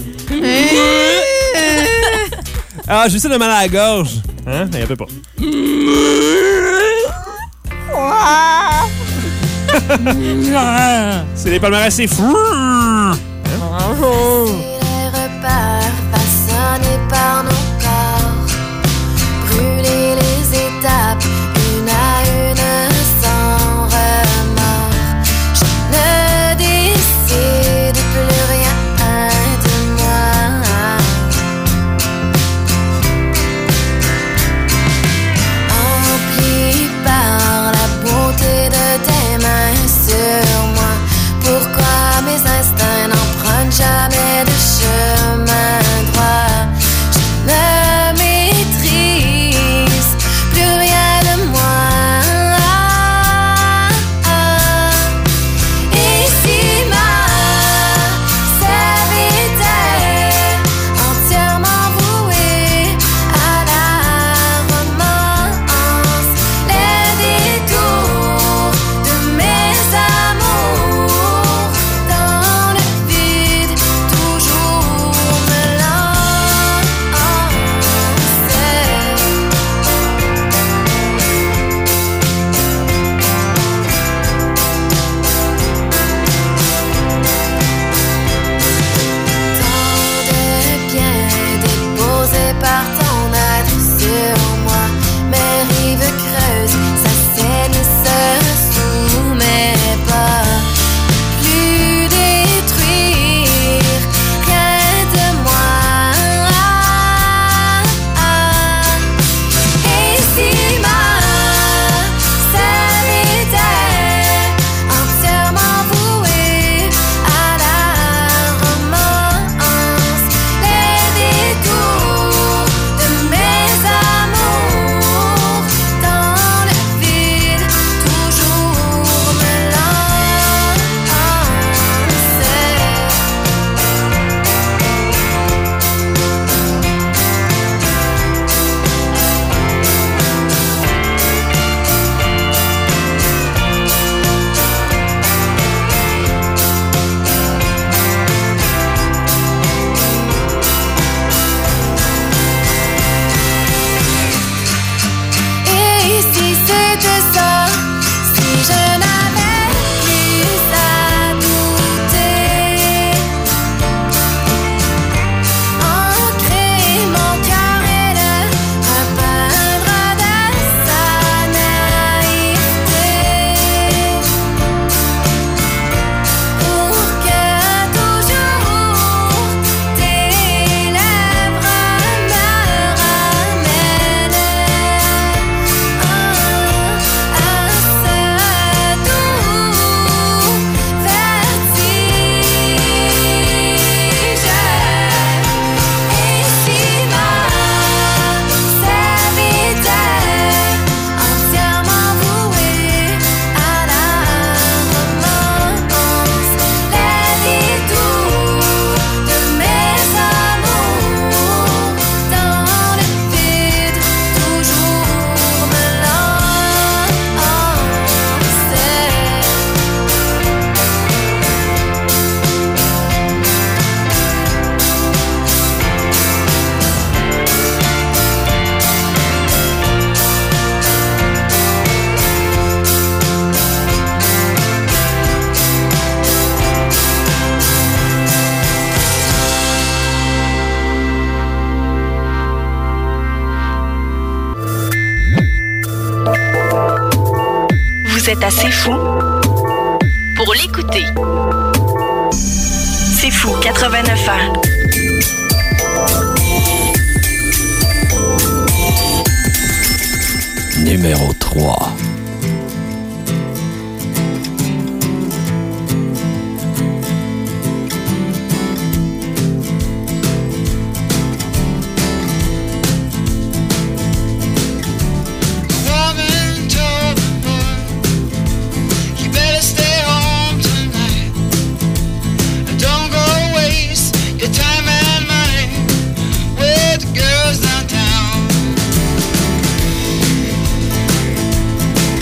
Ah, j'ai ça de mal à la gorge. Hein? Il y a peu pas. C'est les palmarès, c'est fou. Les repas façonnés par nos corps, brûler les étapes une à une sans remords. Je ne décide plus rien de moi. Empli par la beauté de tes mains sur moi. Pourquoi mes instincts n'empruntent jamais de Vous êtes assez fou pour l'écouter. C'est fou, quatre-vingt-neuf ans. Numéro trois. Girls downtown.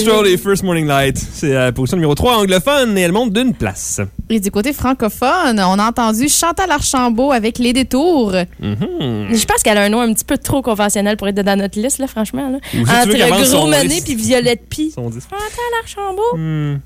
Stroll et First Morning Light. C'est la position numéro trois anglophone et elle monte d'une place. Et du côté francophone, on a entendu Chantal Archambault avec Les Détours. Mm-hmm. Je pense qu'elle a un nom un petit peu trop conventionnel pour être dans notre liste, là, franchement. Là. Ou si tu veux qu'elle vende Entre son Gros Money disque. puis Violette Pie. Son disque. Chantal Archambault. Hmm.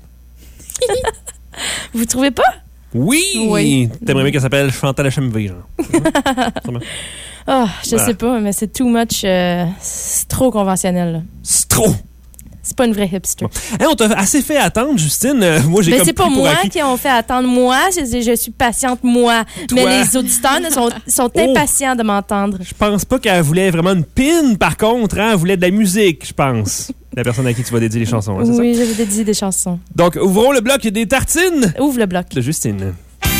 Vous trouvez pas? Oui! Oui. T'aimerais bien qu'elle s'appelle Chantal H M V, genre. Ah, je Voilà. sais pas, mais c'est too much. euh, c'est trop conventionnel. là. C'est trop! C'est pas une vraie hipster. Hey, on t'a assez fait attendre, Justine. Euh, moi, j'ai Mais comme c'est pas pris pour moi acquis. qui ont fait attendre moi. Je, je suis patiente, moi. Mais les auditeurs là, sont, sont Oh. impatients de m'entendre. Je pense pas qu'elle voulait vraiment une pin, par contre. Hein? Elle voulait de la musique, je pense. La personne à qui tu vas dédier les chansons, hein, c'est Oui, j'avais dédié des chansons. ça? Donc, ouvrons le bloc des tartines. Ouvre le bloc. De Justine.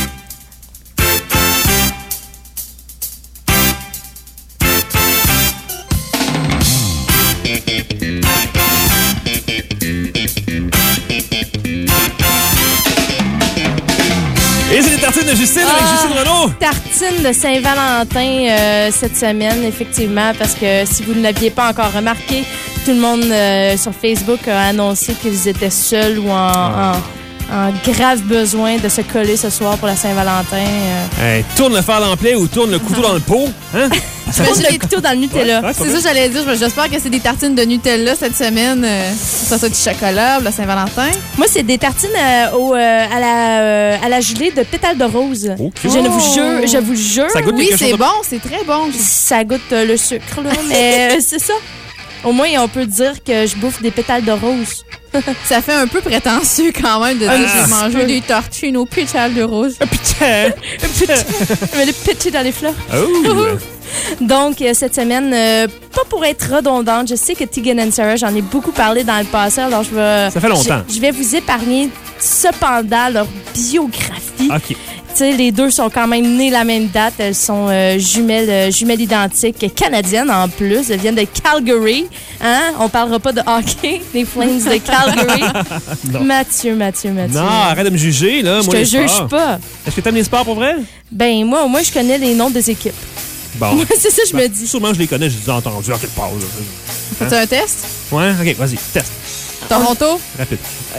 Et c'est les tartines de Justine avec Ah, Justine Renaud. Tartine de Saint-Valentin euh, cette semaine, effectivement, parce que si vous ne l'aviez pas encore remarqué, tout le monde euh, sur Facebook a annoncé qu'ils étaient seuls ou en, en, en grave besoin de se coller ce soir pour la Saint-Valentin. euh. Hey, tourne le fer d'emploi ou tourne le couteau dans le pot. Hein? Tourne le couteau dans le Nutella. Ouais, ouais, C'est ça que j'allais dire. J'espère que c'est des tartines de Nutella cette semaine. Euh, ça soit du chocolat, la Saint-Valentin. Moi, c'est des tartines euh, au, euh, à, la, euh, à la gelée de pétales de rose. Ok. Je ne vous jure, je vous jure. Ça goûte Oui, quelque chose c'est de- bon, c'est très bon. Ça goûte euh, le sucre, là, mais euh, c'est ça. Au moins, on peut dire que je bouffe des pétales de rose. Ça fait un peu prétentieux quand même de Ah, dire ah, j'ai mangé peu. des tortues aux pétales de rose. Putain! Mais les petits dans les fleurs. Oh! Donc, euh, cette semaine, euh, pas pour être redondante, je sais que Tegan and Sarah, j'en ai beaucoup parlé dans le passé, alors je vais... Ça fait longtemps. Je, je vais vous épargner cependant leur biographie. OK. Tu sais, les deux sont quand même nées la même date. Elles sont euh, jumelles, euh, jumelles identiques, canadiennes en plus. Elles viennent de Calgary. Hein? On parlera pas de hockey, les Flames de Calgary. Non. Mathieu, Mathieu, Mathieu. Non, arrête de me juger, là. Je Moi, te les juge sports. pas. Est-ce que t'aimes les sports pour vrai? Ben, moi, au moins, je connais les noms des équipes. Bon. Moi, c'est ça, je Ben, me dis. Sûrement, je les connais, je les ai entendus en quelque part. là. Fais-tu un test? Ouais, OK, vas-y, teste. Toronto? Rapide.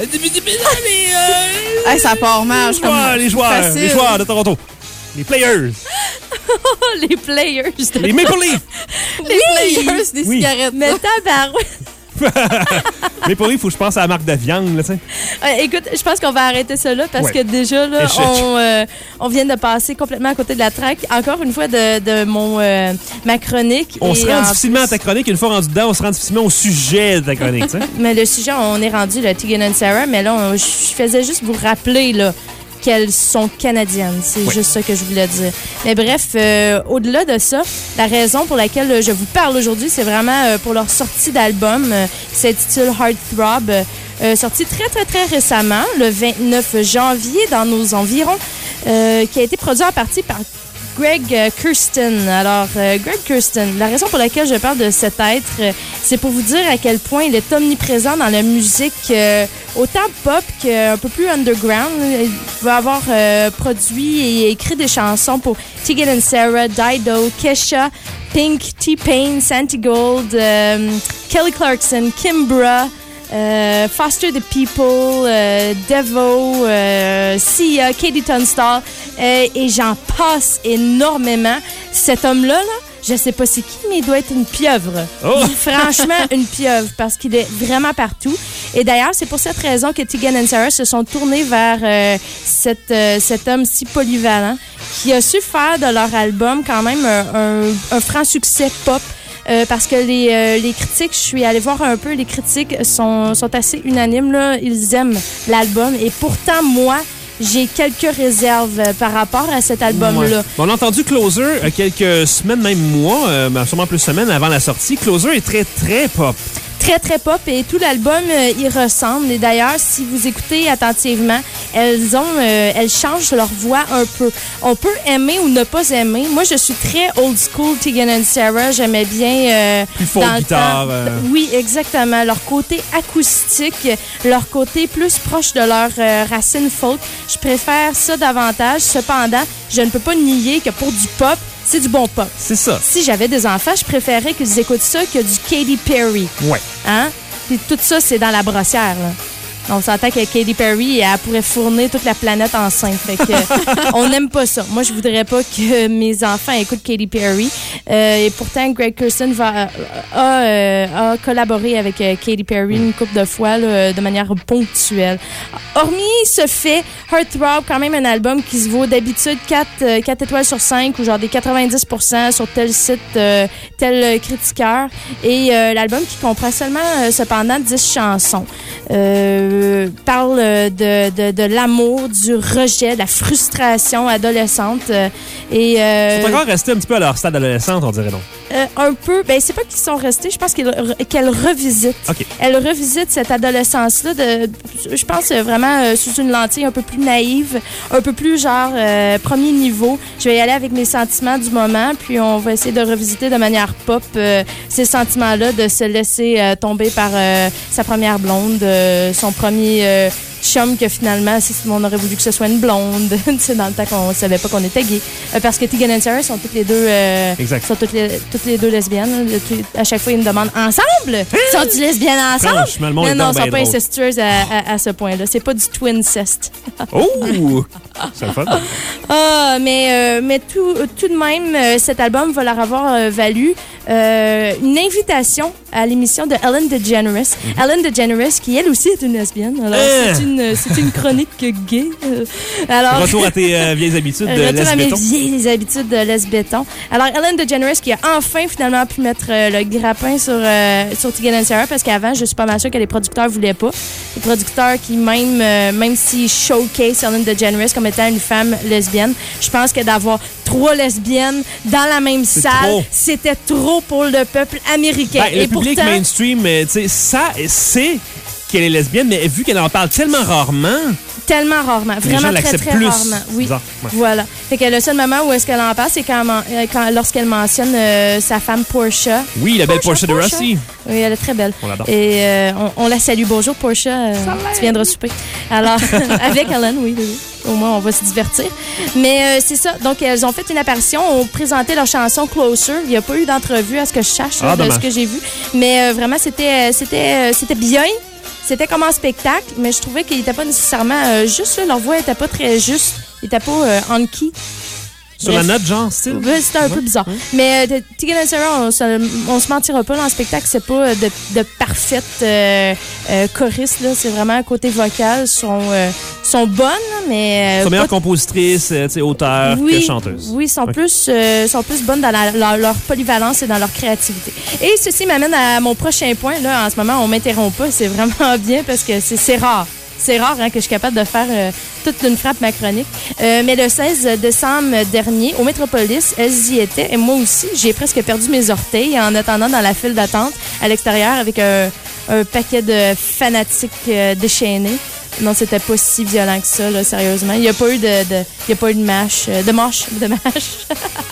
Hey, ça part mal. Les joueurs, les joueurs, Facile. les joueurs de Toronto. Les players. les players. de- Les Maple Leafs. Les Oui. players des Oui. cigarettes. Mais tabarouette. Maple Leafs, faut que je pense à la marque de viande, là, tu sais. Ouais, écoute, je pense qu'on va arrêter ça là parce Ouais. que déjà, là, Échec. on, euh, on vient de passer complètement à côté de la track. Encore une fois, de, de mon, euh, ma chronique. On Et se rend en difficilement plus- à ta chronique. Une fois rendu dedans, on se rend difficilement au sujet de ta chronique, tu sais. Mais le sujet, on est rendu, là, Tegan and Sarah, mais là, on- je faisais juste vous rappeler, là, qu'elles sont canadiennes. C'est Oui. juste ça que je voulais dire. Mais bref, euh, au-delà de ça, la raison pour laquelle euh, je vous parle aujourd'hui, c'est vraiment euh, pour leur sortie d'album. Euh, qui s'intitule Heartthrob. Euh, euh, sorti très, très, très récemment, le vingt-neuf janvier, dans nos environs, euh, qui a été produit en partie par Greg euh, Kurstin. Alors, euh, Greg Kurstin, la raison pour laquelle je parle de cet être, euh, c'est pour vous dire à quel point il est omniprésent dans la musique, euh, autant pop qu'un peu plus underground. Il va avoir euh, produit et écrit des chansons pour Tegan and Sarah, Dido, Kesha, Pink, T-Pain, Santi Gold, euh, Kelly Clarkson, Kimbra, Euh, Foster the People, euh, Devo, euh, Sia, Katie Tunstall, euh, et j'en passe énormément. Cet homme-là, là, je sais pas c'est qui, mais il doit être une pieuvre. Oh! Franchement, une pieuvre, parce qu'il est vraiment partout. Et d'ailleurs, c'est pour cette raison que Tegan and Sarah se sont tournés vers euh, cet, euh, cet homme si polyvalent qui a su faire de leur album quand même un, un, un franc succès pop. Euh, parce que les, euh, les critiques, je suis allée voir un peu, les critiques sont, sont assez unanimes, là. Ils aiment l'album. Et pourtant, moi, j'ai quelques réserves euh, par rapport à cet album-là. Ouais. Bon, on a entendu Closer euh, quelques semaines, même mois, euh, ben, sûrement plus semaines avant la sortie. Closer est très, très pop. Très, très pop et tout l'album euh, y ressemble. Et d'ailleurs, si vous écoutez attentivement, elles ont, euh, elles changent leur voix un peu. On peut aimer ou ne pas aimer. Moi, je suis très old school Tegan and Sarah. J'aimais bien... Euh, Plus folk dans le guitare, temps- euh. Oui, exactement. Leur côté acoustique, leur côté plus proche de leur euh, racine folk. Je préfère ça davantage. Cependant, je ne peux pas nier que pour du pop, c'est du bon pop. C'est ça. Si j'avais des enfants, je préférerais qu'ils écoutent ça que du Katy Perry. Ouais. Hein? Puis tout ça, c'est dans la brossière, là. On s'entend que Katy Perry, elle pourrait fournir toute la planète enceinte. Fait que, on n'aime pas ça. Moi, je voudrais pas que mes enfants écoutent Katy Perry. Euh, et pourtant, Greg Kurstin va, a, euh, a collaboré avec euh, Katy Perry une couple de fois là, de manière ponctuelle. Hormis ce fait, Heartthrob, quand même un album qui se vaut d'habitude quatre, quatre étoiles sur cinq ou genre des quatre-vingt-dix pour cent sur tel site, euh, tel critiqueur. Et euh, l'album qui comprend seulement, euh, cependant, dix chansons. Euh, parle de, de, de l'amour, du rejet, de la frustration adolescente. Euh, et, euh, Ils sont encore restés un petit peu à leur stade adolescente, on dirait donc. Euh, un peu. Ben, c'est pas qu'ils sont restés. Je pense qu'elle, qu'elle revisite. Okay. Elle revisite cette adolescence-là, de, je pense vraiment euh, sous une lentille un peu plus naïve, un peu plus genre euh, premier niveau. Je vais y aller avec mes sentiments du moment, puis on va essayer de revisiter de manière pop euh, ces sentiments-là, de se laisser euh, tomber par euh, sa première blonde, euh, son premier euh, chum que finalement, si on aurait voulu que ce soit une blonde, tu sais, dans le temps qu'on savait pas qu'on était gay. Euh, parce que Tegan et Sara sont toutes les deux, euh, exact. sont toutes les, toutes les deux lesbiennes. À chaque fois, ils me demandent ensemble. Sont-ils lesbiennes ensemble? Franchement, le monde Mais est non, donc ils sont bien pas drôle. incestueuses à, à, à ce point-là. C'est pas du twincest. Oh! C'est le fun. Ah, mais, euh, mais tout, tout de même, euh, cet album va leur avoir euh, valu euh, une invitation à l'émission de Ellen DeGeneres. Mm-hmm. Ellen DeGeneres, qui elle aussi est une lesbienne. Alors, euh. c'est une, c'est une chronique gay. Alors, retour à tes euh, vieilles habitudes de Retour à mes lesbéton. vieilles habitudes de lesbéton. Alors, Ellen DeGeneres qui a enfin finalement pu mettre euh, le grappin sur, euh, sur Tegan and Sara, parce qu'avant, je suis pas mal sûre que les producteurs voulaient pas. Les producteurs qui, même, euh, même s'ils showcase Ellen DeGeneres comme étant une femme lesbienne, je pense que d'avoir trois lesbiennes dans la même C'est salle, trop. c'était trop pour le peuple américain. Ben, le Et public pourtant, mainstream, euh, tu sais, ça, sait qu'elle est lesbienne, mais vu qu'elle en parle tellement rarement, tellement rarement, les gens vraiment très, l'acceptent très plus. rarement. Oui, Bizarre, ouais. voilà. Fait que le seul moment où est-ce qu'elle en parle, c'est quand, euh, quand lorsqu'elle mentionne euh, sa femme Portia. Oui, la belle Portia de Rossi. Oui, elle est très belle. On l'adore. Et euh, on, on la salue. Bonjour Portia, euh, tu viendras souper. Alors, avec Ellen, oui, oui, oui. Au moins, on va se divertir. Mais euh, c'est ça. Donc, elles ont fait une apparition. On présentait leur chanson Closer. Il n'y a pas eu d'entrevue à ce que je sache, Ah, là, de dommage. ce que j'ai vu. Mais euh, vraiment, c'était, euh, c'était, euh, c'était bien. C'était comme un spectacle, mais je trouvais qu'ils n'étaient pas nécessairement euh, juste. Là, leur voix n'était pas très juste. Ils n'étaient pas euh, on key. Sur Bref. la note, genre, style. Ouais, c'était un peu bizarre. Mais euh, Tegan and Sara, on, se- on se mentira pas, dans le spectacle, c'est pas euh, de, de parfaites euh, euh, choristes, là. C'est vraiment un côté vocal. Sont, euh, sont bonnes, mais. euh, Sont meilleures pas- compositrices, euh, tu sais, auteurs oui, que chanteuses. Oui, sont, Ok. plus, euh, sont plus bonnes dans la- leur, leur polyvalence et dans leur créativité. Et ceci m'amène à mon prochain point. Là, en ce moment, on m'interrompt pas. C'est vraiment bien parce que c'est c'est rare. C'est rare hein, que je suis capable de faire euh, toute une frappe macronique. Euh, mais le seize décembre dernier, au Métropolis, elles y étaient. Et moi aussi, j'ai presque perdu mes orteils en attendant dans la file d'attente à l'extérieur avec un, un paquet de fanatiques euh, déchaînés. Non, c'était pas si violent que ça, là, sérieusement. Il n'y a pas eu de, de, il y a pas eu de mâche, euh, de mâche, de mâche.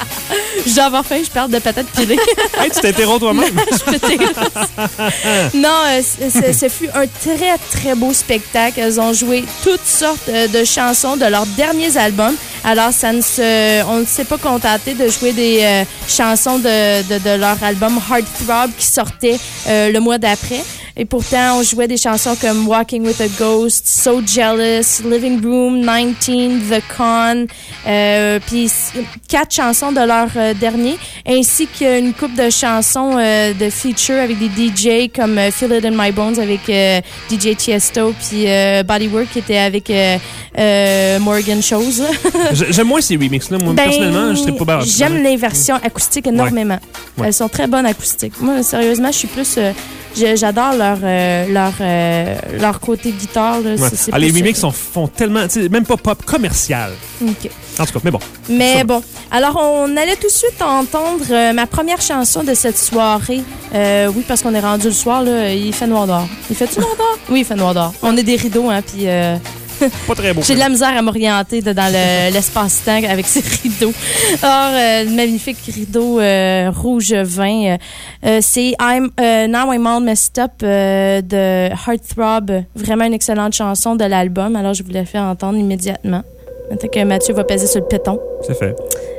Je dois avoir faim, je parle de patates pilées. Hey, tu t'interromps toi-même. Je peux t'aider. Non, euh, c- c- ce fut un très, très beau spectacle. Elles ont joué toutes sortes euh, de chansons de leurs derniers albums. Alors, ça ne se, on ne s'est pas contenté de jouer des euh, chansons de, de, de leur album Heartthrob qui sortait euh, le mois d'après. Et pourtant, on jouait des chansons comme Walking with a Ghost, So Jealous, Living Room, dix-neuf, The Con, euh, puis s- quatre chansons de leur euh, dernier, ainsi qu'une couple de chansons euh, de feature avec des D J comme euh, Feel It in My Bones avec euh, D J Tiesto, puis euh, Bodywork qui était avec euh, euh, Morgan Chose. J'ai- J'aime moins ces remixes-là. Moi, Ben, personnellement, je sais pas bien. J'aime les versions acoustiques énormément. Ouais. Elles sont très bonnes acoustiques. Moi, sérieusement, je suis plus... euh, je- J'adore leur, euh, leur, euh, leur côté guitare. Là. Ouais. C'est- c'est Ah, les plus- remixes sont, font tellement, tu sais, même pas pop commercial. OK. En tout cas, mais bon. Mais Ça va. bon, alors on allait tout de suite entendre euh, ma première chanson de cette soirée. Euh, oui, parce qu'on est rendu le soir, là, il fait noir d'or. Il fait-tu noir d'or? Oui, il fait noir d'or. On est des rideaux, hein, puis... Euh... Pas très beau. J'ai de la misère à m'orienter de- dans le- l'espace-temps avec ces rideaux. Or, euh, le magnifique rideau euh, rouge vin. euh, euh, c'est I'm, euh, Now I'm All Messed Up euh, de Heartthrob. Vraiment une excellente chanson de l'album. Alors, je vous la fais entendre immédiatement. Maintenant que Mathieu va peser sur le péton. C'est fait.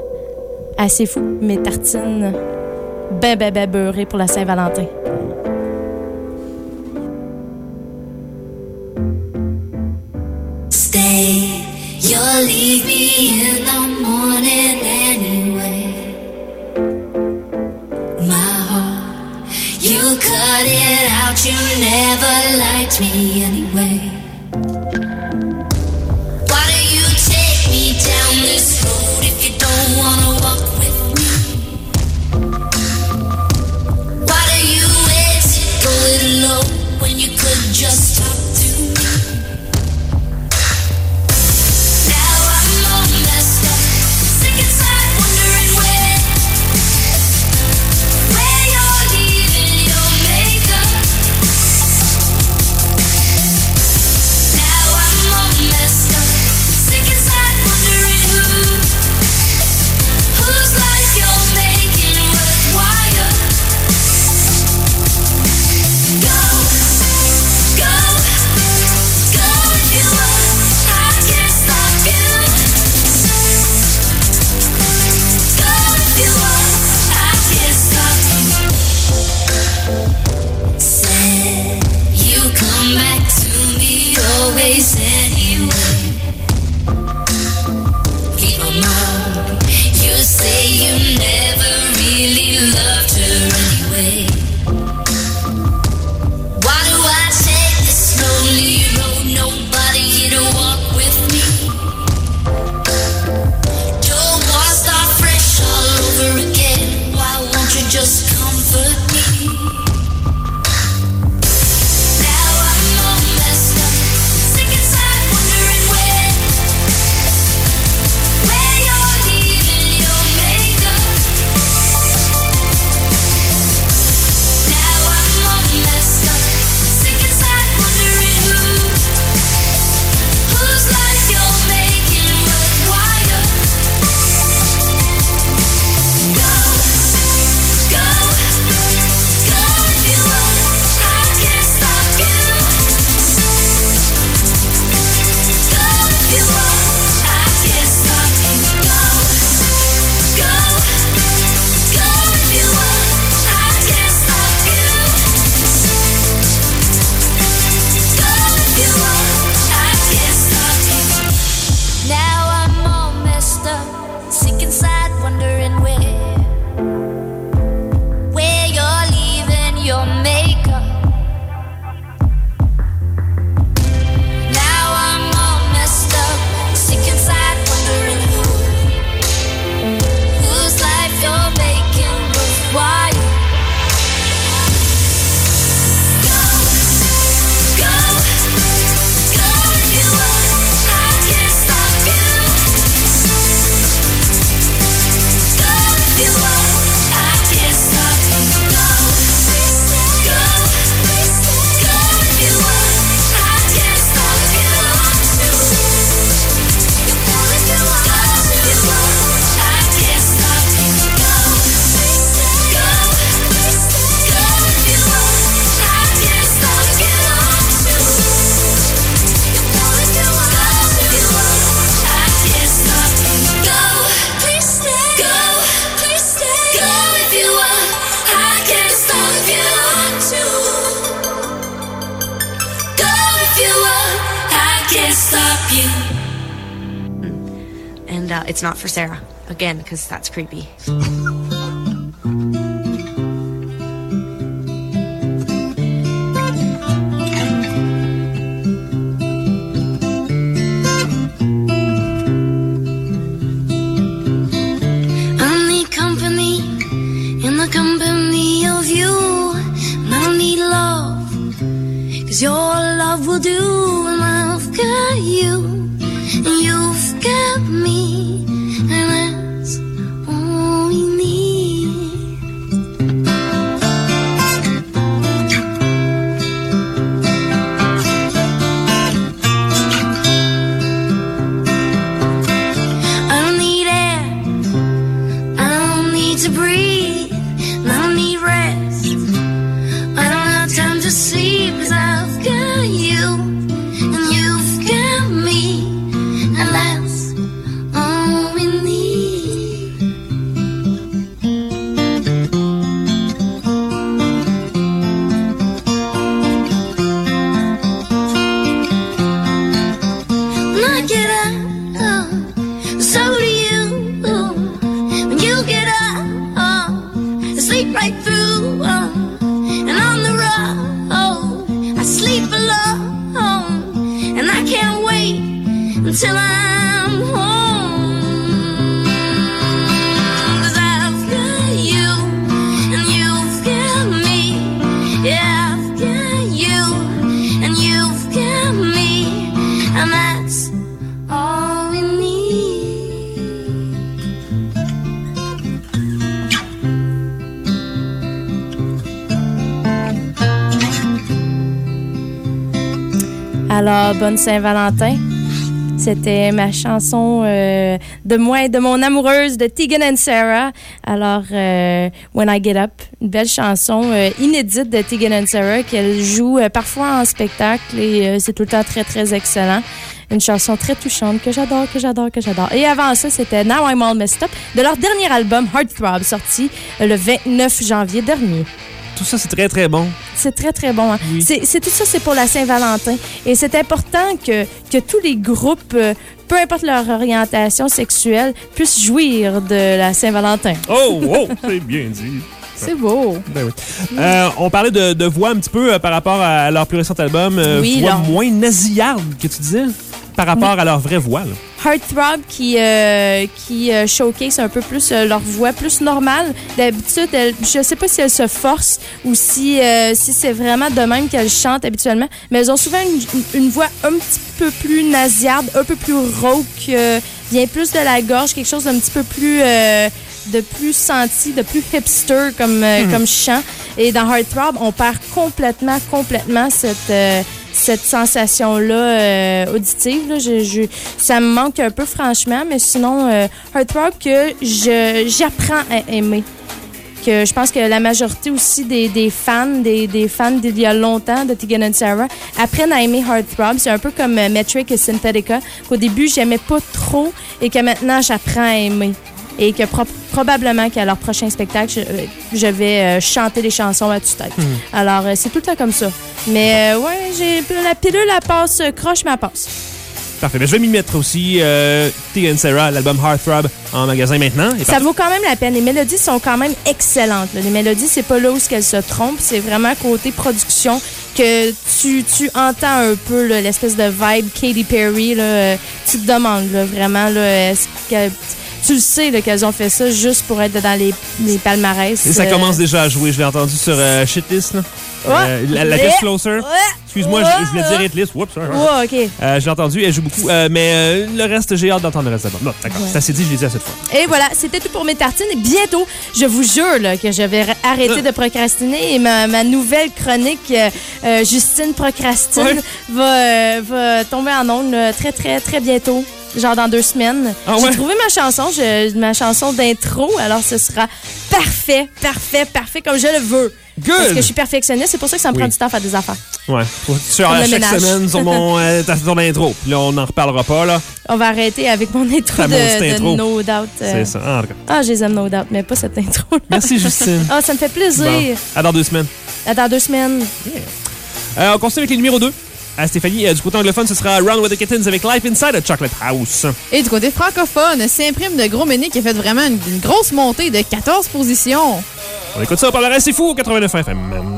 Assez fou, mes tartines ben ben ben beurrées pour la Saint-Valentin. gonna leave me in the morning anyway. My heart, you cut it out, you never liked me anyway. Why do you take me down this road if you don't wanna walk with me? Why do you exit, go it alone when you could just talk to me? Now I'm all messed up, sick inside, wondering where, where you're leaving your makeup. Now I'm all messed up, sick inside, wondering who, whose life you're making worthwhile. Go, go, go if you want, I can't stop you. Go if you want, I can't stop you. Said you come back to me always anyway. Keep on mind, you say you never really loved her anyway. Why do I take this lonely road? Nobody here to walk with me. Don't wanna start fresh all over again. Why won't you just comfort me? Now I'm all messed up, sick inside, wondering where, where you're leaving your makeup. Now I'm all messed up, sick inside, wondering who, whose life you're making worthwhile. Go, go, go if you want, I can't stop you. Go if you want, I can't stop you. Go, go, go if you want, I can't stop you. Go if you want, I can't stop you. Now I'm all messed up, sick inside, wondering where, where you're leaving your makeup. Now I'm all messed up, sick inside, wondering who, whose life you're making worthwhile. Go, go, go if you want, I can't stop you. Go if you want, I can't stop you. Go, go, go if you want, I can't stop you. Go if you want, go if you want, I can't stop you. Go, go, go if you want, I can't stop you. Go if you want, go if you want, I can't stop you. Go, please stay. Go, please stay. Go if you want, I can't stop you too. Go if you want, I can't stop you. And uh, it's not for Sarah. Again, because that's creepy. I need company in the company of you. And I need love, cause your love will do. And I've got you, and you've got me, and that's all we need. I don't need air, I don't need to breathe, and I don't need rest. I don't have time to sleep, cause I've got you, and you've got me, and that's all we need. Knock it out. I've got you, and you've got me, and that's all we need. Alors, bonne Saint-Valentin. C'était ma chanson euh, de moi et de mon amoureuse de Tegan and Sara. Alors, euh, When I Get Up, une belle chanson euh, inédite de Tegan and Sara qu'elle joue euh, parfois en spectacle et euh, c'est tout le temps très, très excellent. Une chanson très touchante que j'adore, que j'adore, que j'adore. Et avant ça, c'était Now I'm All Messed Up de leur dernier album Heartthrob, sorti euh, le vingt-neuf janvier dernier. Tout ça, c'est très, très bon. C'est très, très bon. Hein? Oui. C'est, c'est, tout ça, c'est pour la Saint-Valentin. Et c'est important que, que tous les groupes, euh, peu importe leur orientation sexuelle, puissent jouir de la Saint-Valentin. Oh, oh, c'est bien dit. C'est beau. Ben oui. Euh, on parlait de, de voix un petit peu euh, par rapport à leur plus récent album. Euh, oui, voix là. moins nasillarde que tu disais par rapport oui. à leur vraie voix. Là. Heartthrob qui, euh, qui euh, showcase un peu plus euh, leur voix plus normale. D'habitude, elle, je sais pas si elles se forcent ou si, euh, si c'est vraiment de même qu'elles chantent habituellement, mais elles ont souvent une, une voix un petit peu plus nasillarde, un peu plus rauque, euh, vient plus de la gorge, quelque chose d'un petit peu plus... Euh, de plus senti, de plus hipster comme, euh, mmh. comme chant. Et dans Heartthrob, on perd complètement, complètement cette... Euh, cette sensation-là euh, auditive. Là. Je, je, ça me manque un peu, franchement, mais sinon, euh, Heartthrob que je, j'apprends à aimer. Que je pense que la majorité aussi des, des fans, des, des fans d'il y a longtemps de Tegan and Sara apprennent à aimer Heartthrob. C'est un peu comme euh, Metric et Synthetica, qu'au début, j'aimais pas trop et que maintenant, j'apprends à aimer. Et que pro- probablement qu'à leur prochain spectacle, je, je vais euh, chanter les chansons à tue-tête. Mmh. Alors, euh, c'est tout le temps comme ça. Mais, euh, ouais, j'ai, la pilule, elle passe euh, croche, mais elle passe. Parfait. Ben, je vais m'y mettre aussi euh, Tegan and Sara, l'album Heartthrob, en magasin maintenant. Et ça vaut quand même la peine. Les mélodies sont quand même excellentes. Là. Les mélodies, c'est pas là où qu'elles se trompent. C'est vraiment côté production que tu, tu entends un peu là, l'espèce de vibe Katy Perry. Là, tu te demandes là, vraiment, là, est-ce que... Tu le sais là, qu'elles ont fait ça juste pour être dans les, les palmarès. Et ça euh... commence déjà à jouer. Je l'ai entendu sur euh, Shitlist. Là. Ouais. Euh, la la pièce Closer. Ouais. Excuse-moi, ouais. je, je voulais dire Hitlist. Oups. Ouais, OK. Euh, j'ai entendu, elle joue beaucoup. Euh, mais euh, le reste, j'ai hâte d'entendre le reste d'abord. Non, d'accord. Ouais. Ça s'est dit, je l'ai dit à cette fois. Et voilà, c'était tout pour mes tartines. Et bientôt, je vous jure là, que je vais arrêter euh. de procrastiner. Et ma, ma nouvelle chronique, euh, euh, Justine Procrastine, ouais. va, euh, va tomber en ondes là, très, très, très bientôt. Genre dans deux semaines. Ah ouais? J'ai trouvé ma chanson, je, ma chanson d'intro, alors ce sera parfait, parfait, parfait comme je le veux. Good! Parce que je suis perfectionniste, c'est pour ça que ça me oui. prend du temps à faire des affaires. Ouais. Tu as chaque ménage. Semaine sur mon euh, ton intro. Puis là, on n'en reparlera pas, là. On va arrêter avec mon intro, de, de intro. No Doubt. Euh... C'est ça. Ah, ah, je les aime No Doubt, mais pas cette intro-là. Merci, Justine. Ah, ça me fait plaisir. Bon. À dans deux semaines. À dans deux semaines. Yeah. Euh, on continue avec les numéros deux. À Stéphanie, euh, du côté anglophone, ce sera Run with the Kittens avec Life Inside a Chocolate House. Et du côté francophone, s'imprime de Gros Méné qui a fait vraiment une, une grosse montée de quatorze positions. On écoute ça par le reste, c'est fou au quatre-vingt-neuf F M.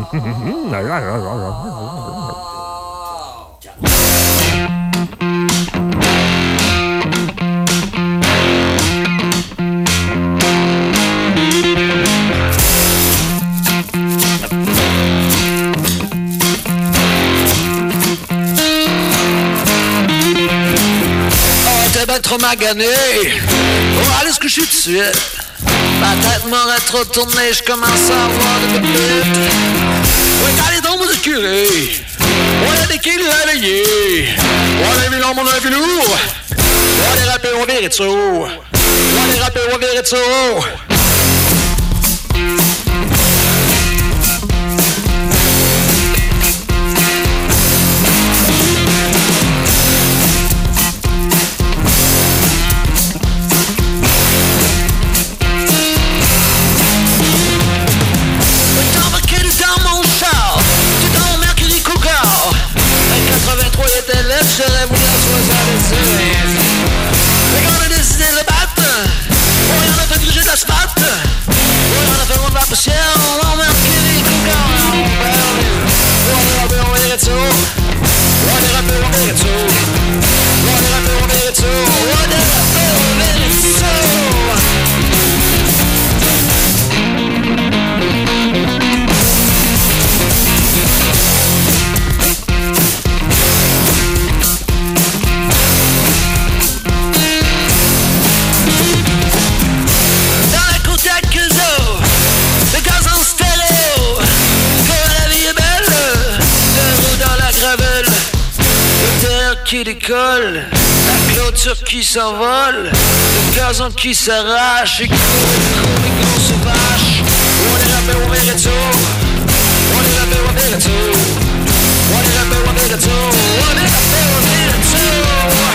Ben trop magané, oh allez se coucher tout de suite. Ma tête m'aurait trop tourné, je commence à avoir de pépite. Ouais, allez donc vous écurer. Ouais, des kills à veiller. Ouais, les vilons, mon avis lourd. Ouais, les rappeurs, on virait de ça. Ouais, les rappeurs, on virait de ça. J'aurais voulu en soixante-dix. Mais quand on a décidé de le battre, on y en a fait gruger de l'asphalte. qui décolle, la clôture qui s'envole, le gazon qui s'arrache et court, court, les grosses vaches. On est rappé, on est gâteau. On est rappé, on est gâteau. On est rappé, on est gâteau. On est rappé, on est gâteau.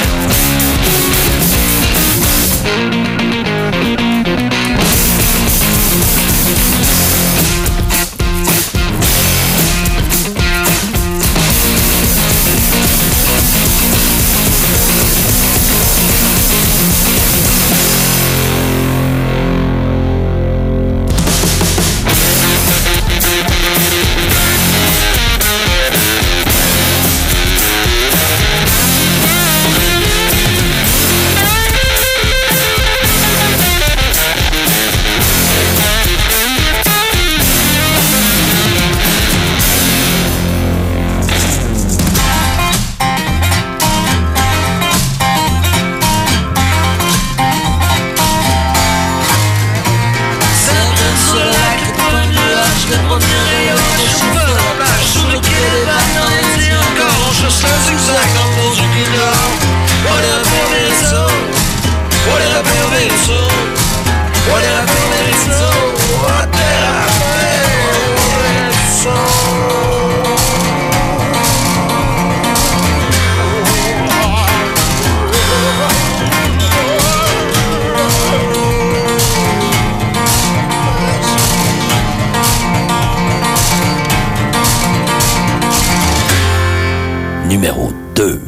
Numéro deux.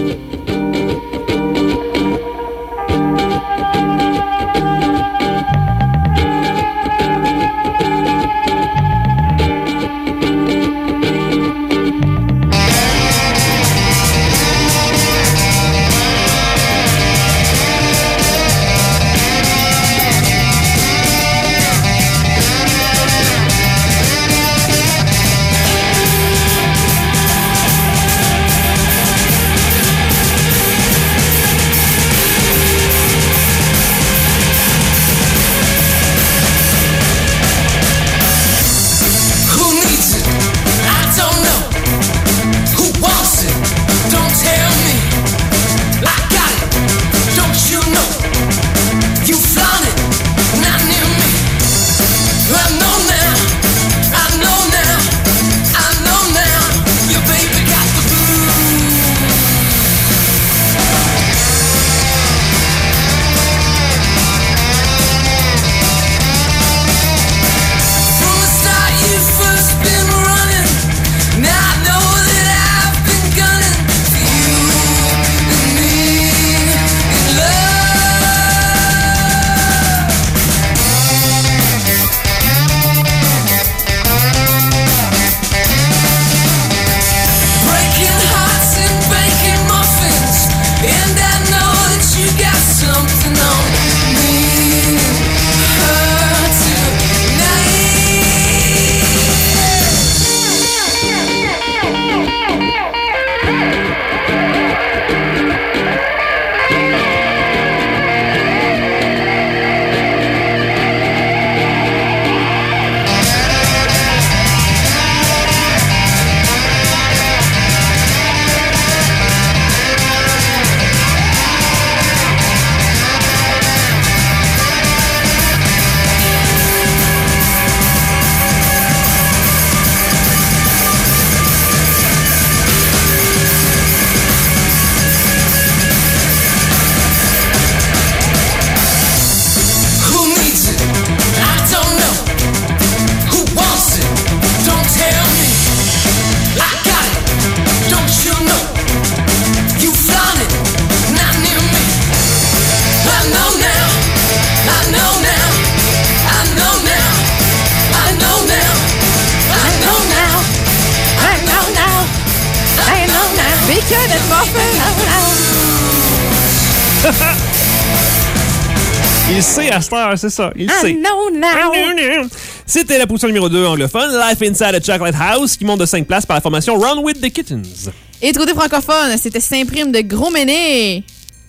Il sait à cette heure, c'est ça. Il I sait. know now. C'était la position numéro deux anglophone, Life Inside a Chocolate House, qui monte de cinq places par la formation Run with the Kittens. Et du côté francophone, c'était Saint-Prime de Gros Méné.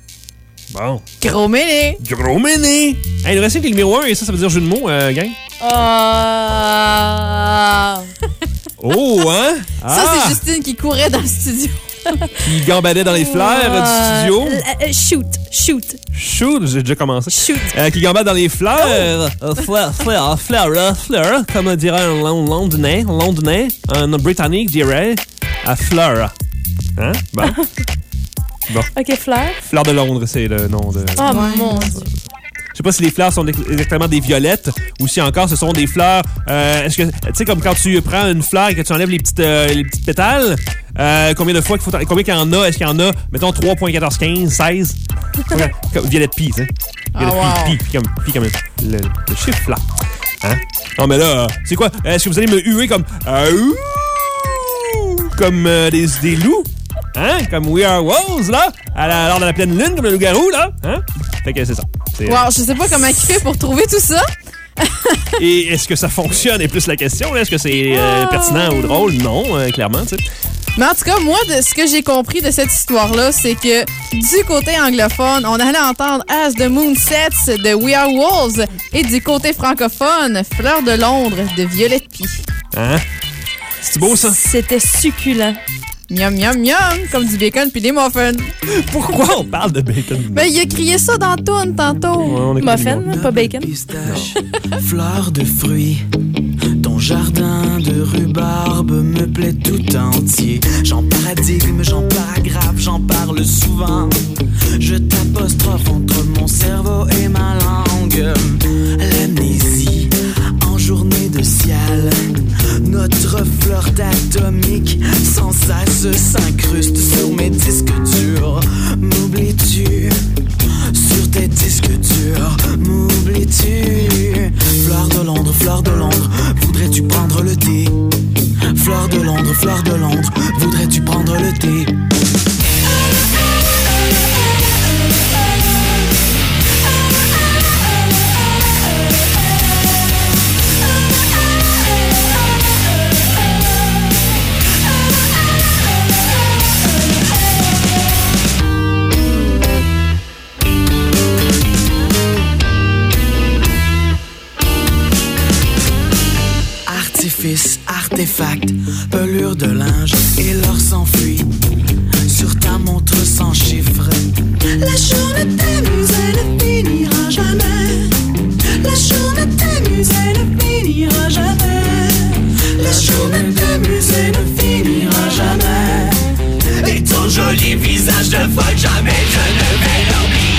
Bon. Gros Méné. Gros Méné. Hey, il nous reste le numéro un, et ça, ça veut dire jeu de mots, euh, gang. Ah. Oh, hein? Ça, c'est Justine qui courait dans le studio. qui gambadait dans les fleurs euh, du studio. Euh, euh, shoot, shoot. Shoot, j'ai déjà commencé. Shoot. Euh, qui gambade dans les fleurs. Euh, fleur, fleur, fleur, fleur, comme dirait un Lon- Londonais, Londonais, un Britannique dirait, à fleur. Hein? Bon. Bon. OK, fleur. Fleur de Londres, c'est le nom de... Oh mon Dieu. Je sais pas si les fleurs sont exactement des violettes ou si encore ce sont des fleurs. Euh, est-ce que tu sais comme quand tu prends une fleur et que tu enlèves les petites euh, les petites pétales, euh, combien de fois qu'il faut combien qu'il y en a? Est-ce qu'il y en a mettons trois virgule quatorze quinze seize comme Violette Pie, tu sais. Violette Ah, wow. Pie, Pie, comme Pie comme le, le chiffre là. Hein? Non mais là, euh, c'est quoi? Est-ce que vous allez me huer comme euh, ouh, comme euh, des des loups? Hein? Comme We Are Wolves, là? À la, lors de la pleine lune, comme le loup-garou, là? Hein? Fait que c'est ça. C'est, Wow, je sais pas comment il fait pour trouver tout ça. Et est-ce que ça fonctionne? Est plus la question. Là. Est-ce que c'est euh, pertinent ou drôle? Non, euh, clairement, tu sais. Mais en tout cas, moi, de ce que j'ai compris de cette histoire-là, c'est que du côté anglophone, on allait entendre As the Moon Sets de We Are Wolves et du côté francophone, Fleur de Londres de Violette Pie. Hein? C'est beau, ça? C'était succulent. Miam, miam, miam, comme du bacon puis des muffins. Pourquoi on parle de bacon? Ben, il a crié ça dans Toon tantôt. Ouais, Muffin, pas bacon. Fleur de fruits, ton jardin de rhubarbe me plaît tout entier. J'en paradigme, j'en paragraphe, j'en parle souvent. Je t'apostrophe entre mon cerveau et ma langue. L'amnésie en journée de ciel. Notre flirt atomique sans cesse s'incruste sur mes disques durs. M'oublies-tu sur tes disques durs? M'oublies-tu? Fleur de Londres, fleur de Londres, voudrais-tu prendre le thé? Fleur de Londres, fleur de Londres, voudrais-tu prendre le thé? Artifice, artefact, pelure de linge et l'or s'enfuit sur ta montre sans chiffre. La journée t'amuse, elle ne finira jamais. La journée t'amuse, elle ne finira jamais. La journée t'amuse, elle ne finira jamais. Et ton joli visage de folle, jamais je ne vais l'oublier.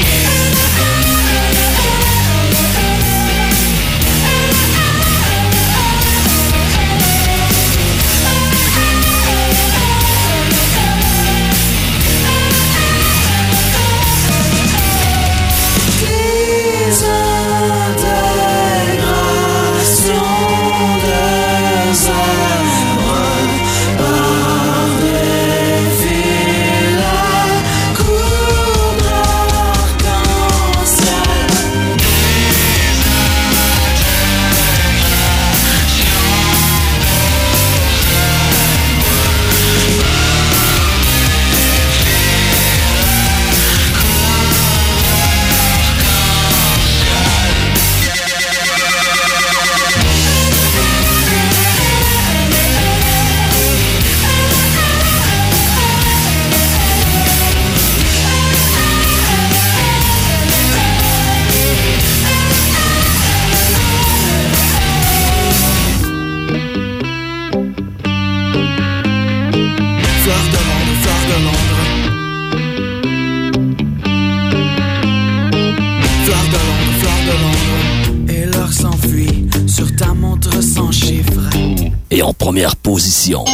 Et en première position.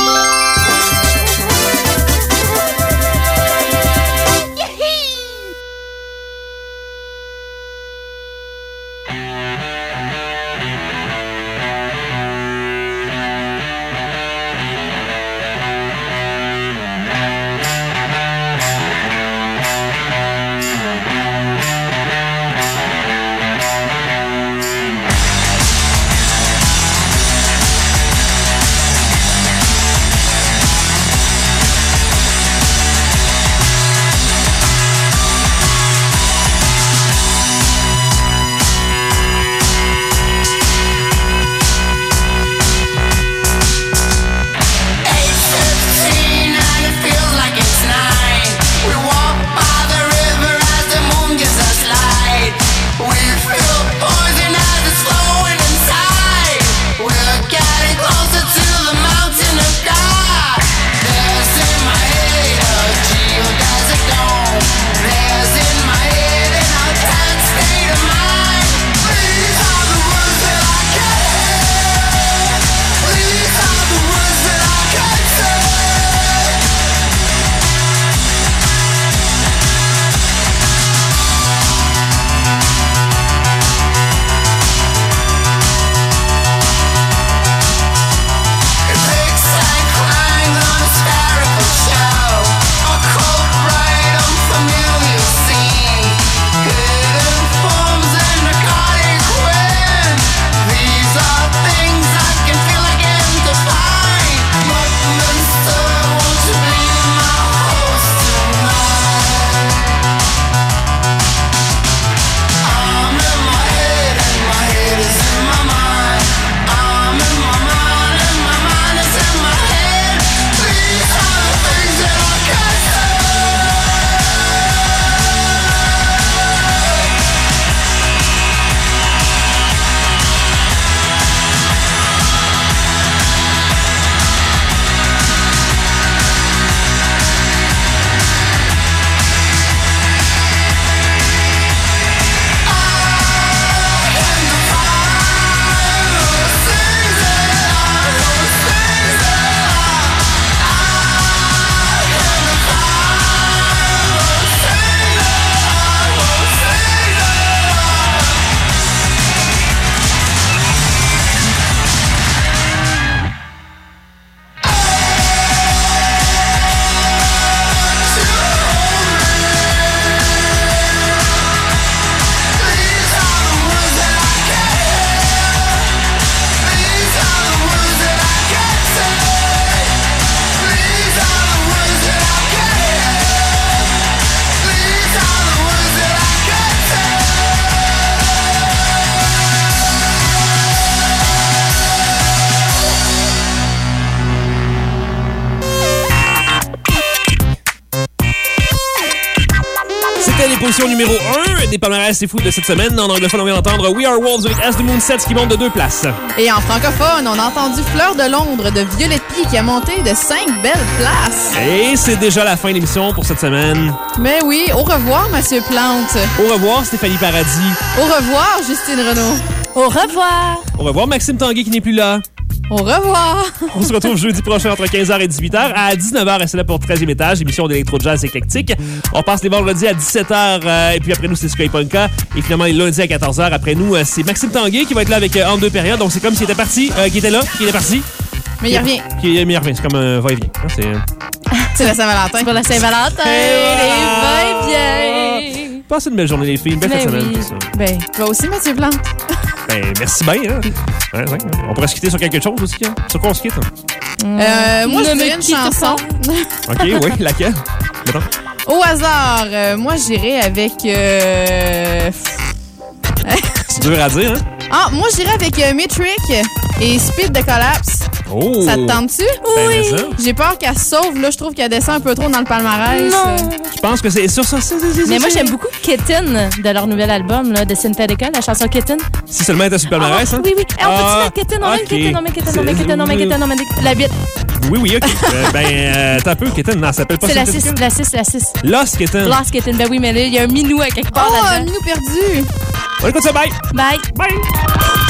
position numéro un des palmarès c'est fou de cette semaine. En anglophone, on vient d'entendre We Are Wolves avec As the Moon Sets qui monte de deux places. Et en francophone, on a entendu Fleur de Londres de Violette Pie qui a monté de cinq belles places. Et c'est déjà la fin de l'émission pour cette semaine. Mais oui, au revoir, Monsieur Plante. Au revoir, Stéphanie Paradis. Au revoir, Justine Renaud. Au revoir. Au revoir, Maxime Tanguay qui n'est plus là. Au revoir. On se retrouve jeudi prochain entre quinze heures et dix-huit heures. À dix-neuf heures, restez là pour treizième étage, émission d'électro-jazz éclectique. On passe les vendredis à dix-sept heures euh, et puis après nous, c'est Sky Polka. Et finalement, les lundis à quatorze heures. Après nous, euh, c'est Maxime Tanguay qui va être là avec euh, en deux périodes. Donc c'est comme s'il était parti, euh, qui était là, qui était parti. Mais il revient. Qui, il revient. C'est comme un va-et-vient. Hein, c'est... C'est la Saint-Valentin. C'est pour la Saint-Valentin. Et voilà. Bien. Passez une belle journée, les filles. Une belle Ben fin de semaine. oui. tout ça. Ben, toi aussi, Mathieu Plante. Ben, merci bien. Hein. Ouais, ouais. On pourrait se quitter sur quelque chose aussi. Hein. Sur quoi on se quitte? Euh, moi, Ne je me dirais une quitte chanson. OK, oui. Laquelle? Mettons. Au hasard, euh, moi, j'irais avec... Euh... C'est dur à dire, hein? Ah, moi, j'irais avec euh, Metric et Speed de Collapse. Oh! Ça te tente-tu? Ben, mais ça. J'ai peur qu'elle se sauve. Là, je trouve qu'elle descend un peu trop dans le palmarès. Non. Je pense que c'est sur ça. c'est- c'est- c'est- Mais moi, c'est- j'aime beaucoup Kitten de leur nouvel album là, de Synthetica, la chanson Kitten. Si seulement elle était sur le palmarès, hein? Oui, oui. Eh, on peut-tu Ah, mettre Kitten? On met ok. Kitten, on met Kitten, on met C'est- Kitten, on met Kitten, on met la bite. Oui, oui, OK. euh, ben, euh, t'as un peu, Kitten. Non, ça s'appelle pas C'est la Synthetica. six, la six, la six. Lost Kitten. Lost Kitten, ben oui, mais là, il y a un minou à quelque part Oh, un là-dedans. minou perdu. On écoute ça, bye! Bye. Bye!